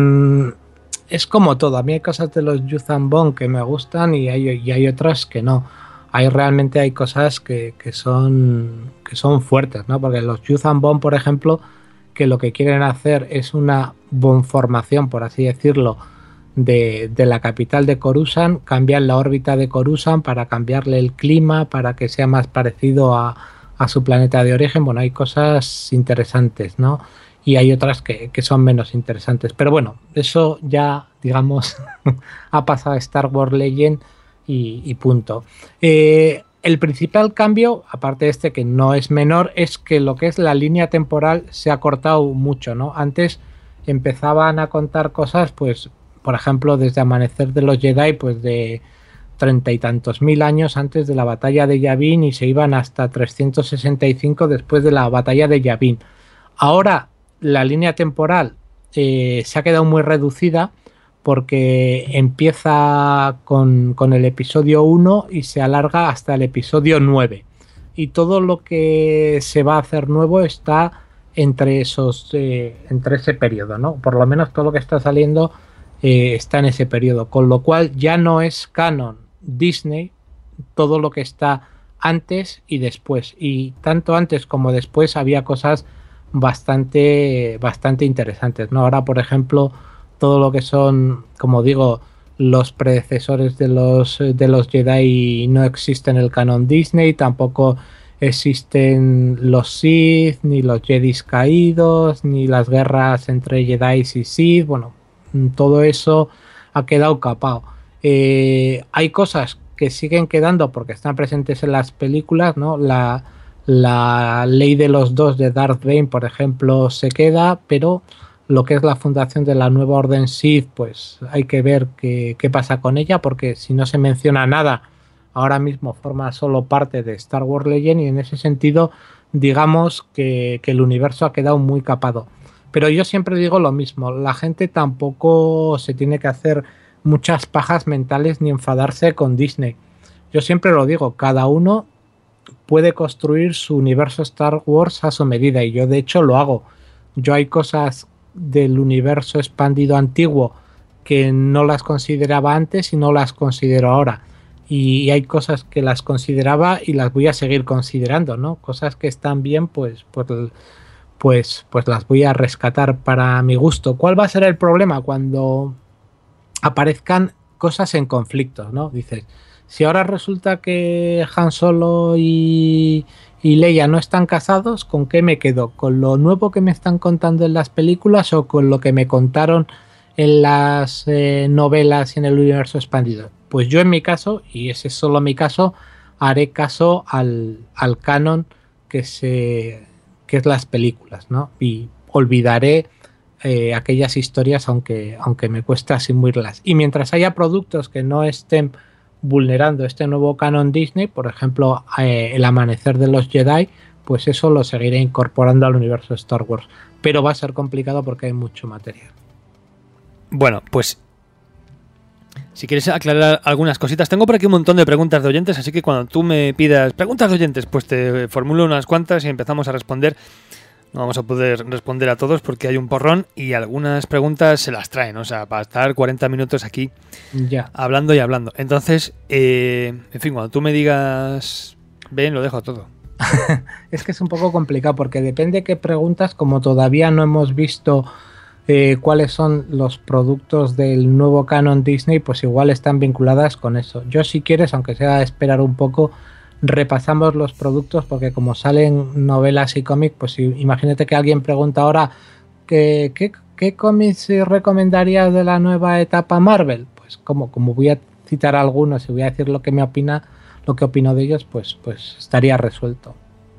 es como todo. A mí hay cosas de los Yuzhan Bong que me gustan y hay otras que no. Realmente hay cosas que son fuertes, ¿no? Porque los Yuzhan Bong, por ejemplo, que lo que quieren hacer es una bonformación, por así decirlo, de la capital de Coruscant, cambian la órbita de Coruscant para cambiarle el clima, para que sea más parecido a su planeta de origen. Bueno, hay cosas interesantes, ¿no? Y hay otras que son menos interesantes. Pero bueno, eso ya, digamos, ha pasado a Star Wars Legend y punto. El principal cambio, aparte de este que no es menor, es que lo que es la línea temporal se ha cortado mucho, ¿no? Antes empezaban a contar cosas, pues, por ejemplo, desde Amanecer de los Jedi, pues de 30 y tantos mil años antes de la batalla de Yavin y se iban hasta 365 después de la batalla de Yavin. Ahora la línea temporal se ha quedado muy reducida porque empieza con el episodio 1 y se alarga hasta el episodio 9. Y todo lo que se va a hacer nuevo está entre ese periodo, ¿no? Por lo menos todo lo que está saliendo está en ese periodo. Con lo cual ya no es canon Disney todo lo que está antes y después. Y tanto antes como después había cosas bastante interesantes, ¿no? Ahora, por ejemplo, todo lo que son, como digo, los predecesores de los Jedi no existen en el canon Disney, tampoco existen los Sith, ni los Jedis caídos, ni las guerras entre Jedi y Sith. Bueno, todo eso ha quedado capado. Hay cosas que siguen quedando porque están presentes en las películas, ¿no? La ley de los dos de Darth Bane, por ejemplo, se queda, pero lo que es la fundación de la nueva Orden Sith, pues hay que ver qué pasa con ella, porque si no se menciona nada, ahora mismo forma solo parte de Star Wars Legend y en ese sentido, digamos que el universo ha quedado muy capado. Pero yo siempre digo lo mismo, la gente tampoco se tiene que hacer muchas pajas mentales ni enfadarse con Disney. Yo siempre lo digo, cada uno puede construir su universo Star Wars a su medida y yo de hecho lo hago. Yo hay cosas del universo expandido antiguo que no las consideraba antes y no las considero ahora. Y hay cosas que las consideraba y las voy a seguir considerando, ¿no? Cosas que están bien, pues las voy a rescatar para mi gusto. ¿Cuál va a ser el problema? Cuando aparezcan cosas en conflicto, ¿no? Dices, Si ahora resulta que Han Solo y Leia no están casados, ¿con qué me quedo? ¿Con lo nuevo que me están contando en las películas o con lo que me contaron en las novelas y en el universo expandido? Pues yo en mi caso, y ese es solo mi caso, haré caso al canon que es las películas, ¿no? Y olvidaré aquellas historias aunque me cueste asumirlas. Y mientras haya productos que no estén vulnerando este nuevo canon Disney, por ejemplo, el amanecer de los Jedi, pues eso lo seguiré incorporando al universo Star Wars. Pero va a ser complicado porque hay mucho material. Bueno, pues si quieres aclarar algunas cositas, tengo por aquí un montón de preguntas de oyentes, así que cuando tú me pidas preguntas de oyentes, pues te formulo unas cuantas y empezamos a responder. No vamos a poder responder a todos porque hay un porrón y algunas preguntas se las traen, o sea, para estar 40 minutos aquí ya hablando y hablando. Entonces, en fin, cuando tú me digas, ven, lo dejo todo. Es que es un poco complicado porque depende qué preguntas, como todavía no hemos visto cuáles son los productos del nuevo canon Disney, pues igual están vinculadas con eso. Yo, si quieres, aunque sea esperar un poco, repasamos los productos porque como salen novelas y cómics, pues imagínate que alguien pregunta ahora ¿qué cómics recomendarías de la nueva etapa Marvel? Pues como voy a citar algunos y voy a decir lo que opino de ellos, pues estaría resuelto.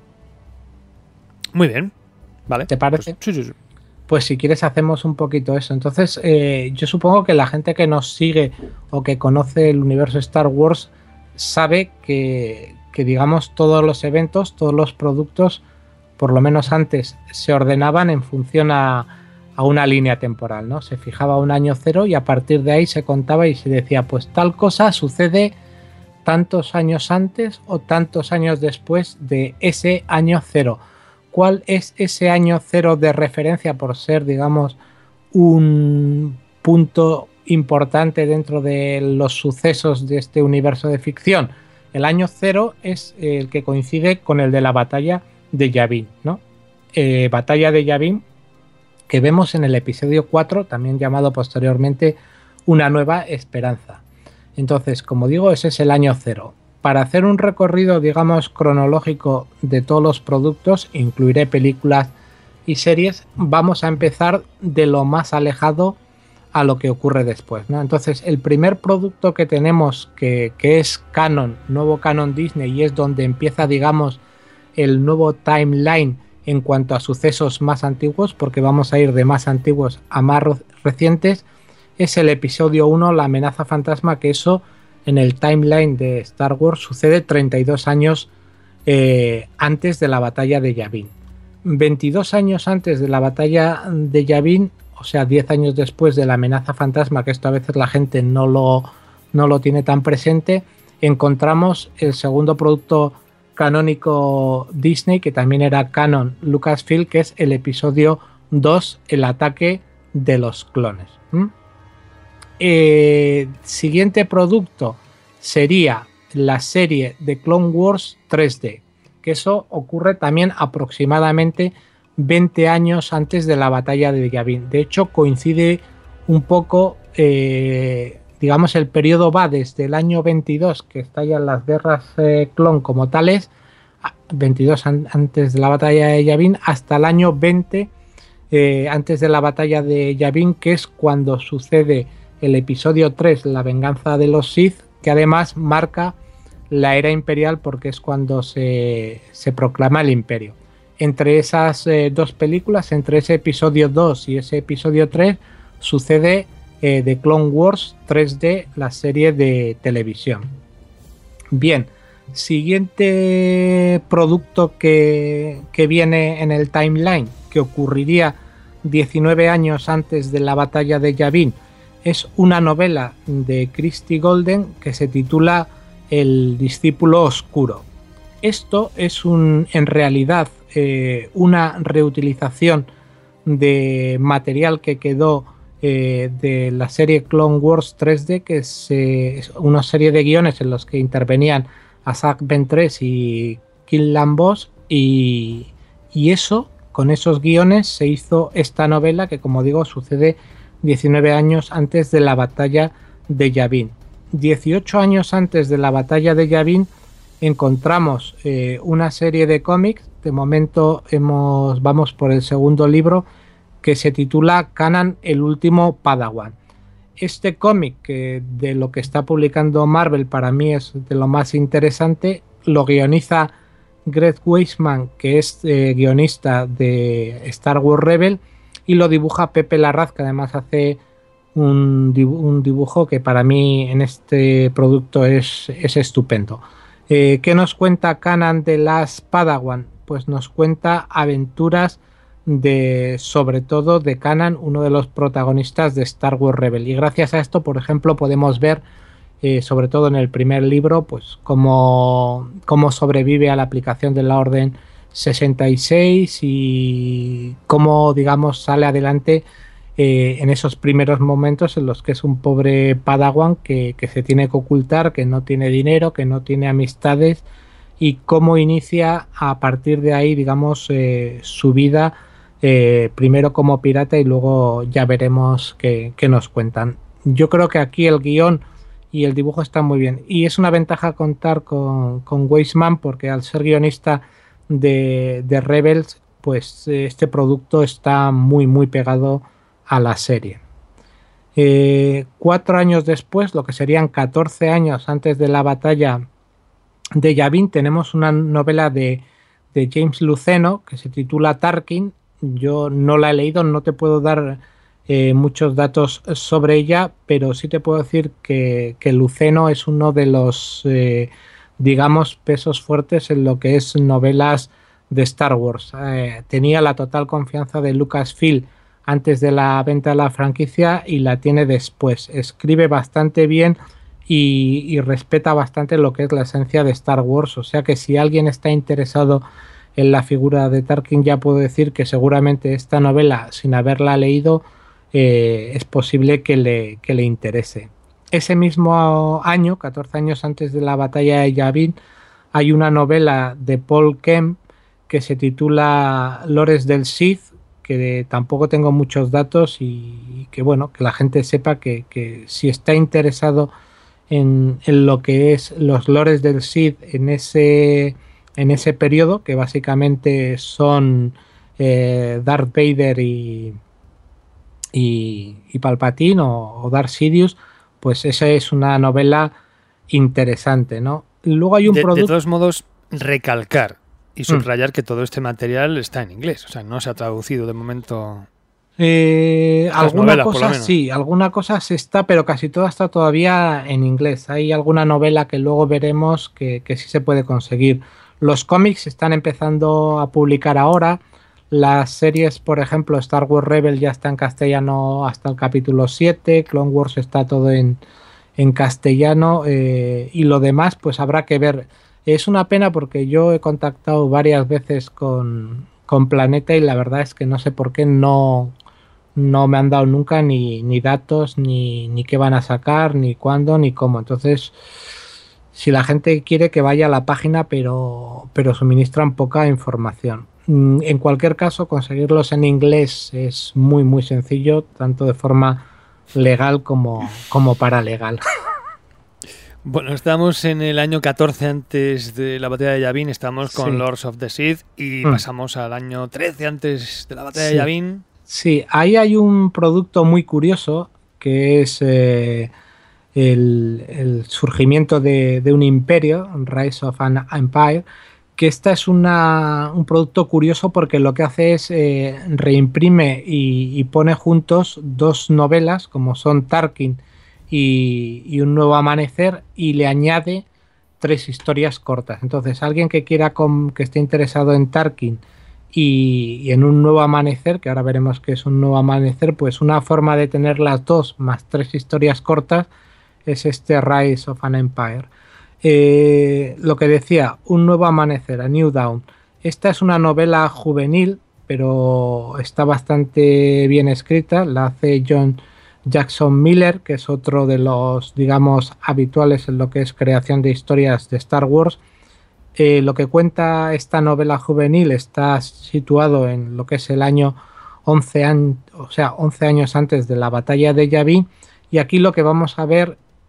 Muy bien, vale. ¿Te parece? Pues, sí. Pues si quieres hacemos un poquito eso. Entonces yo supongo que la gente que nos sigue o que conoce el universo Star Wars sabe que digamos todos los eventos, todos los productos, por lo menos antes, se ordenaban en función a una línea temporal, ¿no? Se fijaba un año cero y a partir de ahí se contaba y se decía, pues tal cosa sucede tantos años antes o tantos años después de ese año cero. ¿Cuál es ese año cero de referencia por ser, digamos, un punto importante dentro de los sucesos de este universo de ficción? El año cero es el que coincide con el de la batalla de Yavin, ¿no? Batalla de Yavin que vemos en el episodio 4, también llamado posteriormente Una Nueva Esperanza. Entonces, como digo, ese es el año cero. Para hacer un recorrido, digamos, cronológico de todos los productos, incluiré películas y series, vamos a empezar de lo más alejado a lo que ocurre después, ¿no? Entonces, el primer producto que tenemos que es canon, nuevo canon Disney, y es donde empieza, digamos, el nuevo timeline en cuanto a sucesos más antiguos, porque vamos a ir de más antiguos a más recientes, es el episodio 1, La amenaza fantasma, que eso en el timeline de Star Wars sucede 32 años antes de la batalla de Yavin. 22 años antes de la batalla de Yavin, o sea, 10 años después de la amenaza fantasma, que esto a veces la gente no lo tiene tan presente, encontramos el segundo producto canónico Disney, que también era canon Lucasfilm, que es el episodio 2, El ataque de los clones. Siguiente producto sería la serie de Clone Wars 3D, que eso ocurre también aproximadamente 20 años antes de la batalla de Yavin. De hecho, coincide un poco, digamos, el periodo va desde el año 22, que estallan las guerras clon como tales, 22 antes de la batalla de Yavin, hasta el año 20 antes de la batalla de Yavin, que es cuando sucede el episodio 3, La venganza de los Sith, que además marca la era imperial porque es cuando se proclama el imperio. Entre esas dos películas, entre ese episodio 2 y ese episodio 3, sucede The Clone Wars 3D, la serie de televisión. Bien, siguiente producto que viene en el timeline, que ocurriría 19 años antes de la batalla de Yavin, es una novela de Christie Golden que se titula El discípulo oscuro. Esto es en realidad una reutilización de material que quedó de la serie Clone Wars 3D, que es una serie de guiones en los que intervenían Asajj Ventress y Quinlan Vos, y eso, con esos guiones se hizo esta novela que, como digo, sucede 19 años antes de la batalla de Yavin. 18 años antes de la batalla de Yavin encontramos una serie de cómics. De momento vamos por el segundo libro, que se titula Kanan, el último Padawan. Este cómic, que de lo que está publicando Marvel, para mí es de lo más interesante. Lo guioniza Greg Weisman, que es guionista de Star Wars Rebel, y lo dibuja Pepe Larraz, que además hace un dibujo que para mí en este producto es estupendo. ¿Qué nos cuenta Kanan de las Padawan? Pues nos cuenta aventuras sobre todo de Kanan, uno de los protagonistas de Star Wars Rebel. Y gracias a esto, por ejemplo, podemos ver, sobre todo en el primer libro, pues cómo sobrevive a la aplicación de la Orden 66 y cómo, digamos, sale adelante en esos primeros momentos en los que es un pobre Padawan que se tiene que ocultar, que no tiene dinero, que no tiene amistades, y cómo inicia a partir de ahí, digamos, su vida, primero como pirata y luego ya veremos qué nos cuentan. Yo creo que aquí el guión y el dibujo están muy bien, y es una ventaja contar con Weisman, porque al ser guionista de Rebels, pues este producto está muy pegado a la serie. 4 años después, lo que serían 14 años antes de la batalla de Yavin, tenemos una novela de James Luceno que se titula Tarkin. Yo no la he leído, no te puedo dar muchos datos sobre ella, pero sí te puedo decir que Luceno es uno de los digamos pesos fuertes en lo que es novelas de Star Wars. Tenía la total confianza de Lucasfilm antes de la venta de la franquicia y la tiene después. Escribe bastante bien y respeta bastante lo que es la esencia de Star Wars, o sea que si alguien está interesado en la figura de Tarkin, ya puedo decir que seguramente esta novela, sin haberla leído, es posible que le interese. Ese mismo año, 14 años antes de la batalla de Yavin, hay una novela de Paul Kemp que se titula Lores del Sith, que tampoco tengo muchos datos, y que bueno, que la gente sepa que si está interesado en lo que es los lores del Sith en ese periodo, que básicamente son Darth Vader y Palpatine o Darth Sidious, pues esa es una novela interesante, ¿no? Luego hay un producto... De todos modos, recalcar y subrayar que todo este material está en inglés, o sea, no se ha traducido de momento. Alguna novelas, cosa sí, alguna cosa se está, pero casi toda está todavía en inglés. Hay alguna novela que luego veremos que sí se puede conseguir. Los cómics se están empezando a publicar ahora. Las series, por ejemplo, Star Wars Rebel ya está en castellano hasta el capítulo 7, Clone Wars está todo en castellano, y lo demás pues habrá que ver. Es una pena porque yo he contactado varias veces con Planeta y la verdad es que no sé por qué no me han dado nunca ni datos, ni qué van a sacar, ni cuándo, ni cómo. Entonces, si la gente quiere que vaya a la página, pero suministran poca información. En cualquier caso, conseguirlos en inglés es muy sencillo, tanto de forma legal como paralegal. Bueno, estamos en el año 14 antes de la batalla de Yavin, estamos con Sí. Lords of the Sith y pasamos al año 13 antes de la batalla de Yavin. Sí, ahí hay un producto muy curioso que es el surgimiento de un imperio, Rise of an Empire, que esta es un producto curioso porque lo que hace es reimprime y pone juntos dos novelas como son Tarkin y Un Nuevo Amanecer, y le añade 3 historias cortas. Entonces alguien que quiera que esté interesado en Tarkin y en Un Nuevo Amanecer, que ahora veremos que es Un Nuevo Amanecer, pues una forma de tener las dos más 3 historias cortas es este Rise of an Empire. Lo que decía, Un Nuevo Amanecer, A New Dawn, esta es una novela juvenil pero está bastante bien escrita, la hace John Jackson Miller, que es otro de los, digamos, habituales en lo que es creación de historias de Star Wars. Lo que cuenta esta novela juvenil está situado en lo que es el año 11 años antes de la batalla de Yavin, y aquí lo que vamos a ver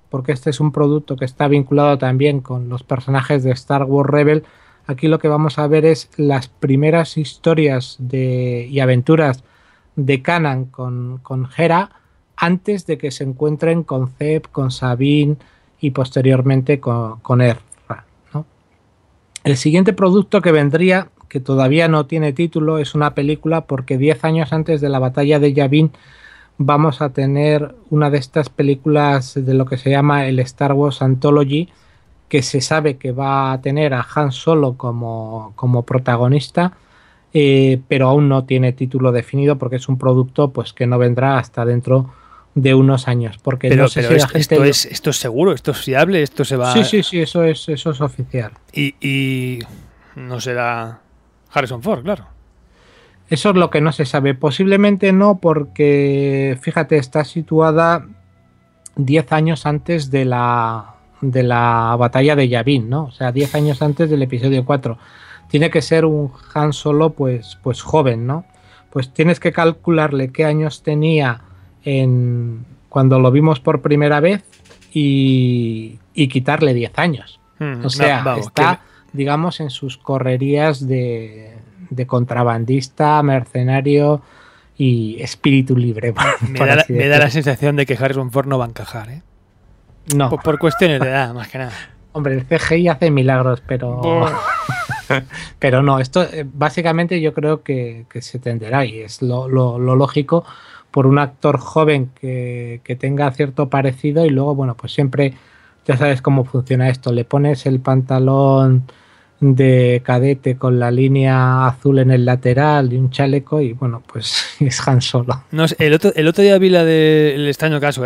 porque este es un producto que está vinculado también con los personajes de Star Wars Rebel, aquí lo que vamos a ver es las primeras historias y aventuras de Kanan con Hera antes de que se encuentren con Zeb, con Sabine y posteriormente con Ezra, ¿no? El siguiente producto que vendría, que todavía no tiene título, es una película porque 10 años antes de la batalla de Yavin vamos a tener una de estas películas de lo que se llama el Star Wars Anthology, que se sabe que va a tener a Han Solo como protagonista, pero aún no tiene título definido porque es un producto pues que no vendrá hasta dentro de unos años. Porque pero no sé si la gente esto es seguro, esto es fiable, esto se va... Sí, eso es oficial. Y no será Harrison Ford, claro. Eso es lo que no se sabe. Posiblemente no, porque fíjate, está situada 10 años antes de la batalla de Yavin, ¿no? O sea, 10 años antes del episodio 4. Tiene que ser un Han Solo pues joven, ¿no? Pues tienes que calcularle qué años tenía cuando lo vimos por primera vez y quitarle 10 años. O sea, está, digamos, en sus correrías de contrabandista, mercenario y espíritu libre. Me da la sensación de que Harrison Ford no va a encajar, ¿eh? No. Por cuestiones de edad, más que nada. Hombre, el CGI hace milagros, pero pero no, esto básicamente yo creo que se tenderá y es lo lógico por un actor joven que tenga cierto parecido y luego, bueno, pues siempre ya sabes cómo funciona esto, le pones el pantalón de cadete con la línea azul en el lateral y un chaleco y bueno, pues es Han Solo. No, el otro día vi la del extraño caso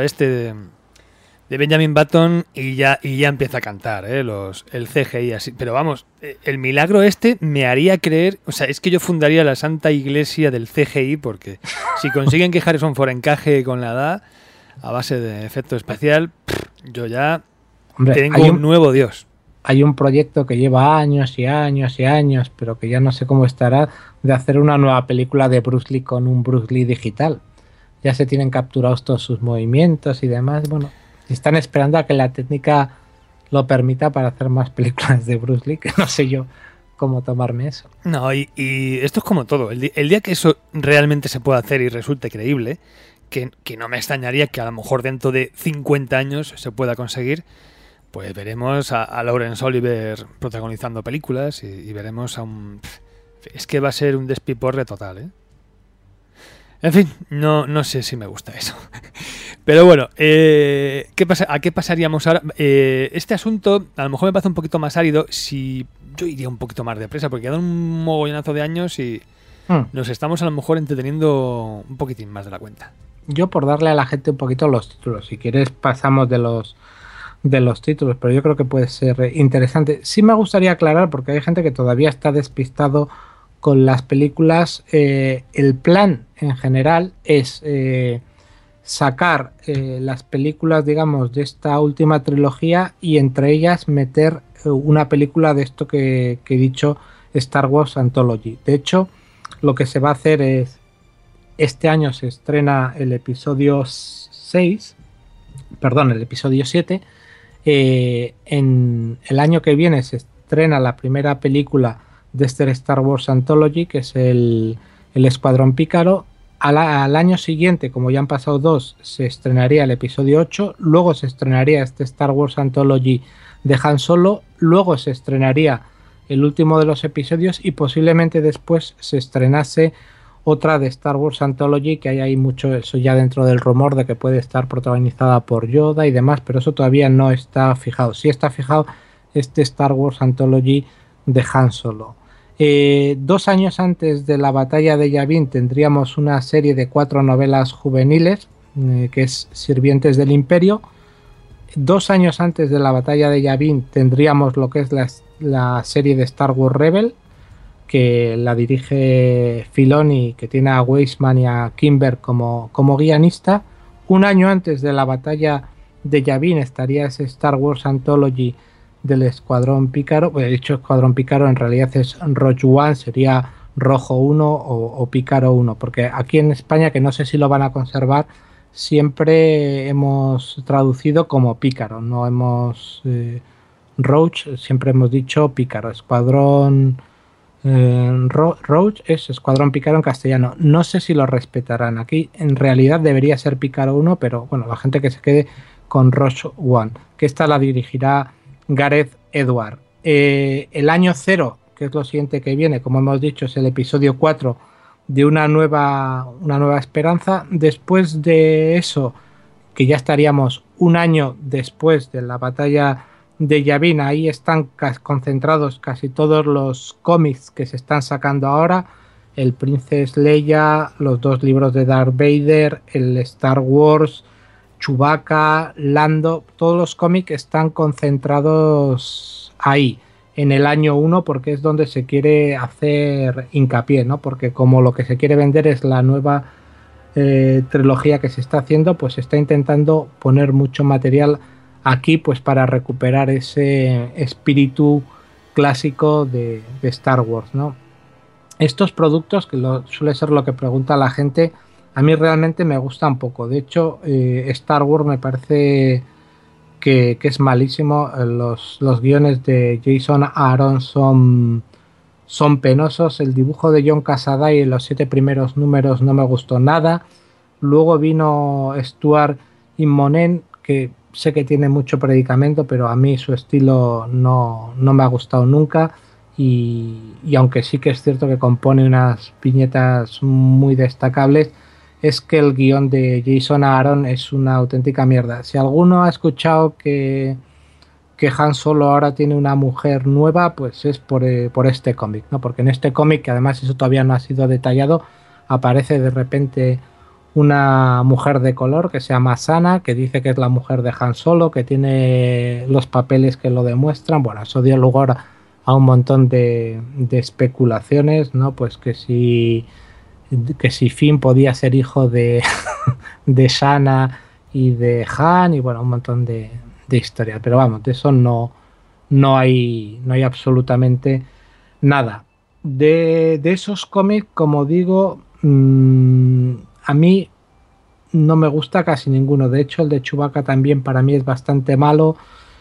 de Benjamin Button y ya empieza a cantar, el CGI así. Pero vamos, el milagro me haría creer, o sea, es que yo fundaría la Santa Iglesia del CGI porque si consiguen que Harrison Ford encaje con la edad a base de efecto especial, yo ya tengo un nuevo Dios. Hay un proyecto que lleva años y años y años, pero que ya no sé cómo estará, de hacer una nueva película de Bruce Lee con un Bruce Lee digital. Ya se tienen capturados todos sus movimientos y demás, bueno. Están esperando a que la técnica lo permita para hacer más películas de Bruce Lee, que no sé yo cómo tomarme eso. No, y esto es como todo. El día que eso realmente se pueda hacer y resulte creíble, que no me extrañaría que a lo mejor dentro de 50 años se pueda conseguir, pues veremos a Laurence Olivier protagonizando películas y veremos a un... Es que va a ser un despiporre total, ¿eh? En fin, no sé si me gusta eso. Pero bueno, ¿a qué pasaríamos ahora? Este asunto a lo mejor me parece un poquito más árido si yo iría un poquito más depresa, porque quedan un mogollonazo de años y nos estamos a lo mejor entreteniendo un poquitín más de la cuenta. Yo por darle a la gente un poquito los títulos, si quieres pasamos de los títulos, pero yo creo que puede ser interesante. Sí me gustaría aclarar, porque hay gente que todavía está despistado con las películas. El plan en general es sacar las películas, digamos, de esta última trilogía y entre ellas meter una película de esto que he dicho, Star Wars Anthology. De hecho, lo que se va a hacer es, este año se estrena el episodio 7, en el año que viene se estrena la primera película de este Star Wars Anthology, que es el Escuadrón Pícaro. Al año siguiente, como ya han pasado 2, se estrenaría el episodio 8, luego se estrenaría este Star Wars Anthology de Han Solo, luego se estrenaría el último de los episodios y posiblemente después se estrenase otra de Star Wars Anthology, que hay ahí mucho eso ya dentro del rumor de que puede estar protagonizada por Yoda y demás, pero eso todavía no está fijado. Sí está fijado este Star Wars Anthology de Han Solo. 2 años antes de la batalla de Yavin tendríamos una serie de 4 novelas juveniles, que es Sirvientes del Imperio. 2 años antes de la batalla de Yavin tendríamos lo que es la serie de Star Wars Rebel, que la dirige Filoni, que tiene a Weisman y a Kimber como guionista. 1 año antes de la batalla de Yavin estaría ese Star Wars Anthology del Escuadrón Pícaro. Pues he dicho Escuadrón Pícaro, en realidad es Rogue One, sería Rojo 1 o Pícaro 1, porque aquí en España, que no sé si lo van a conservar, siempre hemos traducido como pícaro, no hemos Roach, siempre hemos dicho pícaro. Escuadrón Roach es Escuadrón Pícaro en castellano. No sé si lo respetarán aquí, en realidad debería ser Pícaro 1, pero bueno, la gente que se quede con Roach One, que esta la dirigirá Gareth Edward. El año 0, que es lo siguiente que viene, como hemos dicho, es el episodio 4 de una nueva esperanza. Después de eso, que ya estaríamos un año después de la batalla de Yavin, ahí están concentrados casi todos los cómics que se están sacando ahora, el Princess Leia, los 2 libros de Darth Vader, el Star Wars, Chewbacca, Lando, todos los cómics están concentrados ahí, en el año 1, porque es donde se quiere hacer hincapié, ¿no? Porque como lo que se quiere vender es la nueva trilogía que se está haciendo, pues se está intentando poner mucho material aquí, pues para recuperar ese espíritu clásico de Star Wars, ¿no? Estos productos, que suele ser lo que pregunta la gente, a mí realmente me gustan poco. De hecho, Star Wars me parece que es malísimo. Los guiones de Jason Aaron son penosos. El dibujo de John Cassaday en los 7 primeros números no me gustó nada. Luego vino Stuart Immonen, que sé que tiene mucho predicamento, pero a mí su estilo no me ha gustado nunca. Y aunque sí que es cierto que compone unas viñetas muy destacables, es que el guión de Jason Aaron es una auténtica mierda. Si alguno ha escuchado que Han Solo ahora tiene una mujer nueva, pues es por este cómic, ¿no? Porque en este cómic, que además eso todavía no ha sido detallado, aparece de repente una mujer de color que se llama Sana, que dice que es la mujer de Han Solo, que tiene los papeles que lo demuestran. Bueno, eso dio lugar a un montón de especulaciones, ¿no? Pues que si Finn podía ser hijo de Sana y de Han, y bueno, un montón de historias. Pero vamos, de eso no hay absolutamente nada. De esos cómics, como digo, a mí no me gusta casi ninguno. De hecho, el de Chewbacca también para mí es bastante malo.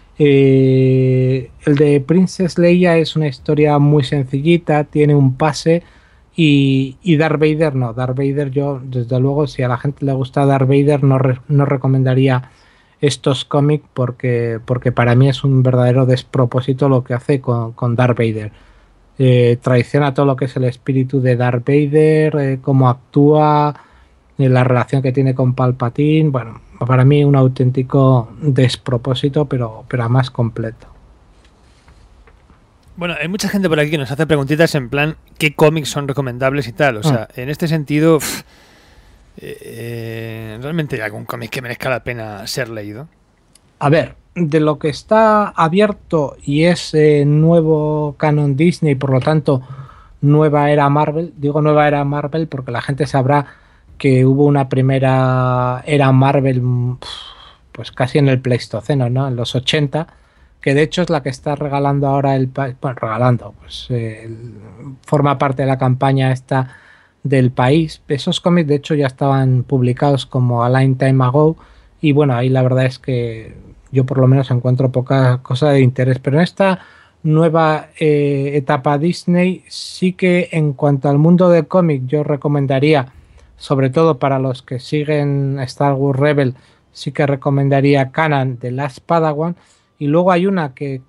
El de Princess Leia es una historia muy sencillita, tiene un pase. Y Darth Vader no. Darth Vader, yo desde luego, si a la gente le gusta Darth Vader, no recomendaría estos cómics, porque para mí es un verdadero despropósito lo que hace con Darth Vader. Traiciona todo lo que es el espíritu de Darth Vader, cómo actúa, la relación que tiene con Palpatine. Bueno, para mí un auténtico despropósito, pero a más completo. Bueno, hay mucha gente por aquí que nos hace preguntitas en plan qué cómics son recomendables y tal. O sea, en este sentido, ¿realmente hay algún cómic que merezca la pena ser leído? A ver, de lo que está abierto y es nuevo canon Disney, por lo tanto, nueva era Marvel. Digo nueva era Marvel porque la gente sabrá que hubo una primera era Marvel, pues casi en el Pleistoceno, ¿no? En los 80, que de hecho es la que está regalando ahora forma parte de la campaña esta del País. Esos cómics de hecho ya estaban publicados como a long time ago, y bueno, ahí la verdad es que yo por lo menos encuentro poca cosa de interés, pero en esta nueva etapa Disney sí que, en cuanto al mundo del cómic, yo recomendaría, sobre todo para los que siguen Star Wars Rebel, sí que recomendaría Kanan de Last Padawan. Y luego hay una que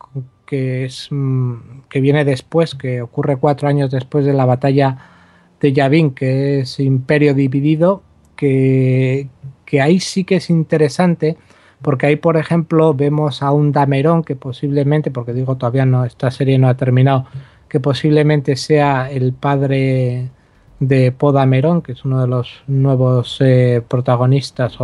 viene después, que ocurre 4 años después de la batalla de Yavin, que es Imperio Dividido, que ahí sí que es interesante, porque ahí, por ejemplo, vemos a un Dameron que posiblemente, porque digo todavía no, esta serie no ha terminado, que posiblemente sea el padre de Poe Dameron, que es uno de los nuevos protagonistas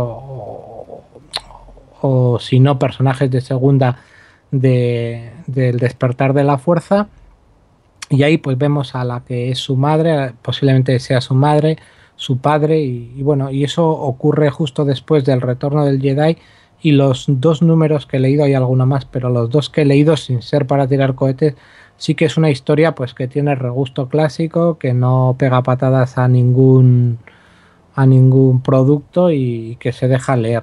o si no, personajes de segunda del Despertar de la Fuerza. Y ahí pues vemos a la que es su madre, posiblemente sea su madre, su padre, y bueno, y eso ocurre justo después del Retorno del Jedi. Y los 2 números que he leído, hay alguno más, pero los 2 que he leído, sin ser para tirar cohetes, sí que es una historia pues que tiene regusto clásico, que no pega patadas a ningún producto y que se deja leer.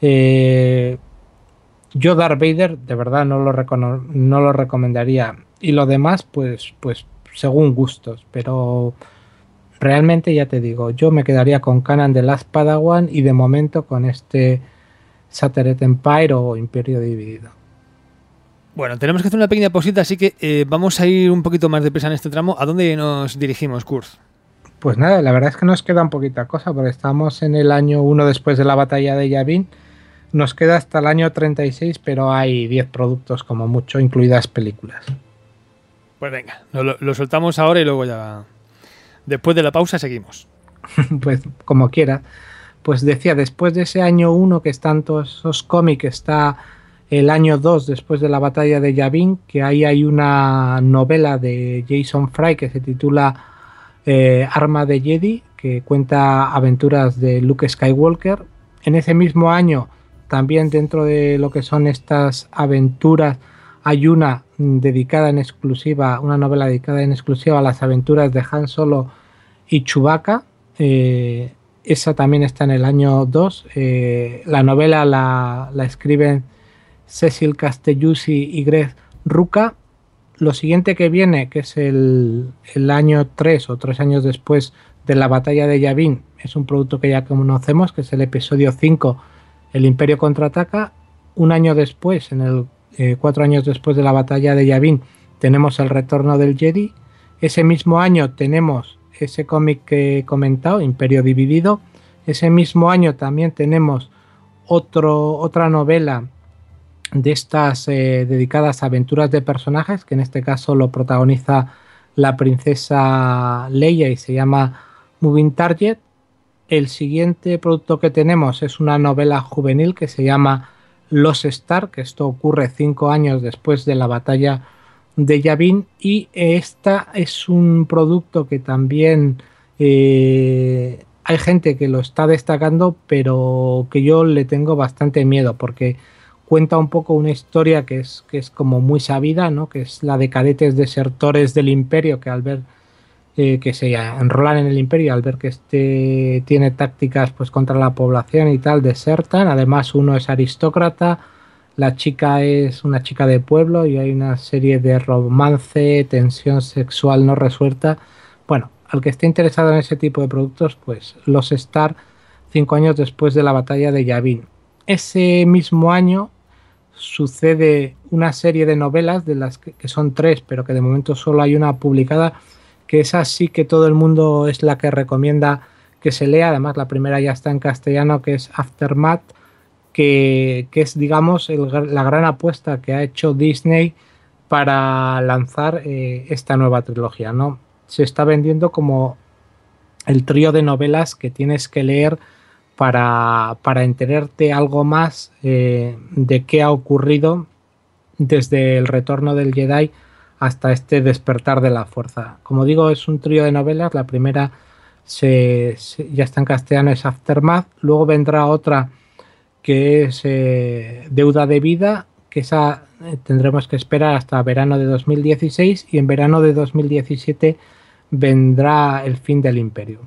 Yo Darth Vader de verdad no lo recomendaría, y lo demás pues según gustos, pero realmente ya te digo, yo me quedaría con Kanan The Last Padawan y de momento con este Shattered Empire o Imperio Dividido. Bueno, tenemos que hacer una pequeña pausita, así que vamos a ir un poquito más deprisa en este tramo. ¿A dónde nos dirigimos, Kurz? Pues nada, la verdad es que nos queda un poquita cosa, porque estamos en el año 1 después de la batalla de Yavin. Nos queda hasta el año 36, pero hay 10 productos como mucho, incluidas películas. Pues venga, lo soltamos ahora y luego ya, después de la pausa, seguimos. Pues como quiera. Pues decía, después de ese año 1 que están todos esos cómics, está el año 2 después de la batalla de Yavin, que ahí hay una novela de Jason Fry que se titula Arma de Jedi, que cuenta aventuras de Luke Skywalker. En ese mismo año, también dentro de lo que son estas aventuras, hay una dedicada en exclusiva, una novela dedicada en exclusiva a las aventuras de Han Solo y Chewbacca. Esa también está en el año 2. La novela la escriben Cecil Castellucci y Greg Rucka. Lo siguiente que viene, que es el año 3 o 3 años después de la batalla de Yavin, es un producto que ya conocemos, que es el episodio 5, El Imperio Contraataca. Un año después, 4 años después de la batalla de Yavin, tenemos El Retorno del Jedi. Ese mismo año tenemos ese cómic que he comentado, Imperio Dividido. Ese mismo año también tenemos otra novela de estas dedicadas a aventuras de personajes, que en este caso lo protagoniza la princesa Leia y se llama Moving Target. El siguiente producto que tenemos es una novela juvenil que se llama Los Star, que esto ocurre 5 años después de la batalla de Yavin, y esta es un producto que también hay gente que lo está destacando, pero que yo le tengo bastante miedo, porque cuenta un poco una historia que es como muy sabida, ¿no? Que es la de cadetes desertores del Imperio que al ver que se enrolan en el Imperio, al ver que tiene tácticas pues contra la población y tal, desertan. Además, uno es aristócrata, la chica es una chica de pueblo y hay una serie de romance, tensión sexual no resuelta. Bueno, al que esté interesado en ese tipo de productos, pues Los Star, 5 años después de la batalla de Yavin. Ese mismo año sucede una serie de novelas, de las que son 3, pero que de momento solo hay una publicada, que es así que todo el mundo es la que recomienda que se lea. Además, la primera ya está en castellano, que es Aftermath, que es, digamos, la gran apuesta que ha hecho Disney para lanzar esta nueva trilogía, ¿no? Se está vendiendo como el trío de novelas que tienes que leer para enterarte algo más de qué ha ocurrido desde el retorno del Jedi hasta este despertar de la fuerza. Como digo, es un trío de novelas. La primera ya está en castellano, es Aftermath. Luego vendrá otra que es Deuda de Vida, que esa tendremos que esperar hasta verano de 2016, y en verano de 2017 vendrá El Fin del Imperio.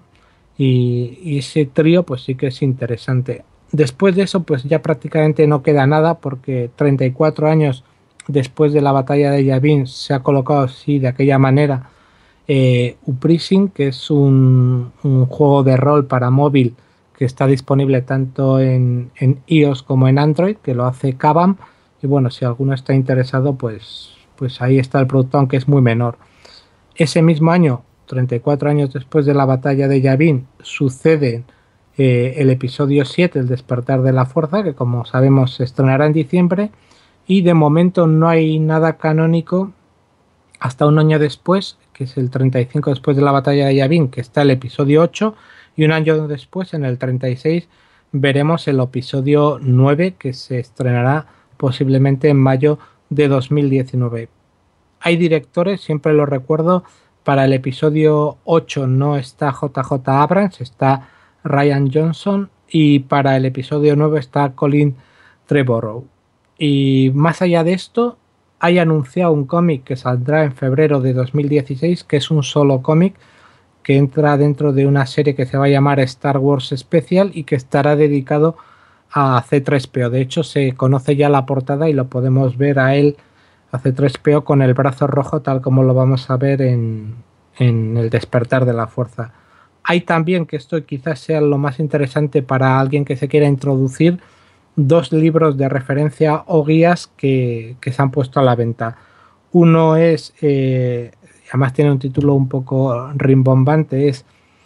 Y ese trío pues sí que es interesante. Después de eso pues ya prácticamente no queda nada, porque 34 años después de la batalla de Yavin se ha colocado así de aquella manera Uprising, que es un juego de rol para móvil que está disponible tanto en iOS como en Android, que lo hace Kabam. Y bueno, si alguno está interesado, pues ahí está el producto, aunque es muy menor. Ese mismo año, 34 años después de la batalla de Yavin, sucede el episodio 7, El Despertar de la Fuerza, que como sabemos se estrenará en diciembre, y de momento no hay nada canónico hasta un año después, que es el 35 después de la batalla de Yavin, que está el episodio 8, y un año después, en el 36, veremos el episodio 9, que se estrenará posiblemente en mayo de 2019. Hay directores, siempre lo recuerdo. Para el episodio 8 no está JJ Abrams, está Rian Johnson, y para el episodio 9 está Colin Trevorrow. Y más allá de esto, hay anunciado un cómic que saldrá en febrero de 2016, que es un solo cómic, que entra dentro de una serie que se va a llamar Star Wars Special y que estará dedicado a C-3PO. De hecho, se conoce ya la portada y lo podemos ver a él, a C-3PO, con el brazo rojo, tal como lo vamos a ver en El despertar de la fuerza. Hay también, que esto quizás sea lo más interesante para alguien que se quiera introducir, 2 libros de referencia o guías que se han puesto a la venta. Uno es, además tiene un título un poco rimbombante, es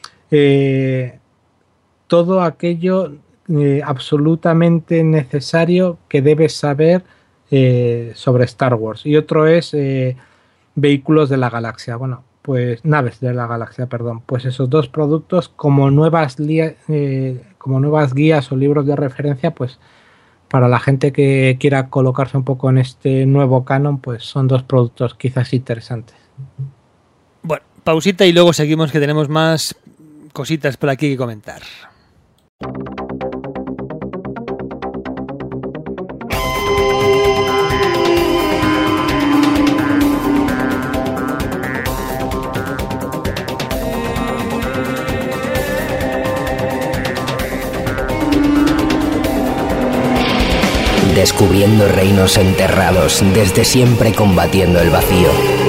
todo aquello absolutamente necesario que debes saber sobre Star Wars. Y otro es Vehículos de la Galaxia. Bueno, pues Naves de la Galaxia, perdón. Pues esos 2 productos como nuevas guías o libros de referencia, pues para la gente que quiera colocarse un poco en este nuevo canon, pues son 2 productos quizás interesantes. Bueno, pausita y luego seguimos, que tenemos más cositas por aquí que comentar. Descubriendo reinos enterrados, desde siempre combatiendo el vacío.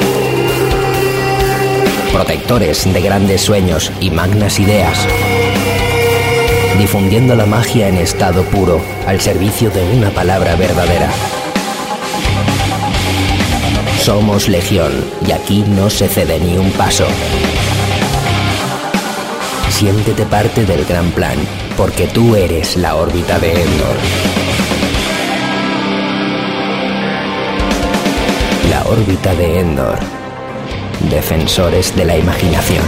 Protectores de grandes sueños y magnas ideas. Difundiendo la magia en estado puro, al servicio de una palabra verdadera. Somos Legión, y aquí no se cede ni un paso. Siéntete parte del gran plan, porque tú eres la órbita de Endor. La órbita de Endor. Defensores de la imaginación.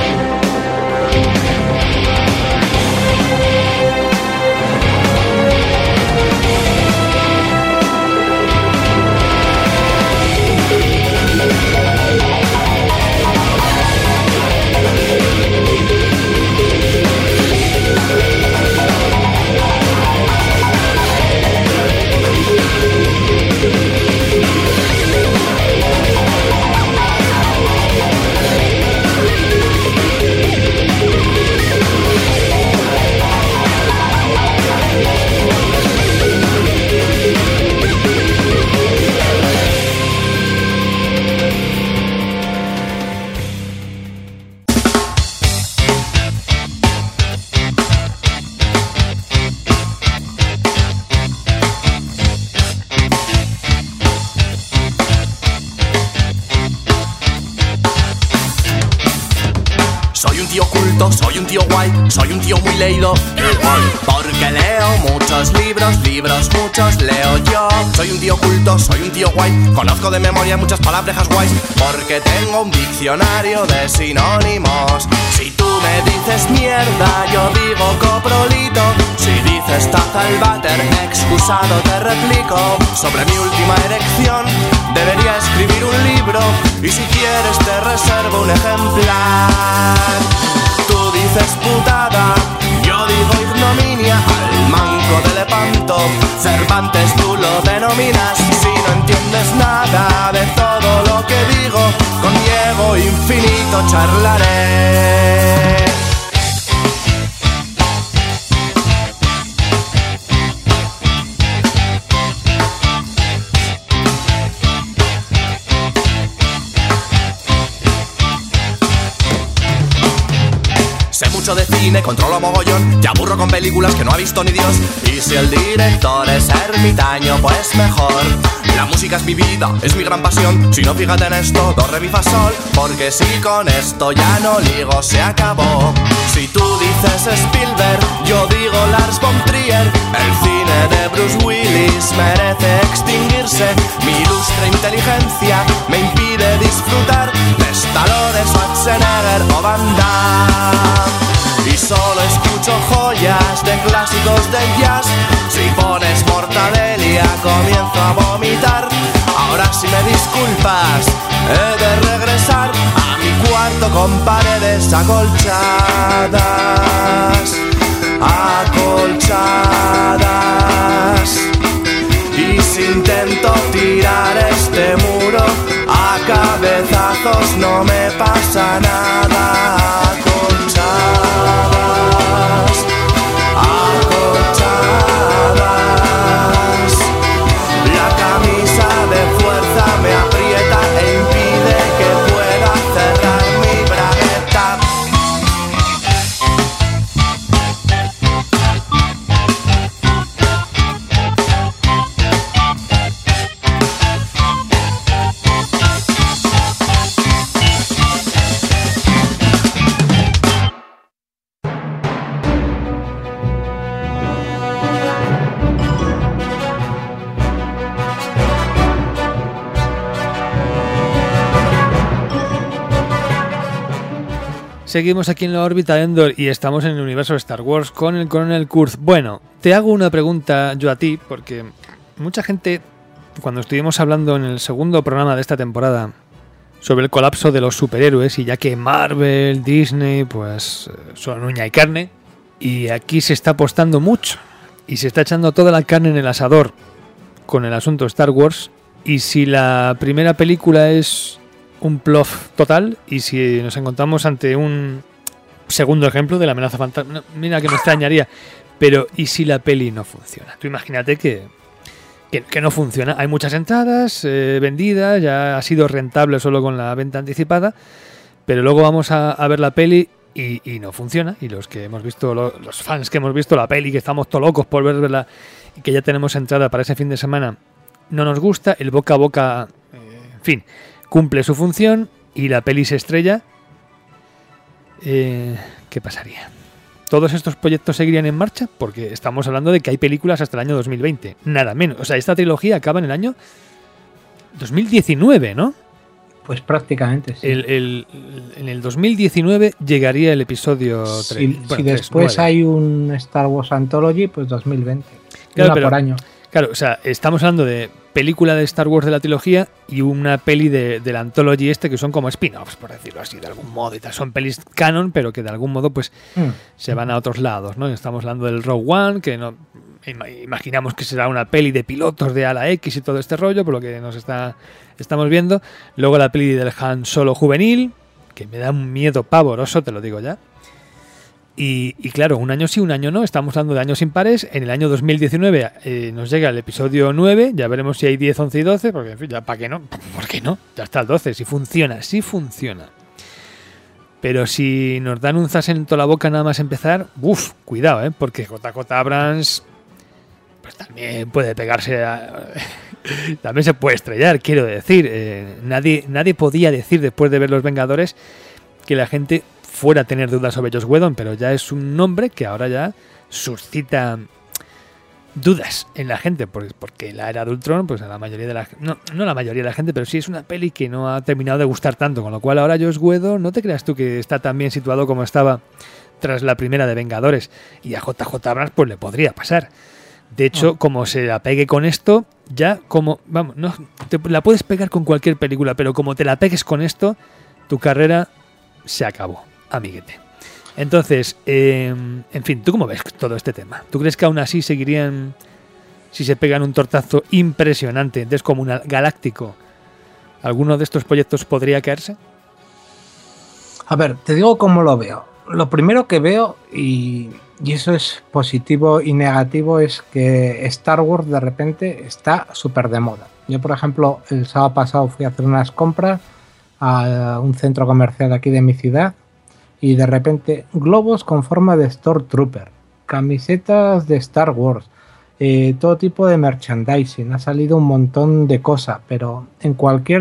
Soy un tío guay, soy un tío muy leído. Porque leo muchos libros, muchos leo yo. Soy un tío culto, soy un tío guay. Conozco de memoria muchas palabrejas guays. Porque tengo un diccionario de sinónimos. Si tú me dices mierda, yo digo coprolito. Si dices taza al váter, excusado te replico. Sobre mi última erección, debería escribir un libro. Y si quieres te reservo un ejemplar. Tú dices putada, yo digo ignominia. Al manco de Lepanto, Cervantes tú lo denominas. Si no entiendes nada de todo lo que digo, con Diego infinito charlaré. Sé mucho de cine, controlo mogollón. Te aburro con películas que no ha visto ni Dios. Y si el director es ermitaño, pues mejor. La música es mi vida, es mi gran pasión. Si no, fíjate en esto, do, re, mi, fa, sol. Porque si con esto ya no ligo, se acabó. Si tú dices Spielberg, yo digo Lars von Trier. El cine de Bruce Willis merece extinguirse. Mi ilustre inteligencia me impide disfrutar de Stallone, Schwarzenegger o Van Damme. Y solo escucho joyas de clásicos del jazz. Si pones Mortadela comienzo a vomitar. Ahora si me disculpas, he de regresar a mi cuarto con paredes acolchadas. Acolchadas. Y si intento tirar este muro a cabezazos no me pasa nada. Seguimos aquí en la órbita de Endor y estamos en el universo de Star Wars con el Coronel Kurz. Bueno, te hago una pregunta yo a ti, porque mucha gente, cuando estuvimos hablando en el segundo programa de esta temporada sobre el colapso de los superhéroes, y ya que Marvel, Disney, pues son uña y carne, y aquí se está apostando mucho, y se está echando toda la carne en el asador con el asunto Star Wars, y si la primera película es un bluff total, y si nos encontramos ante un segundo ejemplo de la amenaza fantasma, no, mira que me extrañaría, pero ¿y si la peli no funciona? Tú imagínate que no funciona, hay muchas entradas vendidas, ya ha sido rentable solo con la venta anticipada, pero luego vamos a ver la peli y no funciona, y los que hemos visto, los fans que hemos visto la peli, que estamos todos locos por verla y que ya tenemos entrada para ese fin de semana, no nos gusta, el boca a boca, en fin, cumple su función y la peli se estrella, ¿qué pasaría? ¿Todos estos proyectos seguirían en marcha? Porque estamos hablando de que hay películas hasta el año 2020, nada menos. O sea, esta trilogía acaba en el año 2019, ¿no? Pues prácticamente, sí. En el 2019 llegaría el episodio 3. Si después hay un Star Wars Anthology, pues 2020. Claro, por año. Claro, o sea, estamos hablando de película de Star Wars de la trilogía y una peli de la Anthology que son como spin-offs, por decirlo así, de algún modo. Y tal. Son pelis canon, pero que de algún modo pues se van a otros lados, ¿no? Estamos hablando del Rogue One, que no imaginamos que será una peli de pilotos de ala X y todo este rollo, por lo que estamos viendo. Luego la peli del Han Solo juvenil, que me da un miedo pavoroso, te lo digo ya. Y claro, un año sí, un año no, estamos hablando de años impares. En el año 2019 nos llega el episodio 9, ya veremos si hay 10, 11 y 12, porque en fin, ya ¿para qué no? ¿Por qué no? Ya está el 12, si funciona, sí funciona. Pero si nos dan un zas en toda la boca nada más empezar, cuidado, porque JJ Abrams pues también puede pegarse también se puede estrellar, quiero decir. Nadie podía decir después de ver Los Vengadores que la gente fuera a tener dudas sobre Joss Whedon, pero ya es un nombre que ahora ya suscita dudas en la gente, porque la era de Ultron, pues a la mayoría de la no la mayoría de la gente, pero sí es una peli que no ha terminado de gustar tanto, con lo cual ahora Joss Whedon, no te creas tú que está tan bien situado como estaba tras la primera de Vengadores, y a JJ Abrams pues le podría pasar. De hecho, como se la pegue con esto, ya como, vamos, no te la puedes pegar con cualquier película, pero como te la pegues con esto, tu carrera se acabó, amiguete. Entonces, en fin, ¿tú cómo ves todo este tema? ¿Tú crees que aún así seguirían, si se pegan un tortazo impresionante, descomunal, galáctico, alguno de estos proyectos podría caerse? A ver, te digo cómo lo veo. Lo primero que veo, y eso es positivo y negativo, es que Star Wars de repente está súper de moda. Yo, por ejemplo, el sábado pasado fui a hacer unas compras a un centro comercial aquí de mi ciudad y de repente globos con forma de Stormtrooper, camisetas de Star Wars, todo tipo de merchandising, ha salido un montón de cosas, pero en cualquier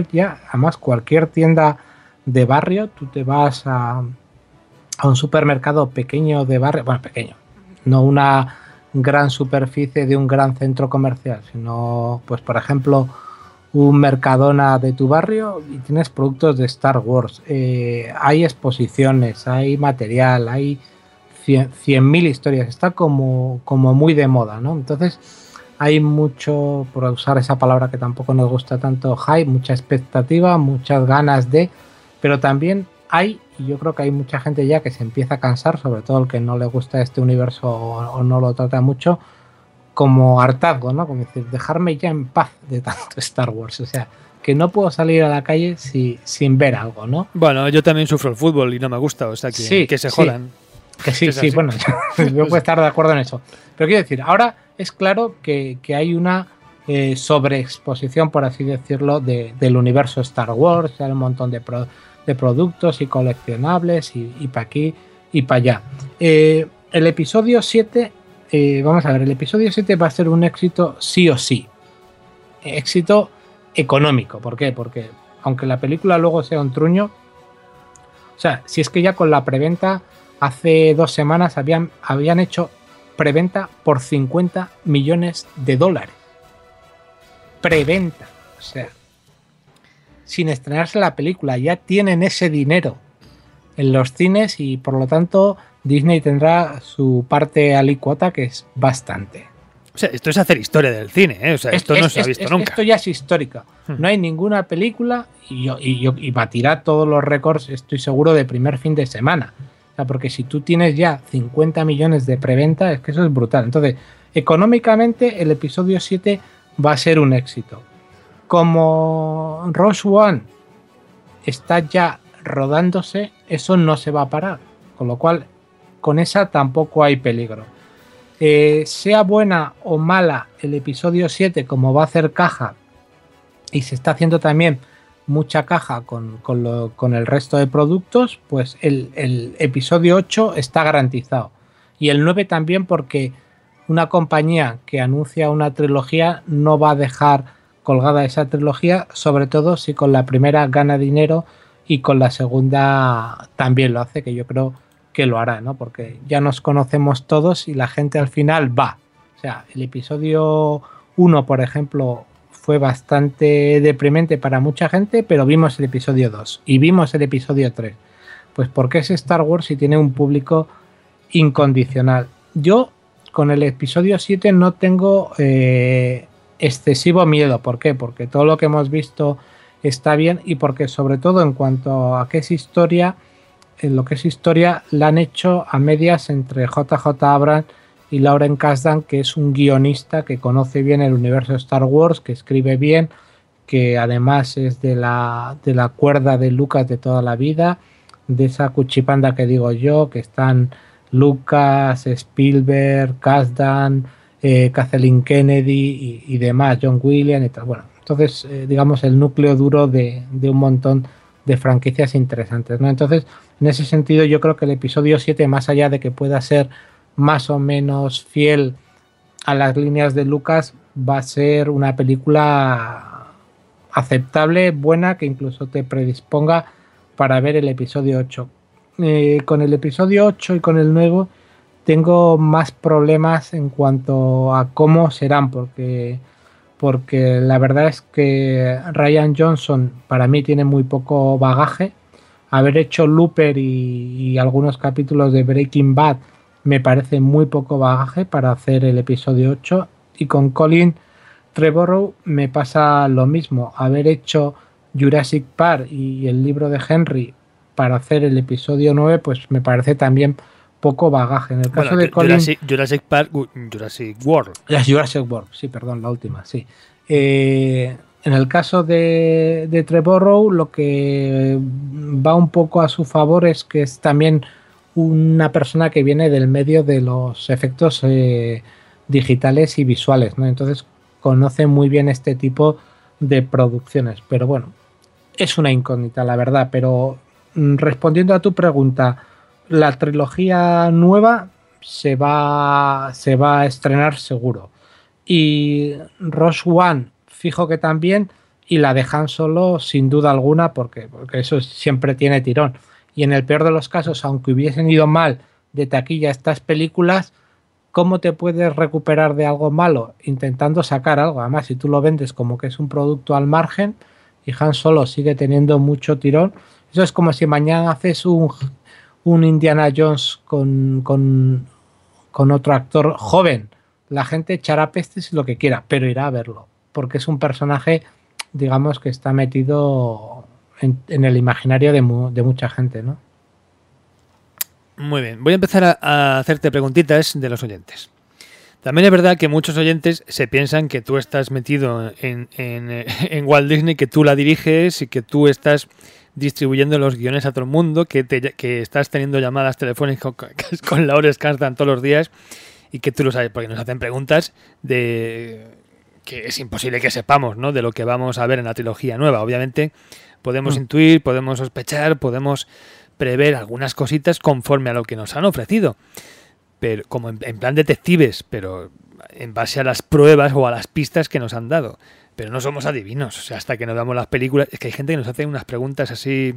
tienda de barrio, tú te vas a un supermercado pequeño de barrio, bueno, pequeño, no una gran superficie de un gran centro comercial, sino, pues por ejemplo, un Mercadona de tu barrio y tienes productos de Star Wars. Hay exposiciones, hay material, hay 100.000 historias. Está como muy de moda, ¿no? Entonces hay mucho, por usar esa palabra que tampoco nos gusta tanto, hype, mucha expectativa, muchas ganas de, pero también hay, y yo creo que hay mucha gente ya que se empieza a cansar, sobre todo el que no le gusta este universo o no lo trata mucho, como hartazgo, ¿no? Como decir, dejarme ya en paz de tanto Star Wars. O sea, que no puedo salir a la calle sin ver algo, ¿no? Bueno, yo también sufro el fútbol y no me gusta, o sea, que se jodan. Que sí, bueno, yo puedo estar de acuerdo en eso. Pero quiero decir, ahora es claro que hay una sobreexposición, por así decirlo, del universo Star Wars, hay un montón de productos y coleccionables y para aquí y para allá. El episodio 7... vamos a ver, el episodio 7 va a ser un éxito sí o sí. Éxito económico. ¿Por qué? Porque aunque la película luego sea un truño, o sea, si es que ya con la preventa hace 2 semanas habían hecho preventa por $50 millones. Preventa. O sea, sin estrenarse la película, ya tienen ese dinero en los cines y por lo tanto Disney tendrá su parte alícuota, que es bastante. O sea, esto es hacer historia del cine, ¿eh? O sea, esto no se ha visto nunca. Esto ya es histórico. No hay ninguna película y batirá todos los récords, estoy seguro, de primer fin de semana. O sea, porque si tú tienes ya 50 millones de preventa, es que eso es brutal. Entonces, económicamente, el episodio 7 va a ser un éxito. Como Rogue One está ya rodándose, eso no se va a parar. Con lo cual, con esa tampoco hay peligro. Sea buena o mala el episodio 7, como va a hacer caja, y se está haciendo también mucha caja con el resto de productos, pues el episodio 8 está garantizado. Y el 9 también, porque una compañía que anuncia una trilogía no va a dejar colgada esa trilogía, sobre todo si con la primera gana dinero y con la segunda también lo hace, que yo creo que lo hará, ¿no? Porque ya nos conocemos todos y la gente al final va. O sea, el episodio 1, por ejemplo, fue bastante deprimente para mucha gente, pero vimos el episodio 2 y vimos el episodio 3. Pues porque es Star Wars y tiene un público incondicional. Yo con el episodio 7 no tengo excesivo miedo. ¿Por qué? Porque todo lo que hemos visto está bien y porque sobre todo en cuanto a qué es historia, en lo que es historia la han hecho a medias entre JJ Abrams y Lauren Kasdan, que es un guionista que conoce bien el universo Star Wars, que escribe bien, que además es de la cuerda de Lucas de toda la vida, de esa cuchipanda que digo yo, que están Lucas, Spielberg, Kasdan, Kathleen Kennedy y demás, John Williams y tal. Bueno, entonces digamos el núcleo duro de un montón de franquicias interesantes, ¿no? Entonces, en ese sentido, yo creo que el episodio 7, más allá de que pueda ser más o menos fiel a las líneas de Lucas, va a ser una película aceptable, buena, que incluso te predisponga para ver el episodio 8. Con el episodio 8 y con el nuevo tengo más problemas en cuanto a cómo serán, porque la verdad es que Rian Johnson para mí tiene muy poco bagaje. Haber hecho Looper y algunos capítulos de Breaking Bad me parece muy poco bagaje para hacer el episodio 8. Y con Colin Trevorrow me pasa lo mismo. Haber hecho Jurassic Park y el libro de Henry para hacer el episodio 9, pues me parece también poco bagaje. En el caso de Colin... Jurassic Park, Jurassic World. Jurassic World, sí, perdón, la última, sí. En el caso de Trevorrow, lo que va un poco a su favor es que es también una persona que viene del medio de los efectos digitales y visuales, ¿no? Entonces conoce muy bien este tipo de producciones. Pero bueno, es una incógnita, la verdad. Pero respondiendo a tu pregunta, la trilogía nueva se va a estrenar seguro. Y Rogue One, fijo que también, y la de Han Solo sin duda alguna, porque eso siempre tiene tirón. Y en el peor de los casos, aunque hubiesen ido mal de taquilla estas películas, ¿cómo te puedes recuperar de algo malo? Intentando sacar algo. Además, si tú lo vendes como que es un producto al margen y Han Solo sigue teniendo mucho tirón, eso es como si mañana haces un Indiana Jones con otro actor joven. La gente echará pestes y lo que quiera, pero irá a verlo, porque es un personaje, digamos, que está metido en el imaginario de mucha gente, ¿no? Muy bien, voy a empezar a hacerte preguntitas de los oyentes. También es verdad que muchos oyentes se piensan que tú estás metido en Walt Disney, que tú la diriges y que tú estás distribuyendo los guiones a todo el mundo, que estás teniendo llamadas telefónicas con Lauren Kasdan todos los días y que tú lo sabes, porque nos hacen preguntas de que es imposible que sepamos, ¿no?, de lo que vamos a ver en la trilogía nueva. Obviamente podemos intuir, podemos sospechar, podemos prever algunas cositas conforme a lo que nos han ofrecido, pero como en plan detectives, pero en base a las pruebas o a las pistas que nos han dado. Pero no somos adivinos, o sea, hasta que no veamos las películas. Es que hay gente que nos hace unas preguntas así,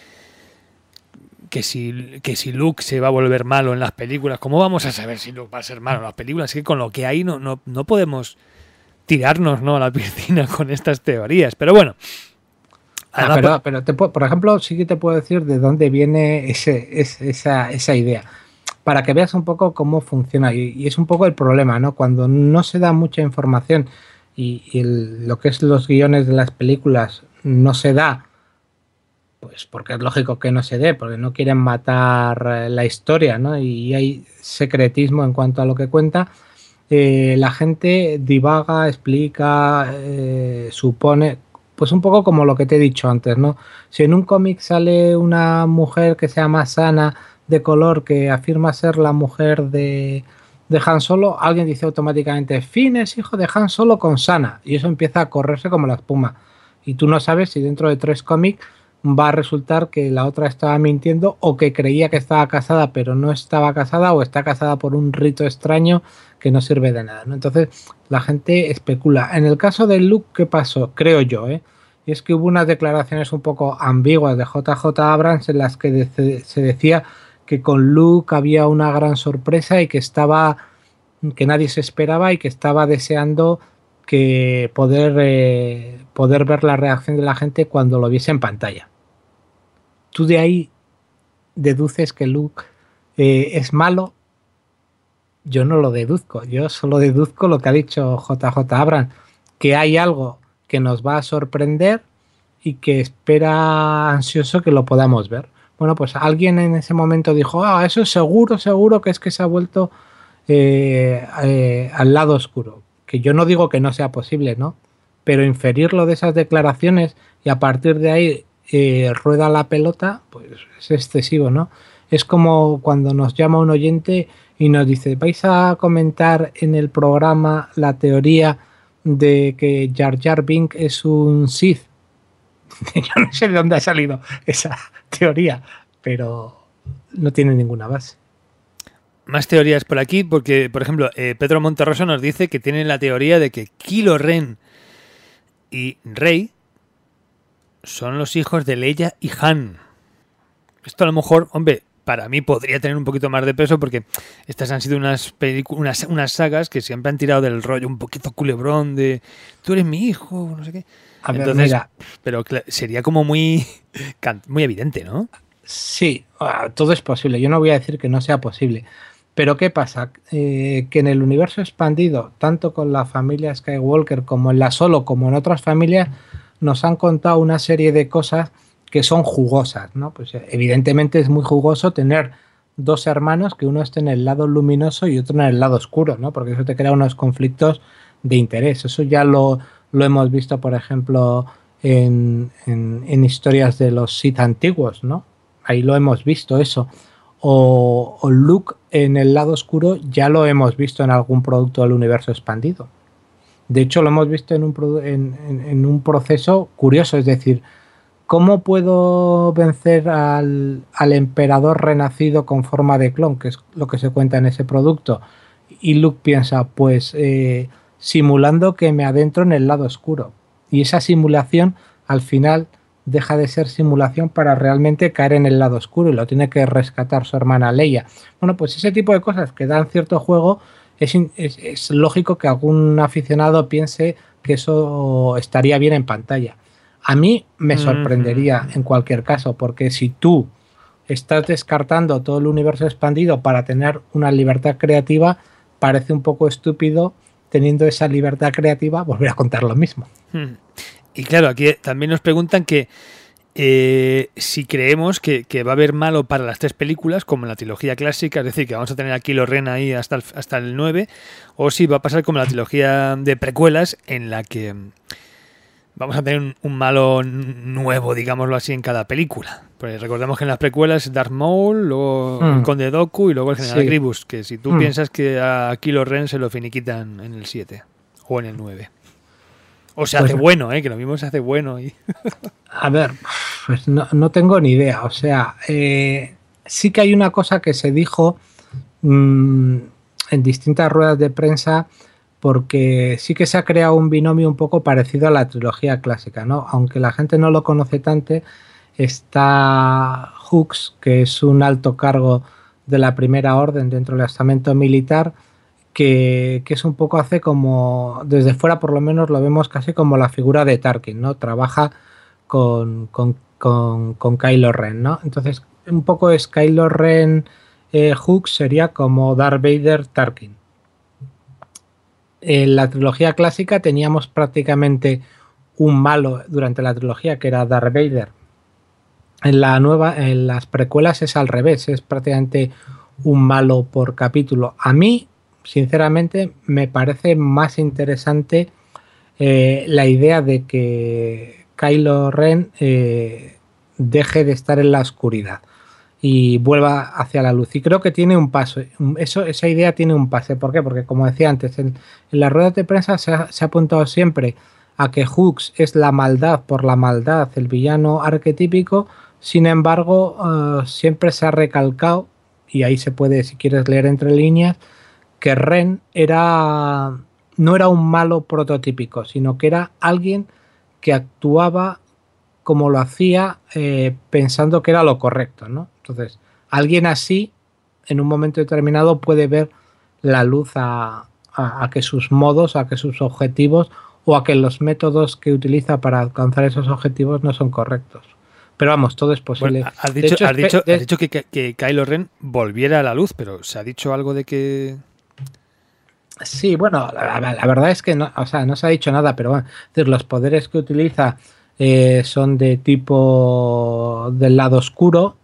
que si Luke se va a volver malo en las películas. ¿Cómo vamos a saber si Luke va a ser malo en las películas? Es que con lo que hay no podemos tirarnos, ¿no?, a la piscina con estas teorías. Pero bueno, Pero por ejemplo, sí que te puedo decir de dónde viene esa idea, para que veas un poco cómo funciona. Y es un poco el problema, ¿no? Cuando no se da mucha información y lo que es los guiones de las películas no se da, pues porque es lógico que no se dé, porque no quieren matar la historia, ¿no? Y hay secretismo en cuanto a lo que cuenta. La gente divaga, explica, supone, pues un poco como lo que te he dicho antes, ¿no? Si en un cómic sale una mujer que sea más sana, de color, que afirma ser la mujer de Han Solo, alguien dice automáticamente, Finn es hijo de Han Solo con Sana, y eso empieza a correrse como la espuma. Y tú no sabes si dentro de 3 cómics va a resultar que la otra estaba mintiendo o que creía que estaba casada pero no estaba casada, o está casada por un rito extraño que no sirve de nada, ¿no? Entonces la gente especula. En el caso de Luke, ¿qué pasó? Creo yo, y es que hubo unas declaraciones un poco ambiguas de JJ Abrams en las que se decía que con Luke había una gran sorpresa y que nadie se esperaba y que estaba deseando que poder ver la reacción de la gente cuando lo viese en pantalla. Tú de ahí deduces que Luke es malo. Yo no lo deduzco, yo solo deduzco lo que ha dicho JJ Abrams, que hay algo que nos va a sorprender y que espera ansioso que lo podamos ver. Bueno, pues alguien en ese momento dijo, eso es seguro que es que se ha vuelto al lado oscuro. Que yo no digo que no sea posible, ¿no? Pero inferirlo de esas declaraciones y a partir de ahí rueda la pelota, pues es excesivo, ¿no? Es como cuando nos llama un oyente y nos dice, ¿vais a comentar en el programa la teoría de que Jar Jar Binks es un Sith? Yo no sé de dónde ha salido esa teoría, pero no tiene ninguna base. Más teorías por aquí, porque, por ejemplo, Pedro Monterroso nos dice que tiene la teoría de que Kylo Ren y Rey son los hijos de Leia y Han. Esto a lo mejor, hombre, para mí podría tener un poquito más de peso, porque estas han sido unas sagas que siempre han tirado del rollo un poquito culebrón de tú eres mi hijo, no sé qué. Entonces, mira, pero sería como muy evidente, ¿no? Sí, todo es posible. Yo no voy a decir que no sea posible. Pero ¿qué pasa? Que en el universo expandido, tanto con la familia Skywalker como en la Solo, como en otras familias, nos han contado una serie de cosas que son jugosas, ¿no? Pues evidentemente es muy jugoso tener 2 hermanos, que uno esté en el lado luminoso y otro en el lado oscuro, ¿no? Porque eso te crea unos conflictos de interés. Eso ya lo hemos visto, por ejemplo, en historias de los Sith antiguos, ¿no? Ahí lo hemos visto eso. O Luke en el lado oscuro ya lo hemos visto en algún producto del universo expandido. De hecho, lo hemos visto en un proceso curioso, es decir, ¿cómo puedo vencer al emperador renacido con forma de clon? Que es lo que se cuenta en ese producto. Y Luke piensa, pues simulando que me adentro en el lado oscuro. Y esa simulación, al final, deja de ser simulación para realmente caer en el lado oscuro y lo tiene que rescatar su hermana Leia. Bueno, pues ese tipo de cosas que dan cierto juego, es lógico que algún aficionado piense que eso estaría bien en pantalla. A mí me sorprendería en cualquier caso, porque si tú estás descartando todo el universo expandido para tener una libertad creativa, parece un poco estúpido, teniendo esa libertad creativa, volver a contar lo mismo. Y claro, aquí también nos preguntan que si creemos que va a haber malo para las 3 películas, como en la trilogía clásica, es decir, que vamos a tener a Kylo Ren ahí hasta el 9, o si va a pasar como la trilogía de precuelas, en la que vamos a tener un malo nuevo, digámoslo así, en cada película. Pues recordemos que en las precuelas Darth Maul, luego el Conde Dooku y luego el General Grievous, que si tú piensas que a Kylo Ren se lo finiquitan en el 7 o en el 9. O se hace bueno, que lo mismo se hace bueno. A ver, pues no tengo ni idea. O sea, sí que hay una cosa que se dijo en distintas ruedas de prensa, porque sí que se ha creado un binomio un poco parecido a la trilogía clásica, ¿no? Aunque la gente no lo conoce tanto, está Hux, que es un alto cargo de la Primera Orden dentro del estamento militar, que es un poco, hace como, desde fuera por lo menos lo vemos casi como la figura de Tarkin, ¿no? Trabaja con Kylo Ren, ¿no? Entonces, un poco es Kylo Ren Hux sería como Darth Vader Tarkin. En la trilogía clásica teníamos prácticamente un malo durante la trilogía que era Darth Vader. En las precuelas es al revés, es prácticamente un malo por capítulo. A mí, sinceramente, me parece más interesante la idea de que Kylo Ren deje de estar en la oscuridad y vuelva hacia la luz. Y creo que tiene un paso. Esa idea tiene un pase. ¿Por qué? Porque, como decía antes, en las ruedas de prensa se ha apuntado siempre a que Hux es la maldad por la maldad, el villano arquetípico. Sin embargo, siempre se ha recalcado, y ahí se puede, si quieres leer entre líneas, que Ren no era un malo prototípico, sino que era alguien que actuaba como lo hacía pensando que era lo correcto, ¿no? Entonces, alguien así, en un momento determinado, puede ver la luz a que sus modos, a que sus objetivos o a que los métodos que utiliza para alcanzar esos objetivos no son correctos. Pero vamos, todo es posible. Bueno, has dicho que Kylo Ren volviera a la luz, pero ¿se ha dicho algo de que...? Sí, bueno, la verdad es que no, o sea, no se ha dicho nada, pero bueno, es decir, los poderes que utiliza son de tipo del lado oscuro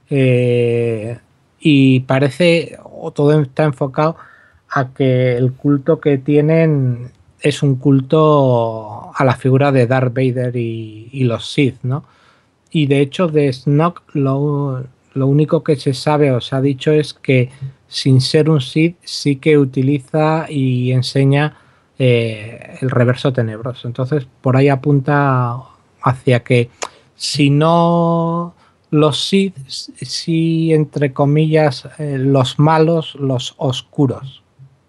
y parece, o todo está enfocado a que el culto que tienen es un culto a la figura de Darth Vader y los Sith, ¿no? Y de hecho de Snoke lo único que se sabe o se ha dicho es que sin ser un Sith sí que utiliza y enseña el reverso tenebroso. Entonces por ahí apunta hacia que si no los Sith, sí entre comillas los malos, los oscuros.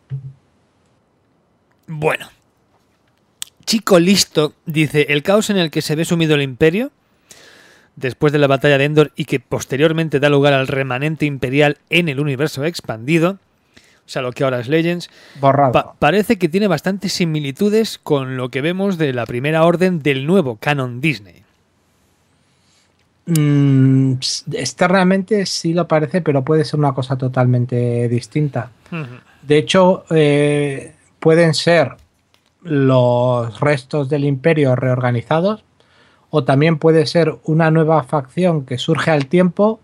Bueno. Chico listo dice, el caos en el que se ve sumido el Imperio después de la batalla de Endor y que posteriormente da lugar al remanente imperial en el universo expandido, o sea, lo que ahora es Legends, parece que tiene bastantes similitudes con lo que vemos de la Primera Orden del nuevo canon Disney. Externamente sí lo parece, pero puede ser una cosa totalmente distinta. De hecho, pueden ser los restos del Imperio reorganizados, o también puede ser una nueva facción que surge al tiempo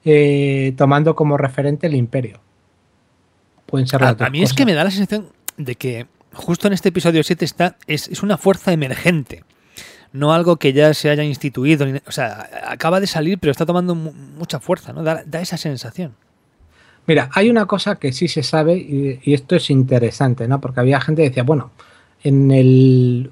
tomando como referente el Imperio. Pueden ser las dos a mí cosas. Es que me da la sensación de que justo en este episodio 7 es una fuerza emergente, no algo que ya se haya instituido. O sea, acaba de salir, pero está tomando mucha fuerza, ¿no? Da esa sensación. Mira, hay una cosa que sí se sabe y esto es interesante, ¿no? Porque había gente que decía, bueno, en el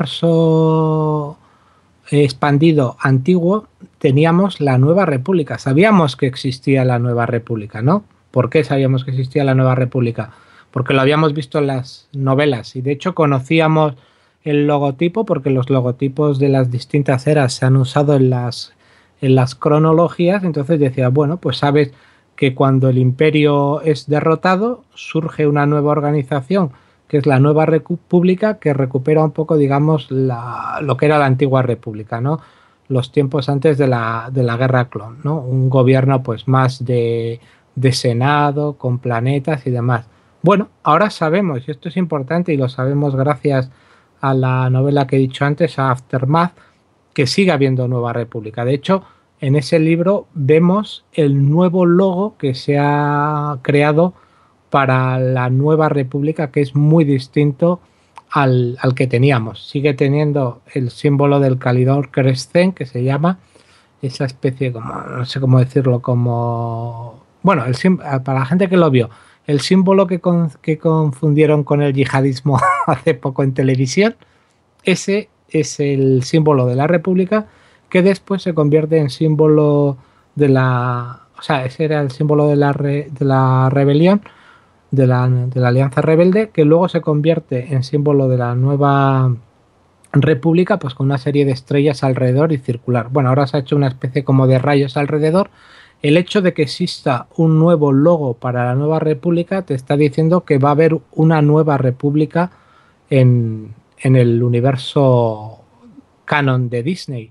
universo expandido antiguo teníamos la Nueva República. Sabíamos que existía la Nueva República, ¿no? ¿Por qué sabíamos que existía la Nueva República? Porque lo habíamos visto en las novelas y de hecho conocíamos el logotipo porque los logotipos de las distintas eras se han usado en las cronologías. Entonces decía, bueno, pues sabes que cuando el Imperio es derrotado surge una nueva organización que es la Nueva República, que recupera un poco, digamos, lo que era la antigua República, ¿no? Los tiempos antes de la Guerra Clon, ¿no? Un gobierno pues más de senado, con planetas y demás. Bueno, ahora sabemos, y esto es importante y lo sabemos gracias a la novela que he dicho antes, a Aftermath, que sigue habiendo Nueva República. De hecho, en ese libro vemos el nuevo logo que se ha creado para la Nueva República, que es muy distinto al que teníamos. Sigue teniendo el símbolo del Calidor Crescent, que se llama esa especie, como no sé cómo decirlo, como... Bueno, para la gente que lo vio, el símbolo que confundieron con el yihadismo hace poco en televisión, ese es el símbolo de la República, que después se convierte en símbolo de la... O sea, ese era el símbolo de la rebelión, de la Alianza Rebelde, que luego se convierte en símbolo de la Nueva República, pues con una serie de estrellas alrededor y circular. Bueno, ahora se ha hecho una especie como de rayos alrededor. El hecho de que exista un nuevo logo para la Nueva República te está diciendo que va a haber una Nueva República en el universo canon de Disney.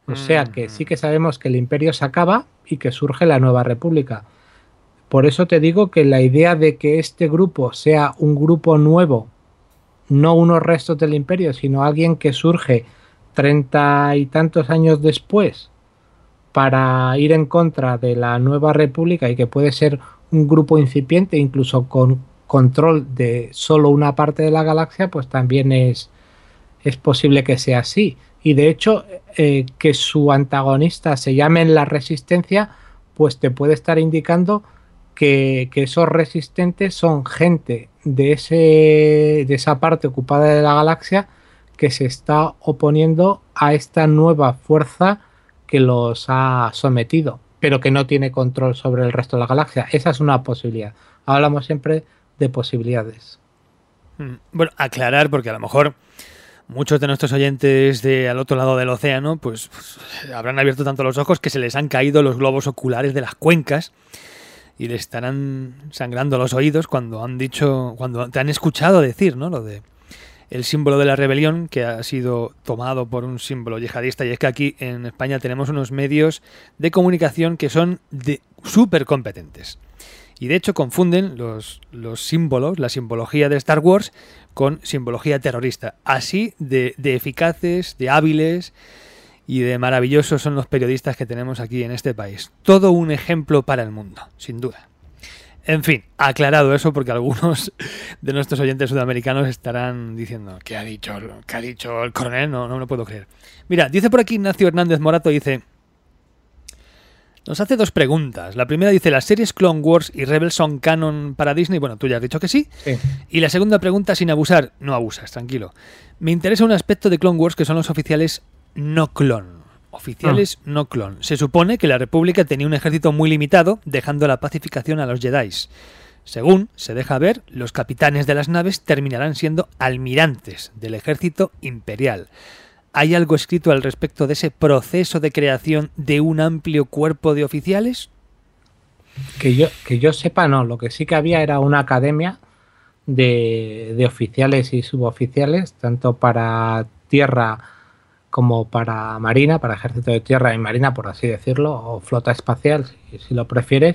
O sea que sí que sabemos que el Imperio se acaba y que surge la Nueva República. Por eso te digo que la idea de que este grupo sea un grupo nuevo, no unos restos del Imperio, sino alguien que surge 30 y tantos años después para ir en contra de la Nueva República y que puede ser un grupo incipiente, incluso con control de solo una parte de la galaxia, pues también es posible que sea así. Y de hecho, que su antagonista se llame la Resistencia, pues te puede estar indicando que esos resistentes son gente de esa parte ocupada de la galaxia que se está oponiendo a esta nueva fuerza que los ha sometido, pero que no tiene control sobre el resto de la galaxia. Esa es una posibilidad. Hablamos siempre de posibilidades. Bueno, aclarar, porque a lo mejor muchos de nuestros oyentes de al otro lado del océano pues habrán abierto tanto los ojos que se les han caído los globos oculares de las cuencas y les estarán sangrando los oídos cuando te han escuchado decir, ¿no?, lo de el símbolo de la rebelión, que ha sido tomado por un símbolo yihadista. Y es que aquí en España tenemos unos medios de comunicación que son súper competentes. Y de hecho confunden los símbolos, la simbología de Star Wars, con simbología terrorista. Así de eficaces, de hábiles y de maravillosos son los periodistas que tenemos aquí en este país. Todo un ejemplo para el mundo, sin duda. En fin, aclarado eso, porque algunos de nuestros oyentes sudamericanos estarán diciendo ¿qué ha dicho el coronel? No me lo puedo creer. Mira, dice por aquí Ignacio Hernández Morato, dice... Nos hace dos preguntas. La primera dice, ¿las series Clone Wars y Rebels son canon para Disney? Bueno, tú ya has dicho que sí. Y la segunda pregunta, sin abusar. No abusas, tranquilo. Me interesa un aspecto de Clone Wars que son los oficiales no clon. Oficiales no clon. Se supone que la República tenía un ejército muy limitado, dejando la pacificación a los Jedi. Según se deja ver, los capitanes de las naves terminarán siendo almirantes del ejército imperial. ¿Hay algo escrito al respecto de ese proceso de creación de un amplio cuerpo de oficiales? Que yo sepa, no. Lo que sí que había era una academia de oficiales y suboficiales, tanto para tierra como para marina, para ejército de tierra y marina, por así decirlo, o flota espacial, si lo prefieres.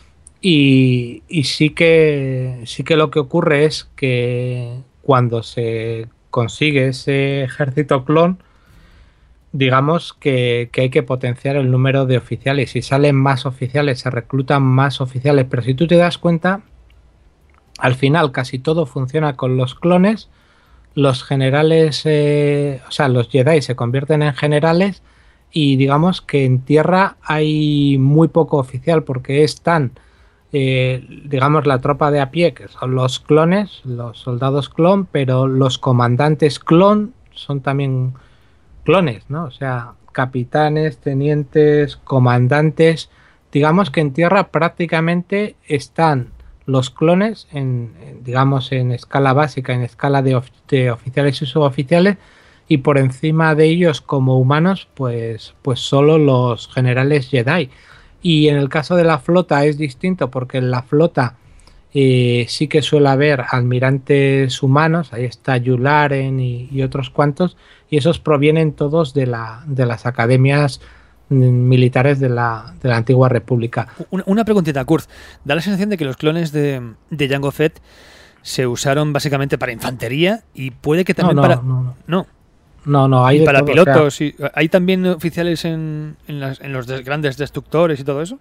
Y sí que lo que ocurre es que cuando se consigue ese ejército clon, digamos que hay que potenciar el número de oficiales. Si salen más oficiales, se reclutan más oficiales, pero si tú te das cuenta, al final casi todo funciona con los clones. Los generales, los Jedi se convierten en generales y digamos que en tierra hay muy poco oficial porque están, digamos, la tropa de a pie, que son los clones, los soldados clon, pero los comandantes clon son también clones, ¿no? O sea, capitanes, tenientes, comandantes. Digamos que en tierra prácticamente están los clones en escala básica, en escala de oficiales y suboficiales, y por encima de ellos como humanos, pues solo los generales Jedi. Y en el caso de la flota es distinto, porque en la flota sí que suele haber almirantes humanos. Ahí está Yularen y otros cuantos, y esos provienen todos de las academias militares de la antigua república. Una preguntita, Kurt. Da la sensación de que los clones de Jango Fett se usaron básicamente para infantería y puede que también No, hay y para todo, pilotos. o sea, ¿Hay también oficiales en los grandes destructores y todo eso?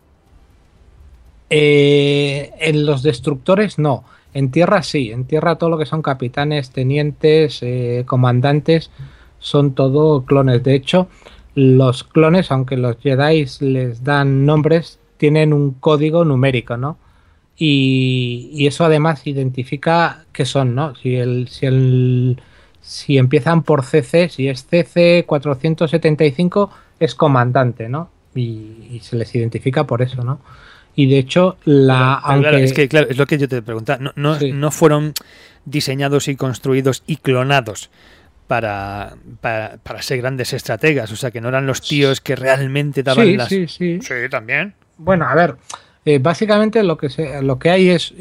En los destructores no. En tierra sí. En tierra todo lo que son capitanes, tenientes, comandantes son todo clones. De hecho, los clones, aunque los Jedi les dan nombres, tienen un código numérico, ¿no? Y eso además identifica qué son, ¿no? Si empiezan por CC, si es CC 475 es comandante, ¿no? Y se les identifica por eso, ¿no? Y de hecho, claro, es lo que yo te preguntaba. No fueron diseñados y construidos y clonados para ser grandes estrategas. O sea, que no eran los tíos que realmente daban las... Sí, también. Bueno, a ver, básicamente lo que hay es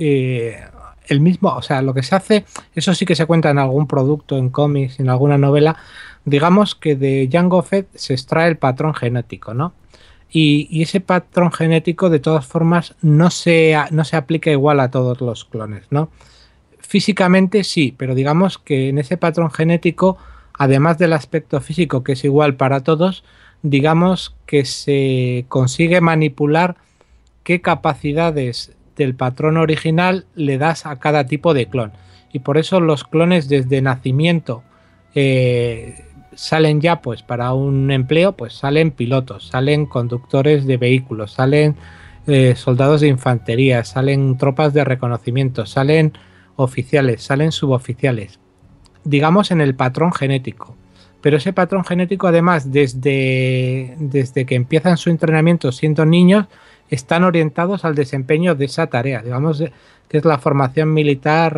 el mismo, o sea, lo que se hace, eso sí que se cuenta en algún producto, en cómics, en alguna novela, digamos que de Jango Fett se extrae el patrón genético, ¿no? Y ese patrón genético, de todas formas, no se aplica igual a todos los clones, ¿no? Físicamente sí, pero digamos que en ese patrón genético, además del aspecto físico, que es igual para todos, digamos que se consigue manipular qué capacidades del patrón original le das a cada tipo de clon. Y por eso los clones desde nacimiento salen ya pues para un empleo, pues salen pilotos, salen conductores de vehículos, salen soldados de infantería, salen tropas de reconocimiento, salen oficiales, salen suboficiales, digamos en el patrón genético. Pero ese patrón genético, además, desde que empiezan su entrenamiento siendo niños, están orientados al desempeño de esa tarea, digamos que es la formación militar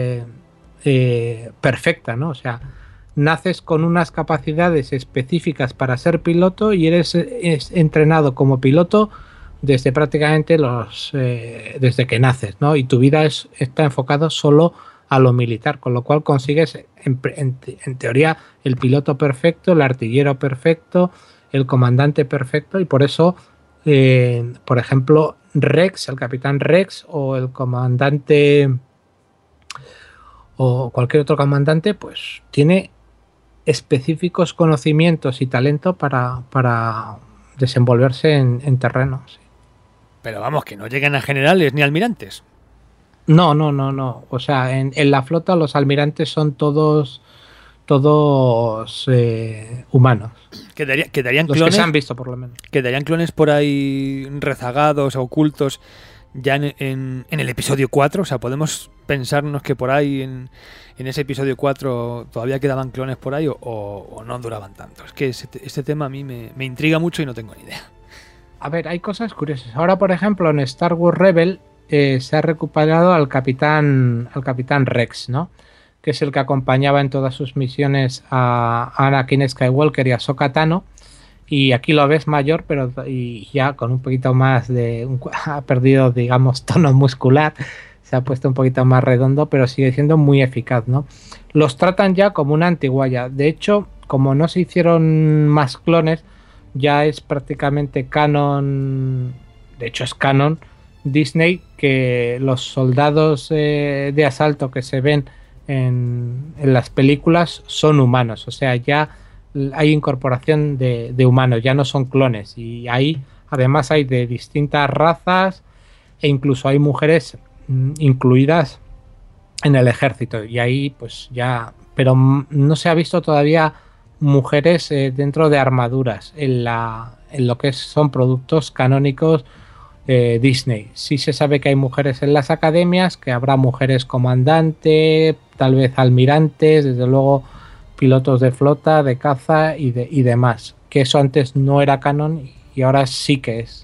perfecta, ¿no? O sea, naces con unas capacidades específicas para ser piloto y eres entrenado como piloto desde prácticamente desde que naces, ¿no? Y tu vida está enfocada solo a lo militar, con lo cual consigues en teoría el piloto perfecto, el artillero perfecto, el comandante perfecto, y por eso por ejemplo Rex, el capitán Rex o el comandante o cualquier otro comandante, pues tiene específicos conocimientos y talento para desenvolverse en terreno, sí. Pero vamos, que no llegan a generales ni almirantes. No. O sea, en la flota los almirantes son todos humanos. Quedarían los clones, que se han visto, por lo menos. Quedarían clones por ahí rezagados, ocultos, ya en el episodio 4. O sea, podemos pensarnos que por ahí en ese episodio 4 todavía quedaban clones por ahí o no duraban tanto. Es que este tema a mí me intriga mucho y no tengo ni idea. A ver, hay cosas curiosas. Ahora, por ejemplo, en Star Wars Rebel se ha recuperado al capitán Rex, ¿no? Que es el que acompañaba en todas sus misiones a Anakin Skywalker y a Ahsoka Tano. Y aquí lo ves mayor, pero y ya con un poquito más ha perdido, digamos, tono muscular. Se ha puesto un poquito más redondo, pero sigue siendo muy eficaz, ¿no? Los tratan ya como una antiguaya. De hecho, como no se hicieron más clones, ya es prácticamente canon. De hecho, es canon Disney que los soldados de asalto que se ven en las películas son humanos. O sea, ya hay incorporación de humanos, ya no son clones. Y ahí, además, hay de distintas razas e incluso hay mujeres incluidas en el ejército. Y ahí, pues ya. Pero no se ha visto todavía mujeres dentro de armaduras en lo que son productos canónicos Disney. Sí se sabe que hay mujeres en las academias, que habrá mujeres comandante, tal vez almirantes, desde luego pilotos de flota, de caza y demás. Que eso antes no era canon y ahora sí que es.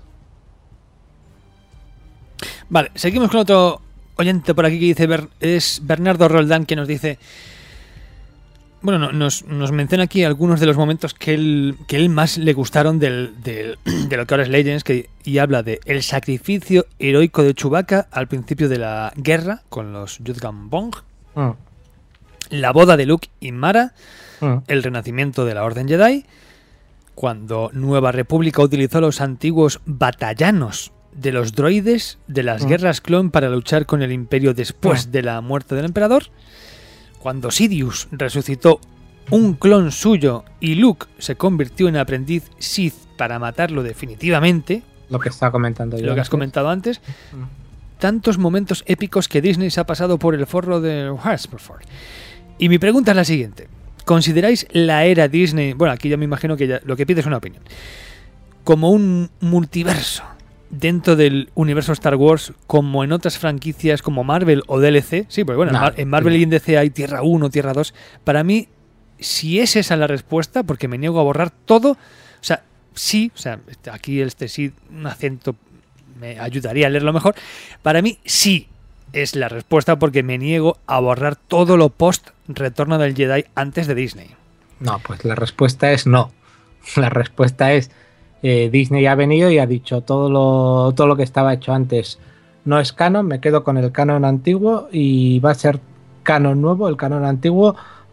Vale, seguimos con otro oyente por aquí que dice, es Bernardo Roldán, que nos dice... Bueno, nos menciona aquí algunos de los momentos que él más le gustaron de lo que ahora es Legends, y habla de el sacrificio heroico de Chewbacca al principio de la guerra con los Yuzgan Vong, la boda de Luke y Mara, el renacimiento de la Orden Jedi, cuando Nueva República utilizó los antiguos batallanos de los droides de las guerras clon para luchar con el Imperio después de la muerte del Emperador, cuando Sidious resucitó un clon suyo y Luke se convirtió en aprendiz Sith para matarlo definitivamente. Lo que estaba comentando yo. Lo que has comentado antes. Tantos momentos épicos que Disney se ha pasado por el forro de Hasbro. Y mi pregunta es la siguiente. ¿Consideráis la era Disney, bueno, aquí ya me imagino que lo que pide es una opinión, como un multiverso dentro del universo Star Wars, como en otras franquicias como Marvel o DLC? Sí, porque bueno, en Marvel y en DC hay Tierra 1, Tierra 2. Para mí, si es esa la respuesta, porque me niego a borrar todo, o sea, sí, o sea, aquí sí, un acento me ayudaría a leerlo mejor. Para mí, sí es la respuesta, porque me niego a borrar todo lo post Retorno del Jedi antes de Disney. No, pues la respuesta es no. La respuesta es Disney ha venido y ha dicho todo lo que estaba hecho antes no es canon, me quedo con el canon antiguo y va a ser canon nuevo. El canon antiguo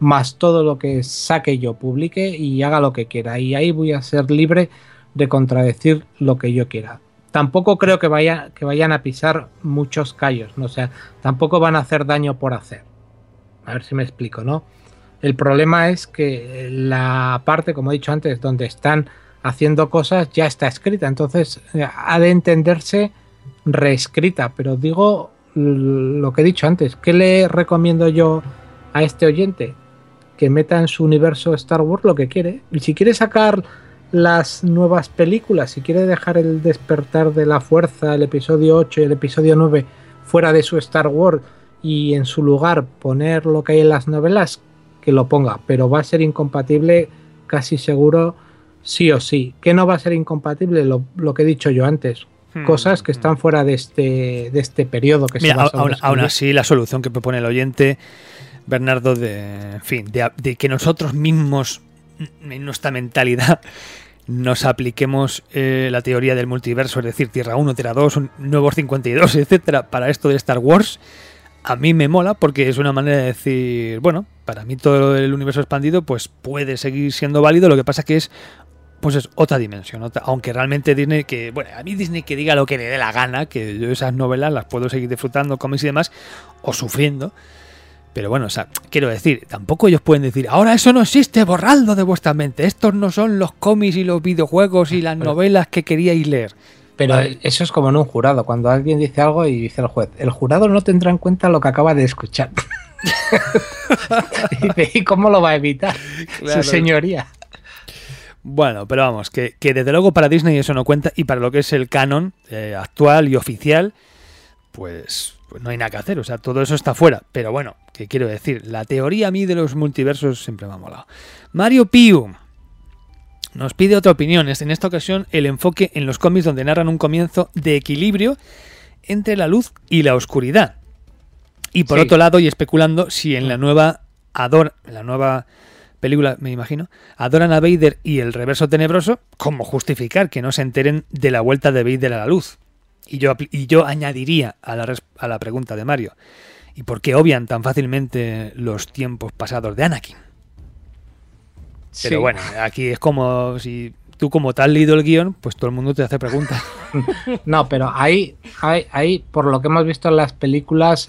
más todo lo que saque yo, publique y haga lo que quiera. Y ahí voy a ser libre de contradecir lo que yo quiera. Tampoco creo que vayan a pisar muchos callos, ¿no? O sea, tampoco van a hacer daño por hacer. A ver si me explico, ¿no? El problema es que la parte, como he dicho antes, donde están haciendo cosas ya está escrita, entonces ha de entenderse reescrita. Pero digo lo que he dicho antes, ¿qué le recomiendo yo a este oyente? Que meta en su universo Star Wars lo que quiere. Y si quiere sacar las nuevas películas, si quiere dejar el despertar de la fuerza, el episodio 8 y el episodio 9 fuera de su Star Wars y en su lugar poner lo que hay en las novelas, que lo ponga, pero va a ser incompatible casi seguro sí o sí. ¿Qué no va a ser incompatible? Lo que he dicho yo antes, cosas que están fuera de este periodo que Mira, se va a aún así la solución que propone el oyente Bernardo de que nosotros mismos en nuestra mentalidad nos apliquemos la teoría del multiverso, es decir, Tierra 1, Tierra 2, Nuevos 52, etcétera, para esto de Star Wars, a mí me mola porque es una manera de decir, bueno, para mí todo el universo expandido pues puede seguir siendo válido, lo que pasa que es otra dimensión, aunque realmente Disney a mí Disney que diga lo que le dé la gana, que yo esas novelas las puedo seguir disfrutando, cómics y demás, o sufriendo. Pero bueno, o sea, quiero decir, tampoco ellos pueden decir, ahora eso no existe, borradlo de vuestra mente, estos no son los cómics y los videojuegos y las novelas que queríais leer. Pero eso es como en un jurado, cuando alguien dice algo y dice el juez, el jurado no tendrá en cuenta lo que acaba de escuchar. ¿Y cómo lo va a evitar? Claro. Su señoría. Bueno, pero vamos, que desde luego para Disney eso no cuenta, y para lo que es el canon actual y oficial, pues no hay nada que hacer, o sea, todo eso está fuera. Pero bueno, que quiero decir, la teoría a mí de los multiversos siempre me ha molado. Mario Piu nos pide otra opinión, en esta ocasión el enfoque en los cómics donde narran un comienzo de equilibrio entre la luz y la oscuridad. Y por otro lado, y especulando, si en la nueva película, me imagino, adoran a Vader y el reverso tenebroso, ¿cómo justificar que no se enteren de la vuelta de Vader a la luz? Y yo añadiría a la pregunta de Mario, ¿y por qué obvian tan fácilmente los tiempos pasados de Anakin? Pero bueno, aquí es como si tú como tal leído el guión, pues todo el mundo te hace preguntas. No, pero ahí, por lo que hemos visto en las películas,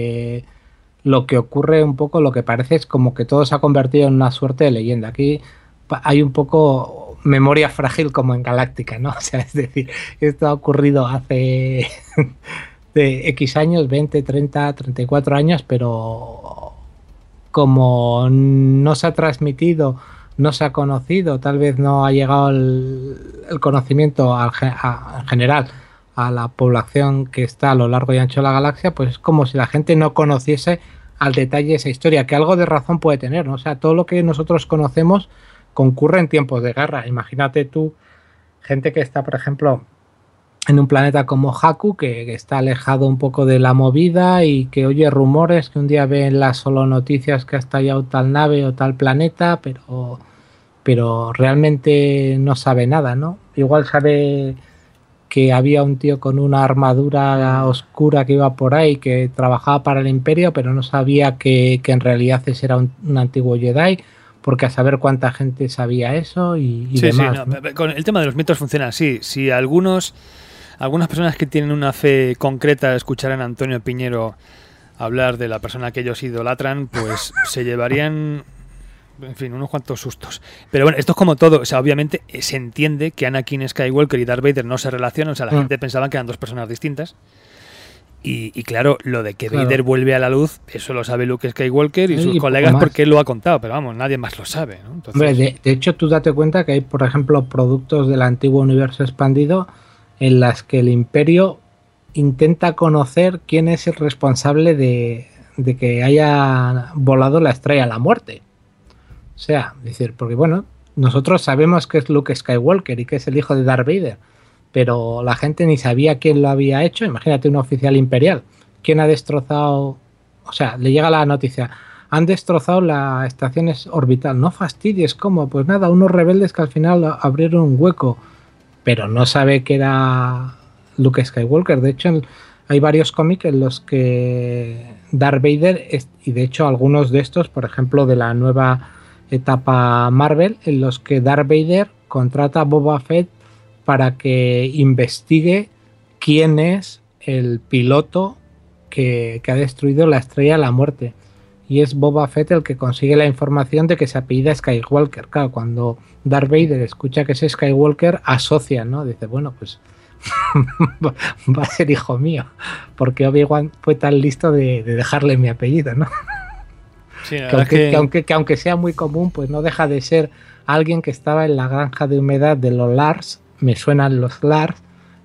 lo que ocurre un poco, lo que parece es como que todo se ha convertido en una suerte de leyenda. Aquí hay un poco memoria frágil como en Galáctica, ¿no? O sea, es decir, esto ha ocurrido hace de X años, 20, 30, 34 años, pero como no se ha transmitido, no se ha conocido, tal vez no ha llegado el conocimiento en general a la población que está a lo largo y ancho de la galaxia, pues es como si la gente no conociese al detalle esa historia, que algo de razón puede tener, ¿no? O sea, todo lo que nosotros conocemos concurre en tiempos de guerra. Imagínate tú, gente que está, por ejemplo, en un planeta como Jakku, que está alejado un poco de la movida y que oye rumores, que un día ve en las solo noticias que ha estallado tal nave o tal planeta, pero realmente no sabe nada, ¿no? Igual sabe que había un tío con una armadura oscura que iba por ahí, que trabajaba para el Imperio, pero no sabía que en realidad ese era un antiguo Jedi, porque a saber cuánta gente sabía eso y demás. Sí, ¿no? Con el tema de los mitos funciona así. Si algunas personas que tienen una fe concreta escucharan a Antonio Piñero hablar de la persona que ellos idolatran, pues se llevarían, en fin, unos cuantos sustos. Pero bueno, esto es como todo. O sea, obviamente se entiende que Anakin Skywalker y Darth Vader no se relacionan. O sea, la gente pensaba que eran dos personas distintas. Y claro, lo de que Vader vuelve a la luz, eso lo sabe Luke Skywalker y sus colegas porque él lo ha contado, pero vamos, nadie más lo sabe, ¿no? Entonces... Hombre, de hecho, tú date cuenta que hay, por ejemplo, productos del antiguo universo expandido en las que el Imperio intenta conocer quién es el responsable de que haya volado la Estrella de la Muerte. O sea, decir, porque bueno, nosotros sabemos que es Luke Skywalker y que es el hijo de Darth Vader, pero la gente ni sabía quién lo había hecho. Imagínate un oficial imperial, quién ha destrozado, o sea, le llega la noticia, han destrozado la estación orbital, no fastidies, ¿cómo? Pues nada, unos rebeldes que al final abrieron un hueco, pero no sabe que era Luke Skywalker. De hecho, hay varios cómics en los que Darth Vader, y de hecho algunos de estos, por ejemplo, de la nueva etapa Marvel, en los que Darth Vader contrata a Boba Fett para que investigue quién es el piloto que ha destruido la Estrella de la Muerte. Y es Boba Fett el que consigue la información de que se apellida Skywalker. Claro, cuando Darth Vader escucha que es Skywalker, asocia, ¿no? Dice, bueno, pues va a ser hijo mío, porque Obi-Wan fue tan listo de dejarle mi apellido, ¿no? Sí, que aunque sea muy común, pues no deja de ser alguien que estaba en la granja de humedad de los Lars, me suenan los Lars,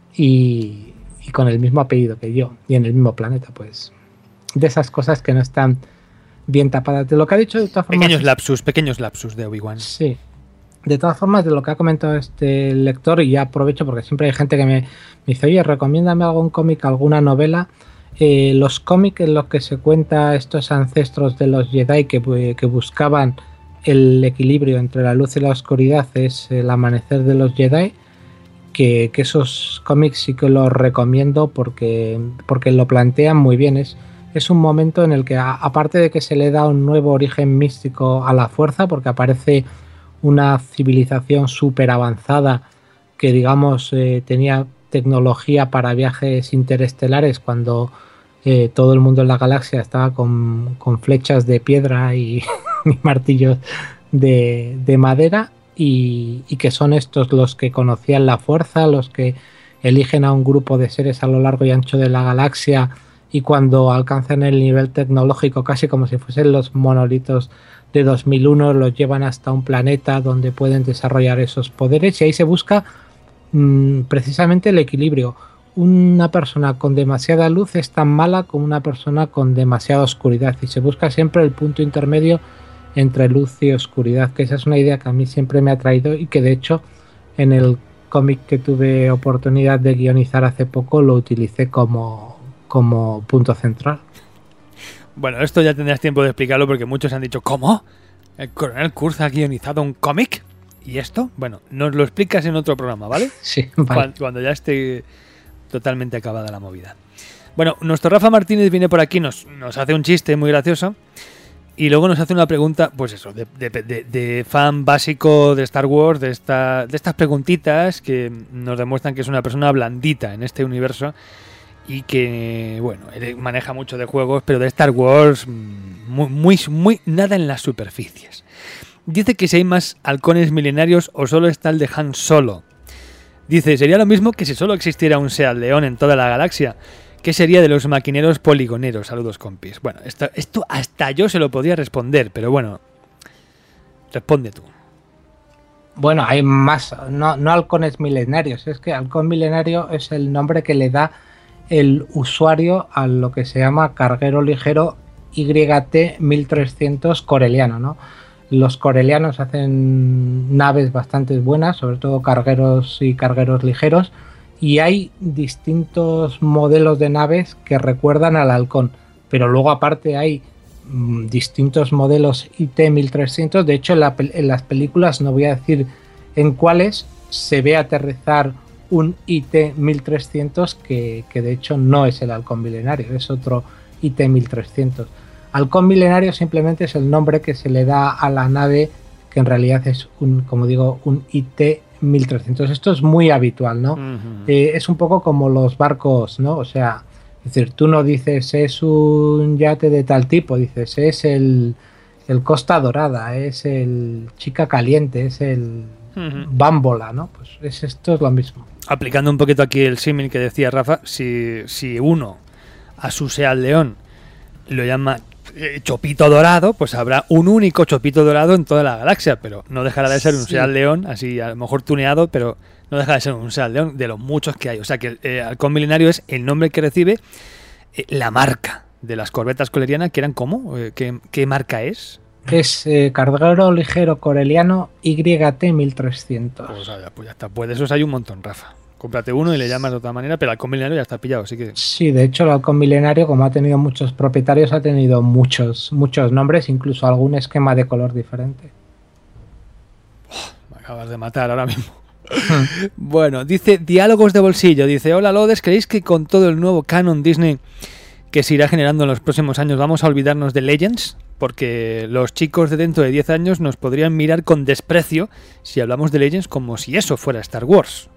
y con el mismo apellido que yo, y en el mismo planeta, pues de esas cosas que no están bien tapadas. De lo que ha dicho, de todas formas, pequeños lapsus de Obi-Wan. Sí. De todas formas, de lo que ha comentado este lector, y ya aprovecho porque siempre hay gente que me dice, oye, recomiéndame algún cómic, alguna novela. Los cómics en los que se cuenta estos ancestros de los Jedi que buscaban el equilibrio entre la luz y la oscuridad es El amanecer de los Jedi, que esos cómics sí que los recomiendo porque lo plantean muy bien. Es un momento en el que, aparte de que se le da un nuevo origen místico a la fuerza, porque aparece una civilización súper avanzada que, digamos, tenía tecnología para viajes interestelares cuando todo el mundo en la galaxia estaba con flechas de piedra y martillos de madera, y que son estos los que conocían la fuerza, los que eligen a un grupo de seres a lo largo y ancho de la galaxia, y cuando alcanzan el nivel tecnológico, casi como si fuesen los monolitos de 2001, los llevan hasta un planeta donde pueden desarrollar esos poderes, y ahí se busca precisamente el equilibrio. Una persona con demasiada luz es tan mala como una persona con demasiada oscuridad, y se busca siempre el punto intermedio entre luz y oscuridad, que esa es una idea que a mí siempre me ha traído, y que de hecho en el cómic que tuve oportunidad de guionizar hace poco lo utilicé como punto central. Bueno, esto ya tendrás tiempo de explicarlo porque muchos han dicho, ¿cómo? ¿El coronel Kurz ha guionizado un cómic? ¿Y esto? Bueno, nos lo explicas en otro programa, ¿vale? Sí, vale. Cuando ya esté totalmente acabada la movida. Bueno, nuestro Rafa Martínez viene por aquí, nos hace un chiste muy gracioso y luego nos hace una pregunta, pues eso, de fan básico de Star Wars, de estas preguntitas que nos demuestran que es una persona blandita en este universo y que, bueno, él maneja mucho de juegos, pero de Star Wars muy nada en las superficies. Dice que si hay más halcones milenarios o solo está el de Han Solo. Dice, sería lo mismo que si solo existiera un Seat León en toda la galaxia. ¿Qué sería de los maquineros poligoneros? Saludos, compis. Bueno, esto hasta yo se lo podía responder, pero bueno, responde tú. Bueno, hay más, no halcones milenarios, es que halcón milenario es el nombre que le da el usuario a lo que se llama carguero ligero YT-1300 coreliano, ¿no? Los corelianos hacen naves bastante buenas, sobre todo cargueros y cargueros ligeros, y hay distintos modelos de naves que recuerdan al halcón, pero luego aparte hay distintos modelos IT-1300. De hecho, en las películas, no voy a decir en cuáles, se ve aterrizar un IT-1300 que de hecho no es el halcón milenario, es otro IT-1300. Halcón milenario simplemente es el nombre que se le da a la nave, que en realidad es un IT-1300. Esto es muy habitual, ¿no? Uh-huh. Es un poco como los barcos, ¿no? O sea, es decir, tú no dices es un yate de tal tipo, dices es el Costa Dorada, es el Chica Caliente, es el Bámbola, ¿no? Pues esto es lo mismo. Aplicando un poquito aquí el símil que decía Rafa, si uno a su Seat León lo llama Chopito Dorado, pues habrá un único Chopito Dorado en toda la galaxia, pero no dejará de ser un Seat León, así a lo mejor tuneado, pero no deja de ser un Seat León de los muchos que hay. O sea que el halcón milenario es el nombre que recibe la marca de las corbetas corelianas, que eran ¿cómo? ¿Qué marca es? Es carguero ligero coreliano YT-1300. Pues ya está. Pues de esos hay un montón, Rafa. Cómprate uno y le llamas de otra manera, pero el halcón milenario ya está pillado, así que... Sí, de hecho el halcón milenario, como ha tenido muchos propietarios, ha tenido muchos nombres, incluso algún esquema de color diferente. Me acabas de matar ahora mismo. Bueno, dice Diálogos de Bolsillo, dice: hola Lodes, ¿creéis que con todo el nuevo canon Disney que se irá generando en los próximos años vamos a olvidarnos de Legends? Porque los chicos de dentro de 10 años nos podrían mirar con desprecio si hablamos de Legends como si eso fuera Star Wars.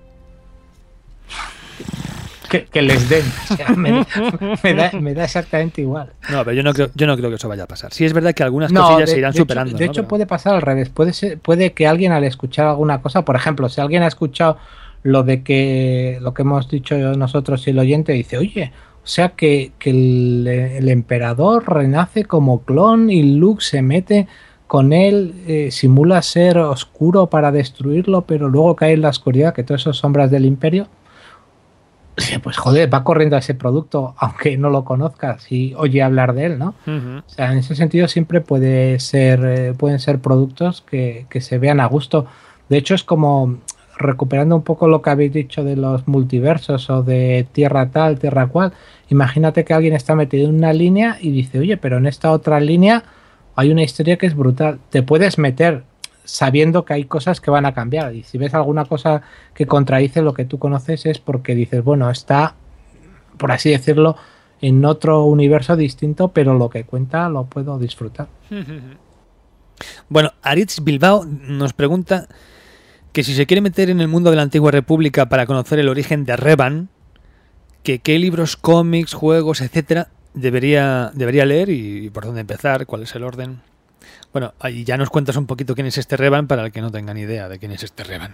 Que les den. O sea, me da exactamente igual. No, pero yo no creo que eso vaya a pasar. Sí es verdad que algunas cosillas se irán superando. De hecho, puede pasar al revés. Puede que alguien al escuchar alguna cosa, por ejemplo, si alguien ha escuchado lo que hemos dicho nosotros y el oyente, dice, oye, o sea que el emperador renace como clon y Luke se mete con él, simula ser oscuro para destruirlo, pero luego cae en la oscuridad, que todas esas sombras del imperio. Pues joder, va corriendo a ese producto, aunque no lo conozcas y oye hablar de él, ¿no? O sea, en ese sentido siempre pueden ser productos que se vean a gusto. De hecho, es como, recuperando un poco lo que habéis dicho de los multiversos o de tierra tal, tierra cual, imagínate que alguien está metido en una línea y dice, oye, pero en esta otra línea hay una historia que es brutal. Te puedes meter sabiendo que hay cosas que van a cambiar, y si ves alguna cosa que contradice lo que tú conoces es porque dices, bueno, está, por así decirlo, en otro universo distinto, pero lo que cuenta lo puedo disfrutar. Bueno, Aritz Bilbao nos pregunta que si se quiere meter en el mundo de la Antigua República para conocer el origen de Revan, que qué libros, cómics, juegos, etcétera debería leer y por dónde empezar, cuál es el orden. Bueno, ahí ya nos cuentas un poquito quién es este Revan para el que no tenga ni idea de quién es este Revan.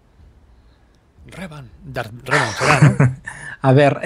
Revan será, ¿no? A ver,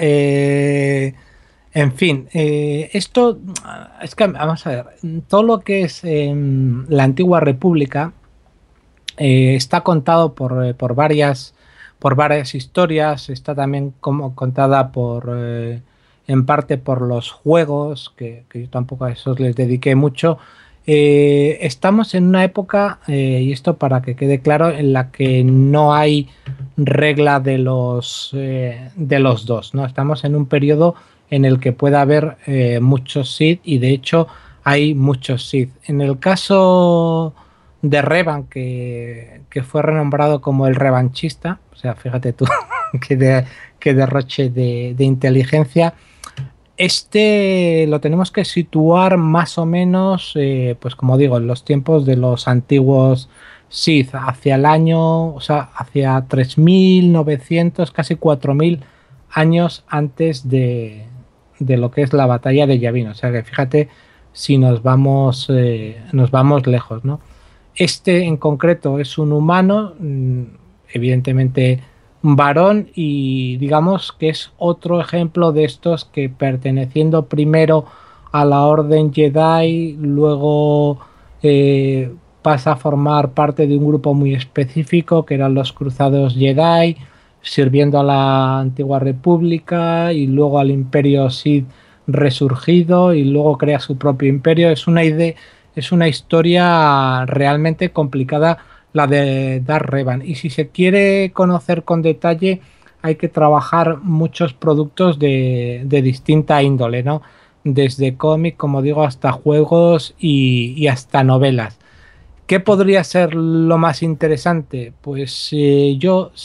en fin, esto es que, vamos a ver, todo lo que es la Antigua República está contado por varias historias, está también como contada en parte por los juegos, que yo tampoco a esos les dediqué mucho. Estamos en una época, y esto para que quede claro, en la que no hay regla de los dos, ¿no? Estamos en un periodo en el que puede haber muchos Sith, y de hecho hay muchos Sith. En el caso de Revan, que fue renombrado como el revanchista, o sea, fíjate tú qué derroche de inteligencia. Este lo tenemos que situar más o menos, pues como digo, en los tiempos de los antiguos Sith, hacia el año, o sea, hacia 3.900, casi 4.000 años antes de lo que es la batalla de Yavin. O sea que fíjate si nos vamos lejos, ¿no? Este en concreto es un humano, evidentemente varón, y digamos que es otro ejemplo de estos que, perteneciendo primero a la Orden Jedi, luego pasa a formar parte de un grupo muy específico que eran los Cruzados Jedi, sirviendo a la Antigua República y luego al Imperio Sith resurgido, y luego crea su propio imperio. Es una historia realmente complicada, la de Darth Revan, y si se quiere conocer con detalle hay que trabajar muchos productos de distinta índole, ¿no? Desde cómic, como digo, hasta juegos y hasta novelas. ¿Qué podría ser lo más interesante? Pues si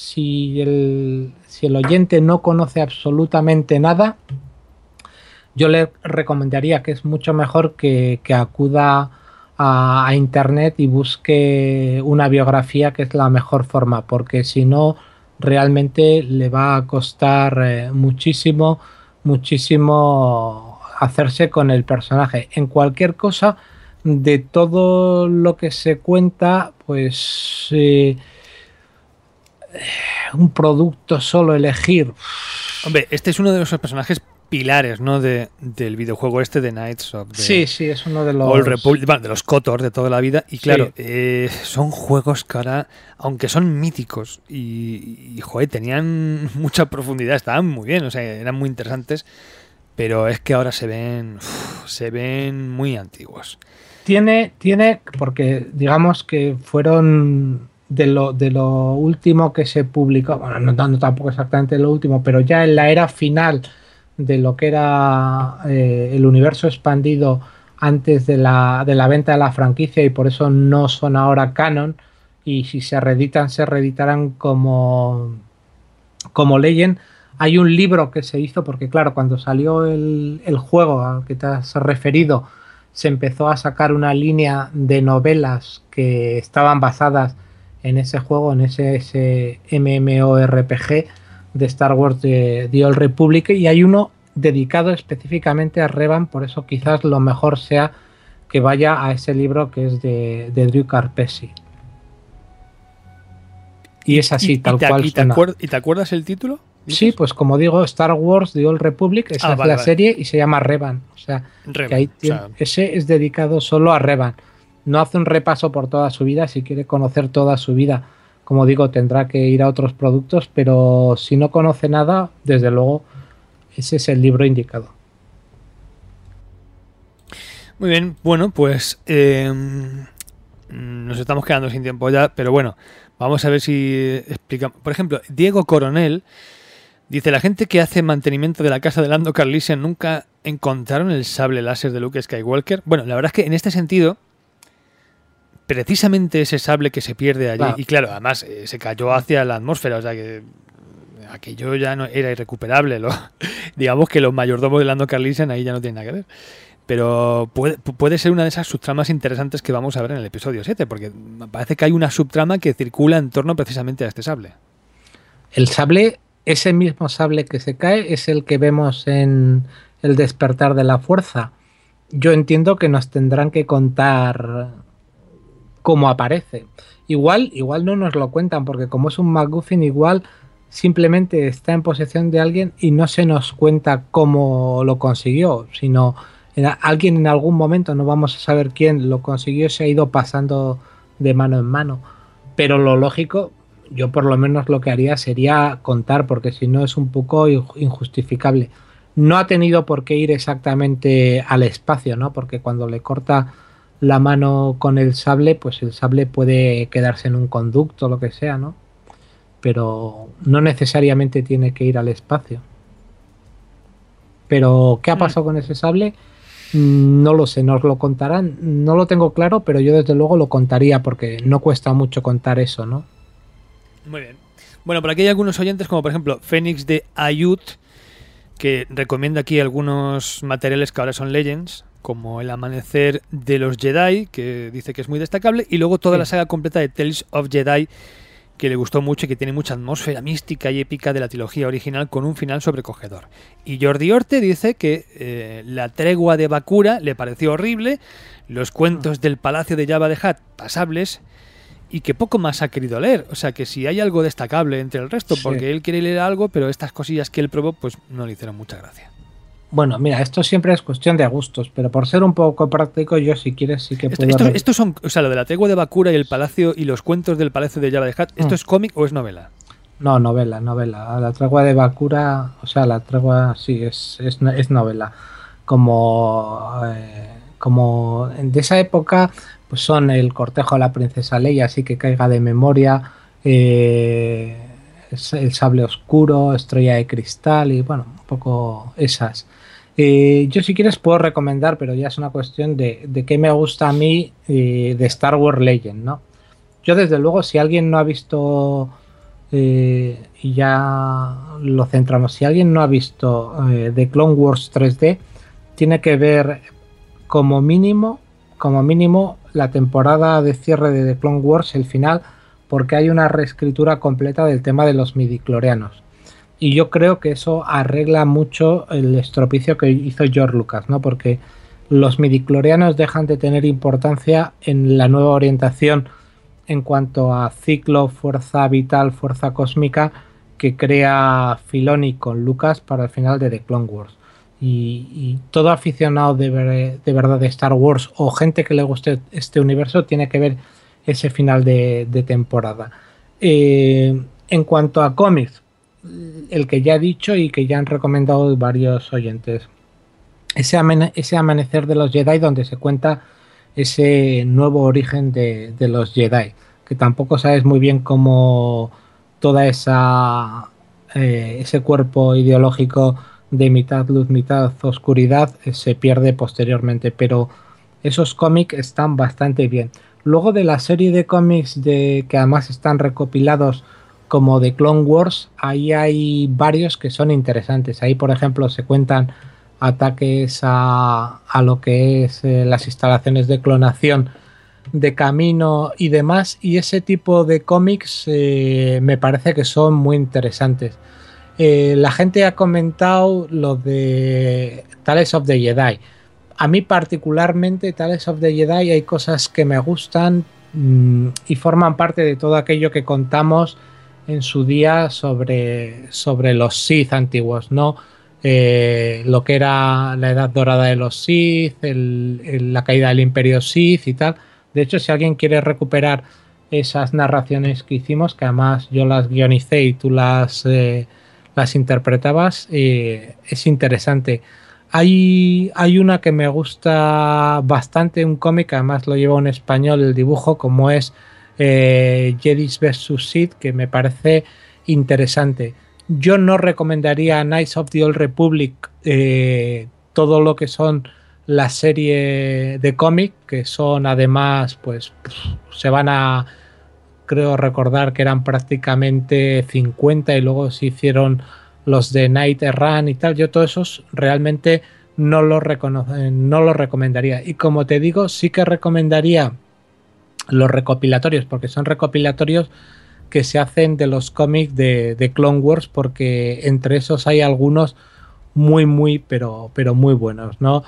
el oyente no conoce absolutamente nada, yo le recomendaría que es mucho mejor que acuda a internet y busque una biografía, que es la mejor forma, porque si no realmente le va a costar muchísimo hacerse con el personaje. En cualquier cosa, de todo lo que se cuenta, pues un producto solo elegir. Hombre, este es uno de los personajes pilares, ¿no? del videojuego este de Knights of the Sí, es uno de los Old Republic, de los KOTOR de toda la vida, y claro, sí. Son juegos que ahora, aunque son míticos y joder, tenían mucha profundidad, estaban muy bien, o sea, eran muy interesantes, pero es que ahora se ven muy antiguos. Tiene, porque digamos que fueron de lo último que se publicó, bueno, no tampoco exactamente lo último, pero ya en la era final de lo que era el universo expandido antes de la venta de la franquicia, y por eso no son ahora canon, y si se reeditarán como Legend. Hay un libro que se hizo, porque claro, cuando salió el juego al que te has referido, se empezó a sacar una línea de novelas que estaban basadas en ese juego, en ese MMORPG de Star Wars de The Old Republic, y hay uno dedicado específicamente a Revan, por eso quizás lo mejor sea que vaya a ese libro que es de Drew Carpesi. Y es así, tal cual. ¿Y te acuerdas el título? Sí, pues como digo, Star Wars The Old Republic, esa es la serie y se llama Revan. O sea, Revan, que ahí ese es dedicado solo a Revan. No hace un repaso por toda su vida. Si quiere conocer toda su vida, como digo, tendrá que ir a otros productos, pero si no conoce nada, desde luego, ese es el libro indicado. Muy bien, bueno, pues nos estamos quedando sin tiempo ya, pero bueno, vamos a ver si explicamos. Por ejemplo, Diego Coronel dice: la gente que hace mantenimiento de la casa de Lando Calrissian nunca encontraron el sable láser de Luke Skywalker. Bueno, la verdad es que en este sentido, precisamente ese sable que se pierde allí, y claro, además se cayó hacia la atmósfera, o sea que aquello ya no era irrecuperable. Digamos que los mayordomos de Lando Calrissian ahí ya no tienen nada que ver. Pero puede ser una de esas subtramas interesantes que vamos a ver en el episodio 7, porque me parece que hay una subtrama que circula en torno precisamente a este sable. El sable, ese mismo sable que se cae, es el que vemos en El despertar de la fuerza. Yo entiendo que nos tendrán que contar cómo aparece. Igual no nos lo cuentan, porque como es un MacGuffin, igual simplemente está en posesión de alguien y no se nos cuenta cómo lo consiguió, sino alguien en algún momento, no vamos a saber quién lo consiguió, se ha ido pasando de mano en mano. Pero lo lógico, yo por lo menos lo que haría sería contar, porque si no es un poco injustificable. No ha tenido por qué ir exactamente al espacio, ¿no? Porque cuando le corta la mano con el sable, pues el sable puede quedarse en un conducto, lo que sea, ¿no? Pero no necesariamente tiene que ir al espacio. Pero ¿qué ha pasado con ese sable? No lo sé, nos lo contarán. No lo tengo claro, pero yo desde luego lo contaría, porque no cuesta mucho contar eso, ¿no? Muy bien. Bueno, por aquí hay algunos oyentes, como por ejemplo Fénix de Ayut, que recomienda aquí algunos materiales que ahora son Legends, como El amanecer de los Jedi, que dice que es muy destacable, y luego toda la saga completa de Tales of Jedi, que le gustó mucho y que tiene mucha atmósfera mística y épica de la trilogía original, con un final sobrecogedor. Y Jordi Orte dice que la tregua de Bakura le pareció horrible, los cuentos del Palacio de Jabba the Hutt pasables, y que poco más ha querido leer. O sea que si hay algo destacable entre el resto, porque él quiere leer algo, pero estas cosillas que él probó pues no le hicieron mucha gracia. Bueno, mira, esto siempre es cuestión de gustos, pero por ser un poco práctico, yo si quieres sí que puedo... Esto son, o sea, lo de la tregua de Bakura y el palacio y los cuentos del Palacio de Jabba the Hutt, ¿esto es cómic o es novela? No, novela. La tregua de Bakura, o sea, la tregua sí, es novela. Como de esa época, pues son el cortejo a la princesa Leia, así que caiga de memoria, el sable oscuro, estrella de cristal y bueno, un poco esas. Yo si quieres puedo recomendar, pero ya es una cuestión de qué me gusta a mí de Star Wars Legend, ¿no? Yo desde luego, si alguien no ha visto, y ya lo centramos, si alguien no ha visto The Clone Wars 3D, tiene que ver como mínimo la temporada de cierre de The Clone Wars, el final, porque hay una reescritura completa del tema de los midichlorianos. Y yo creo que eso arregla mucho el estropicio que hizo George Lucas, ¿no? Porque los midichlorianos dejan de tener importancia en la nueva orientación en cuanto a ciclo, fuerza vital, fuerza cósmica que crea Filoni con Lucas para el final de The Clone Wars. Y todo aficionado de verdad de Star Wars o gente que le guste este universo tiene que ver ese final de temporada. En cuanto a cómics, el que ya he dicho y que ya han recomendado varios oyentes, ese amanecer de los Jedi, donde se cuenta ese nuevo origen de los Jedi, que tampoco sabes muy bien cómo toda ese cuerpo ideológico de mitad luz, mitad oscuridad se pierde posteriormente, pero esos cómics están bastante bien. Luego de la serie de cómics que además están recopilados como de Clone Wars, ahí hay varios que son interesantes. Ahí, por ejemplo, se cuentan ataques a lo que es las instalaciones de clonación de Camino y demás, y ese tipo de cómics me parece que son muy interesantes. La gente ha comentado lo de Tales of the Jedi. A mí particularmente Tales of the Jedi hay cosas que me gustan y forman parte de todo aquello que contamos en su día sobre los Sith antiguos, ¿no? Lo que era la edad dorada de los Sith, la caída del Imperio Sith y tal. De hecho, si alguien quiere recuperar esas narraciones que hicimos, que además yo las guionicé y tú las interpretabas, es interesante. Hay una que me gusta bastante, un cómic, además lo lleva en español el dibujo, como es Jedis vs Sith, que me parece interesante. Yo no recomendaría Knights of the Old Republic, todo lo que son la serie de cómic, que son además, pues se van a, creo recordar que eran prácticamente 50 y luego se hicieron los de Knight Errant y tal. Yo todos esos realmente no los recomendaría. Y como te digo, sí que recomendaría los recopilatorios, porque son recopilatorios que se hacen de los cómics de Clone Wars, porque entre esos hay algunos muy, pero muy buenos, ¿no?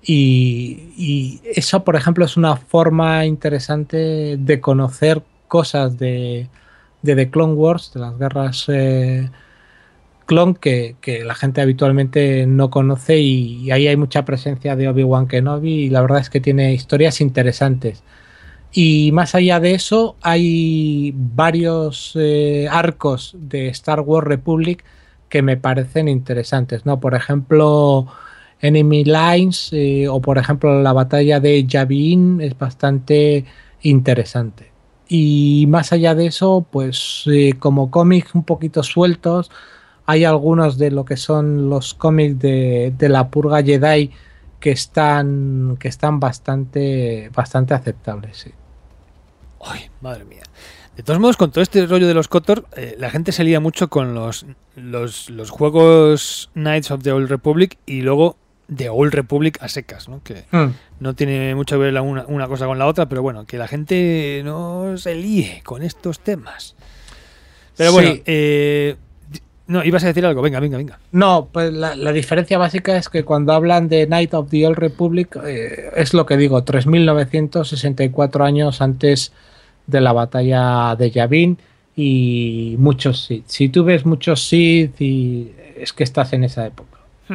Y eso, por ejemplo, es una forma interesante de conocer cosas de The Clone Wars, de las guerras clon, que la gente habitualmente no conoce, y ahí hay mucha presencia de Obi-Wan Kenobi y la verdad es que tiene historias interesantes. Y más allá de eso, hay varios arcos de Star Wars Republic que me parecen interesantes, ¿no? Por ejemplo, Enemy Lines o por ejemplo la batalla de Yavin es bastante interesante. Y más allá de eso, pues como cómics un poquito sueltos, hay algunos de lo que son los cómics de la purga Jedi que están bastante aceptables, sí. Ay, madre mía. De todos modos, con todo este rollo de los KOTOR, la gente se lía mucho con los juegos Knights of the Old Republic y luego The Old Republic a secas, ¿no? Que no tiene mucho que ver una cosa con la otra, pero bueno, que la gente no se líe con estos temas. Pero bueno, sí. No, ibas a decir algo, venga. No, pues la diferencia básica es que cuando hablan de Knights of the Old Republic, es lo que digo, 3.964 años antes de la batalla de Yavin y muchos Sith. Si tú ves muchos Sith, es que estás en esa época.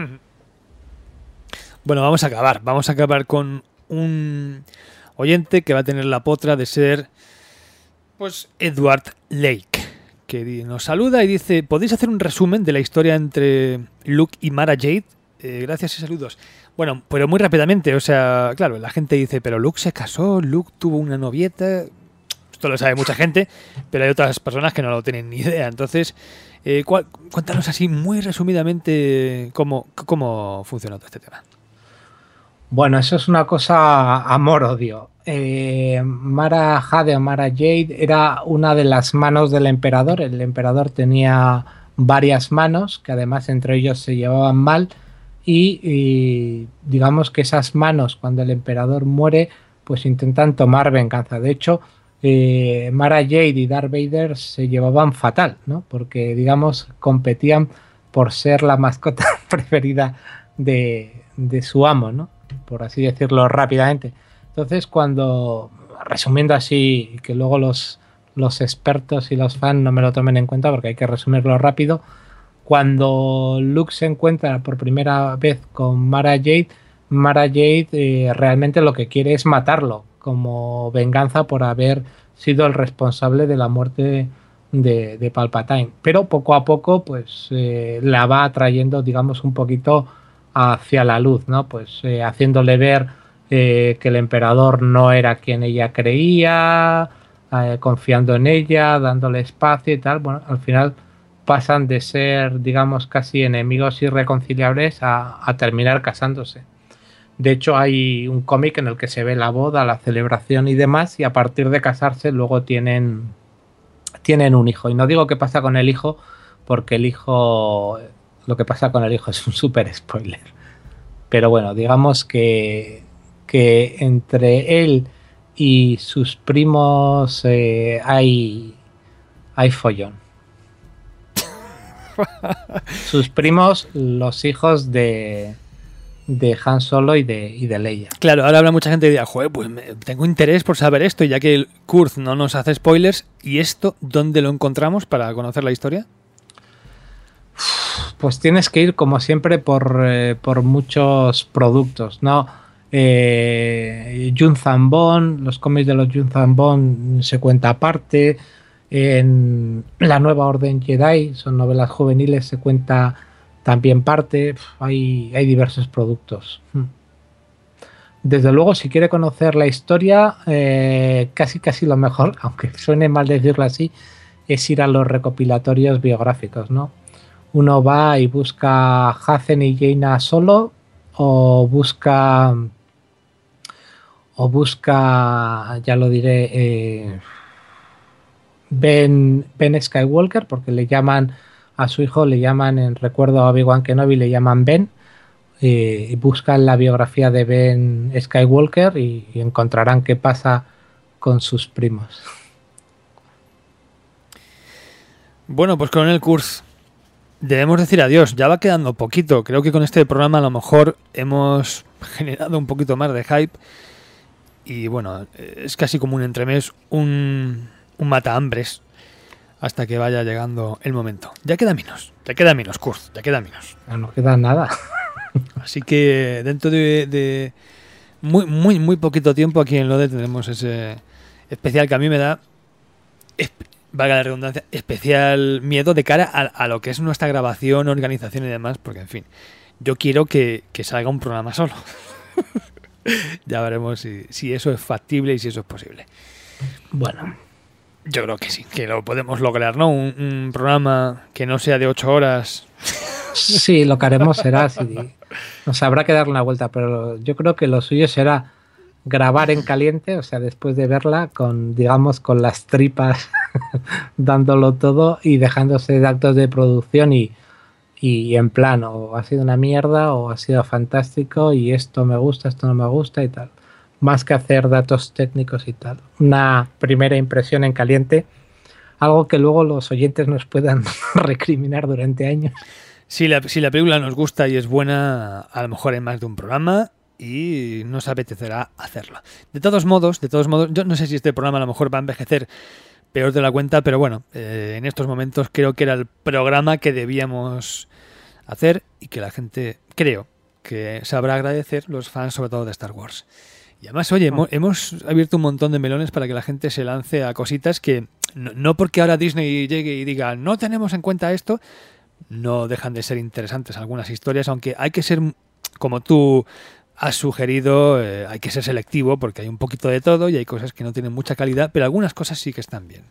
Bueno, vamos a acabar con un oyente que va a tener la potra de ser, pues, Edward Lake, que nos saluda y dice: ¿podéis hacer un resumen de la historia entre Luke y Mara Jade? Gracias y saludos. Bueno, pero muy rápidamente, o sea, claro, la gente dice, pero Luke se casó, Luke tuvo una novieta. Esto lo sabe mucha gente, pero hay otras personas que no lo tienen ni idea. Entonces, cuéntanos así muy resumidamente cómo funcionó todo este tema. Bueno, eso es una cosa amor-odio. Mara Jade o Mara Jade era una de las manos del emperador. El emperador tenía varias manos que además entre ellos se llevaban mal y digamos que esas manos, cuando el emperador muere, pues intentan tomar venganza. De hecho, Mara Jade y Darth Vader se llevaban fatal, ¿no? Porque digamos competían por ser la mascota preferida de su amo, ¿no? Por así decirlo rápidamente. Entonces, resumiendo así, que luego los expertos y los fans no me lo tomen en cuenta porque hay que resumirlo rápido, cuando Luke se encuentra por primera vez con Mara Jade realmente lo que quiere es matarlo como venganza por haber sido el responsable de la muerte de Palpatine. Pero poco a poco pues la va atrayendo, digamos, un poquito hacia la luz, ¿no? Pues haciéndole ver que el emperador no era quien ella creía, confiando en ella, dándole espacio y tal. Bueno, al final pasan de ser, digamos, casi enemigos irreconciliables a terminar casándose. De hecho, hay un cómic en el que se ve la boda, la celebración y demás, y a partir de casarse luego tienen un hijo. Y no digo qué pasa con el hijo, porque lo que pasa con el hijo es un súper spoiler. Pero bueno, digamos que entre él y sus primos hay follón. Sus primos, los hijos de Han Solo y de Leia. Claro, ahora habrá mucha gente que dirá, joder, pues tengo interés por saber esto, y ya que el Kurz no nos hace spoilers, ¿y esto dónde lo encontramos para conocer la historia? Pues tienes que ir, como siempre, por muchos productos, ¿no? Yun Zambon, los cómics de los Yun Zambon se cuenta aparte. En La Nueva Orden Jedi, son novelas juveniles, se cuenta también parte. Hay diversos productos. Desde luego, si quiere conocer la historia, casi lo mejor, aunque suene mal decirlo así, es ir a los recopilatorios biográficos, ¿no? Uno va y busca Hacen y Jaina Solo, o busca, ya lo diré, Ben Skywalker, porque le llaman a su hijo, en recuerdo a Obi-Wan Kenobi, le llaman Ben, y buscan la biografía de Ben Skywalker y encontrarán qué pasa con sus primos. Bueno, pues con el Kurz debemos decir adiós, ya va quedando poquito. Creo que con este programa a lo mejor hemos generado un poquito más de hype, y bueno, es casi como un entremés, un mata-hambres, hasta que vaya llegando el momento. Ya queda menos, Kurz, ya queda menos. No queda nada. Así que dentro de muy poquito tiempo aquí en Loader tendremos ese especial que a mí me da, valga la redundancia, especial miedo de cara a lo que es nuestra grabación, organización y demás, porque en fin, yo quiero que salga un programa solo. Ya veremos si eso es factible y si eso es posible. Bueno, yo creo que sí, que lo podemos lograr, ¿no? Un programa que no sea de 8 horas. Sí, lo que haremos será, nos habrá que darle una vuelta, pero yo creo que lo suyo será grabar en caliente, o sea, después de verla, con las tripas dándolo todo y dejándose de actos de producción y en plan, o ha sido una mierda o ha sido fantástico y esto me gusta, esto no me gusta y tal. Más que hacer datos técnicos y tal. Una primera impresión en caliente, algo que luego los oyentes nos puedan recriminar durante años. Si la película nos gusta y es buena, a lo mejor hay más de un programa y nos apetecerá hacerlo. De todos modos, yo no sé si este programa a lo mejor va a envejecer peor de la cuenta, pero bueno, en estos momentos creo que era el programa que debíamos hacer y que la gente, creo, que sabrá agradecer, los fans sobre todo de Star Wars. Y además, oye, hemos abierto un montón de melones para que la gente se lance a cositas que, no porque ahora Disney llegue y diga no tenemos en cuenta esto, no dejan de ser interesantes algunas historias, aunque hay que ser, como tú has sugerido, hay que ser selectivo porque hay un poquito de todo y hay cosas que no tienen mucha calidad, pero algunas cosas sí que están bien.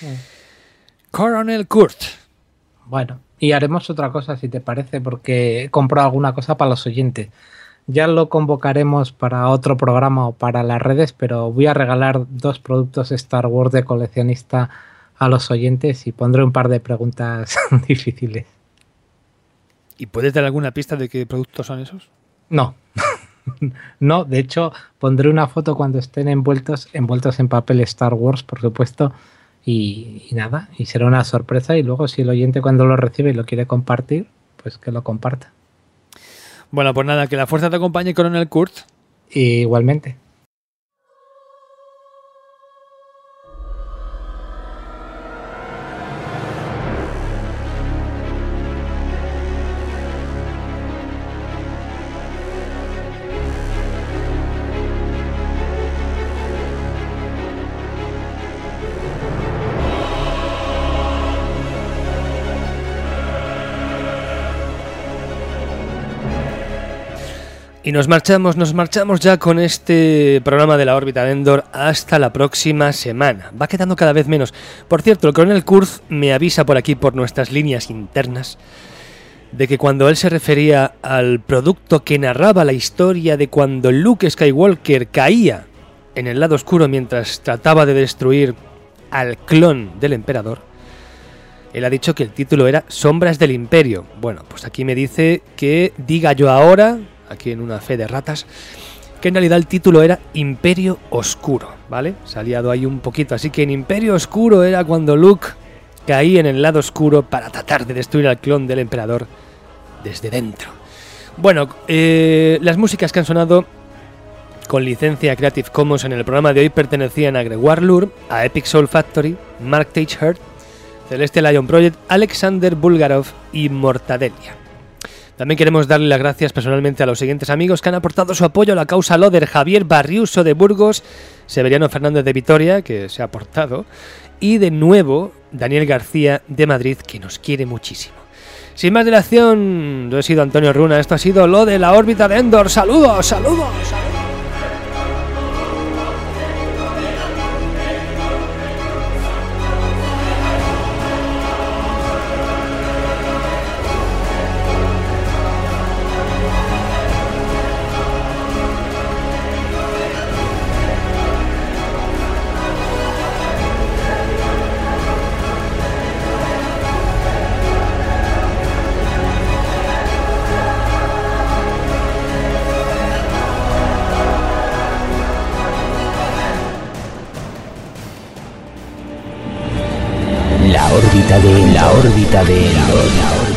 Coronel Kurtz. Bueno, y haremos otra cosa si te parece, porque he comprado alguna cosa para los oyentes. Ya lo convocaremos para otro programa o para las redes, pero voy a regalar 2 productos Star Wars de coleccionista a los oyentes y pondré un par de preguntas difíciles. ¿Y puedes dar alguna pista de qué productos son esos? No. No, de hecho pondré una foto cuando estén envueltos en papel Star Wars, por supuesto, y nada, y será una sorpresa, y luego si el oyente cuando lo recibe y lo quiere compartir, pues que lo comparta. Bueno, pues nada, que la fuerza te acompañe, Coronel Kurtz. Igualmente. Y nos marchamos ya con este programa de la órbita de Endor hasta la próxima semana. Va quedando cada vez menos. Por cierto, el coronel Kurtz me avisa por aquí, por nuestras líneas internas, de que cuando él se refería al producto que narraba la historia de cuando Luke Skywalker caía en el lado oscuro mientras trataba de destruir al clon del emperador, él ha dicho que el título era Sombras del Imperio. Bueno, pues aquí me dice que diga yo ahora, aquí en una fe de ratas, que en realidad el título era Imperio Oscuro, ¿vale? Se ha liado ahí un poquito, así que en Imperio Oscuro era cuando Luke caía en el lado oscuro para tratar de destruir al clon del emperador desde dentro. Bueno, las músicas que han sonado con licencia Creative Commons en el programa de hoy pertenecían a Gregoire Lourdes, a Epic Soul Factory, Mark Teichert, Celeste Lion Project, Alexander Bulgarov y Mortadelia. También queremos darle las gracias personalmente a los siguientes amigos que han aportado su apoyo a la causa Loder: Javier Barriuso de Burgos, Severiano Fernández de Vitoria, que se ha aportado, y de nuevo Daniel García de Madrid, que nos quiere muchísimo. Sin más dilación, yo he sido Antonio Runa, esto ha sido lo de la órbita de Endor. ¡Saludos, saludos! La órbita de Endor.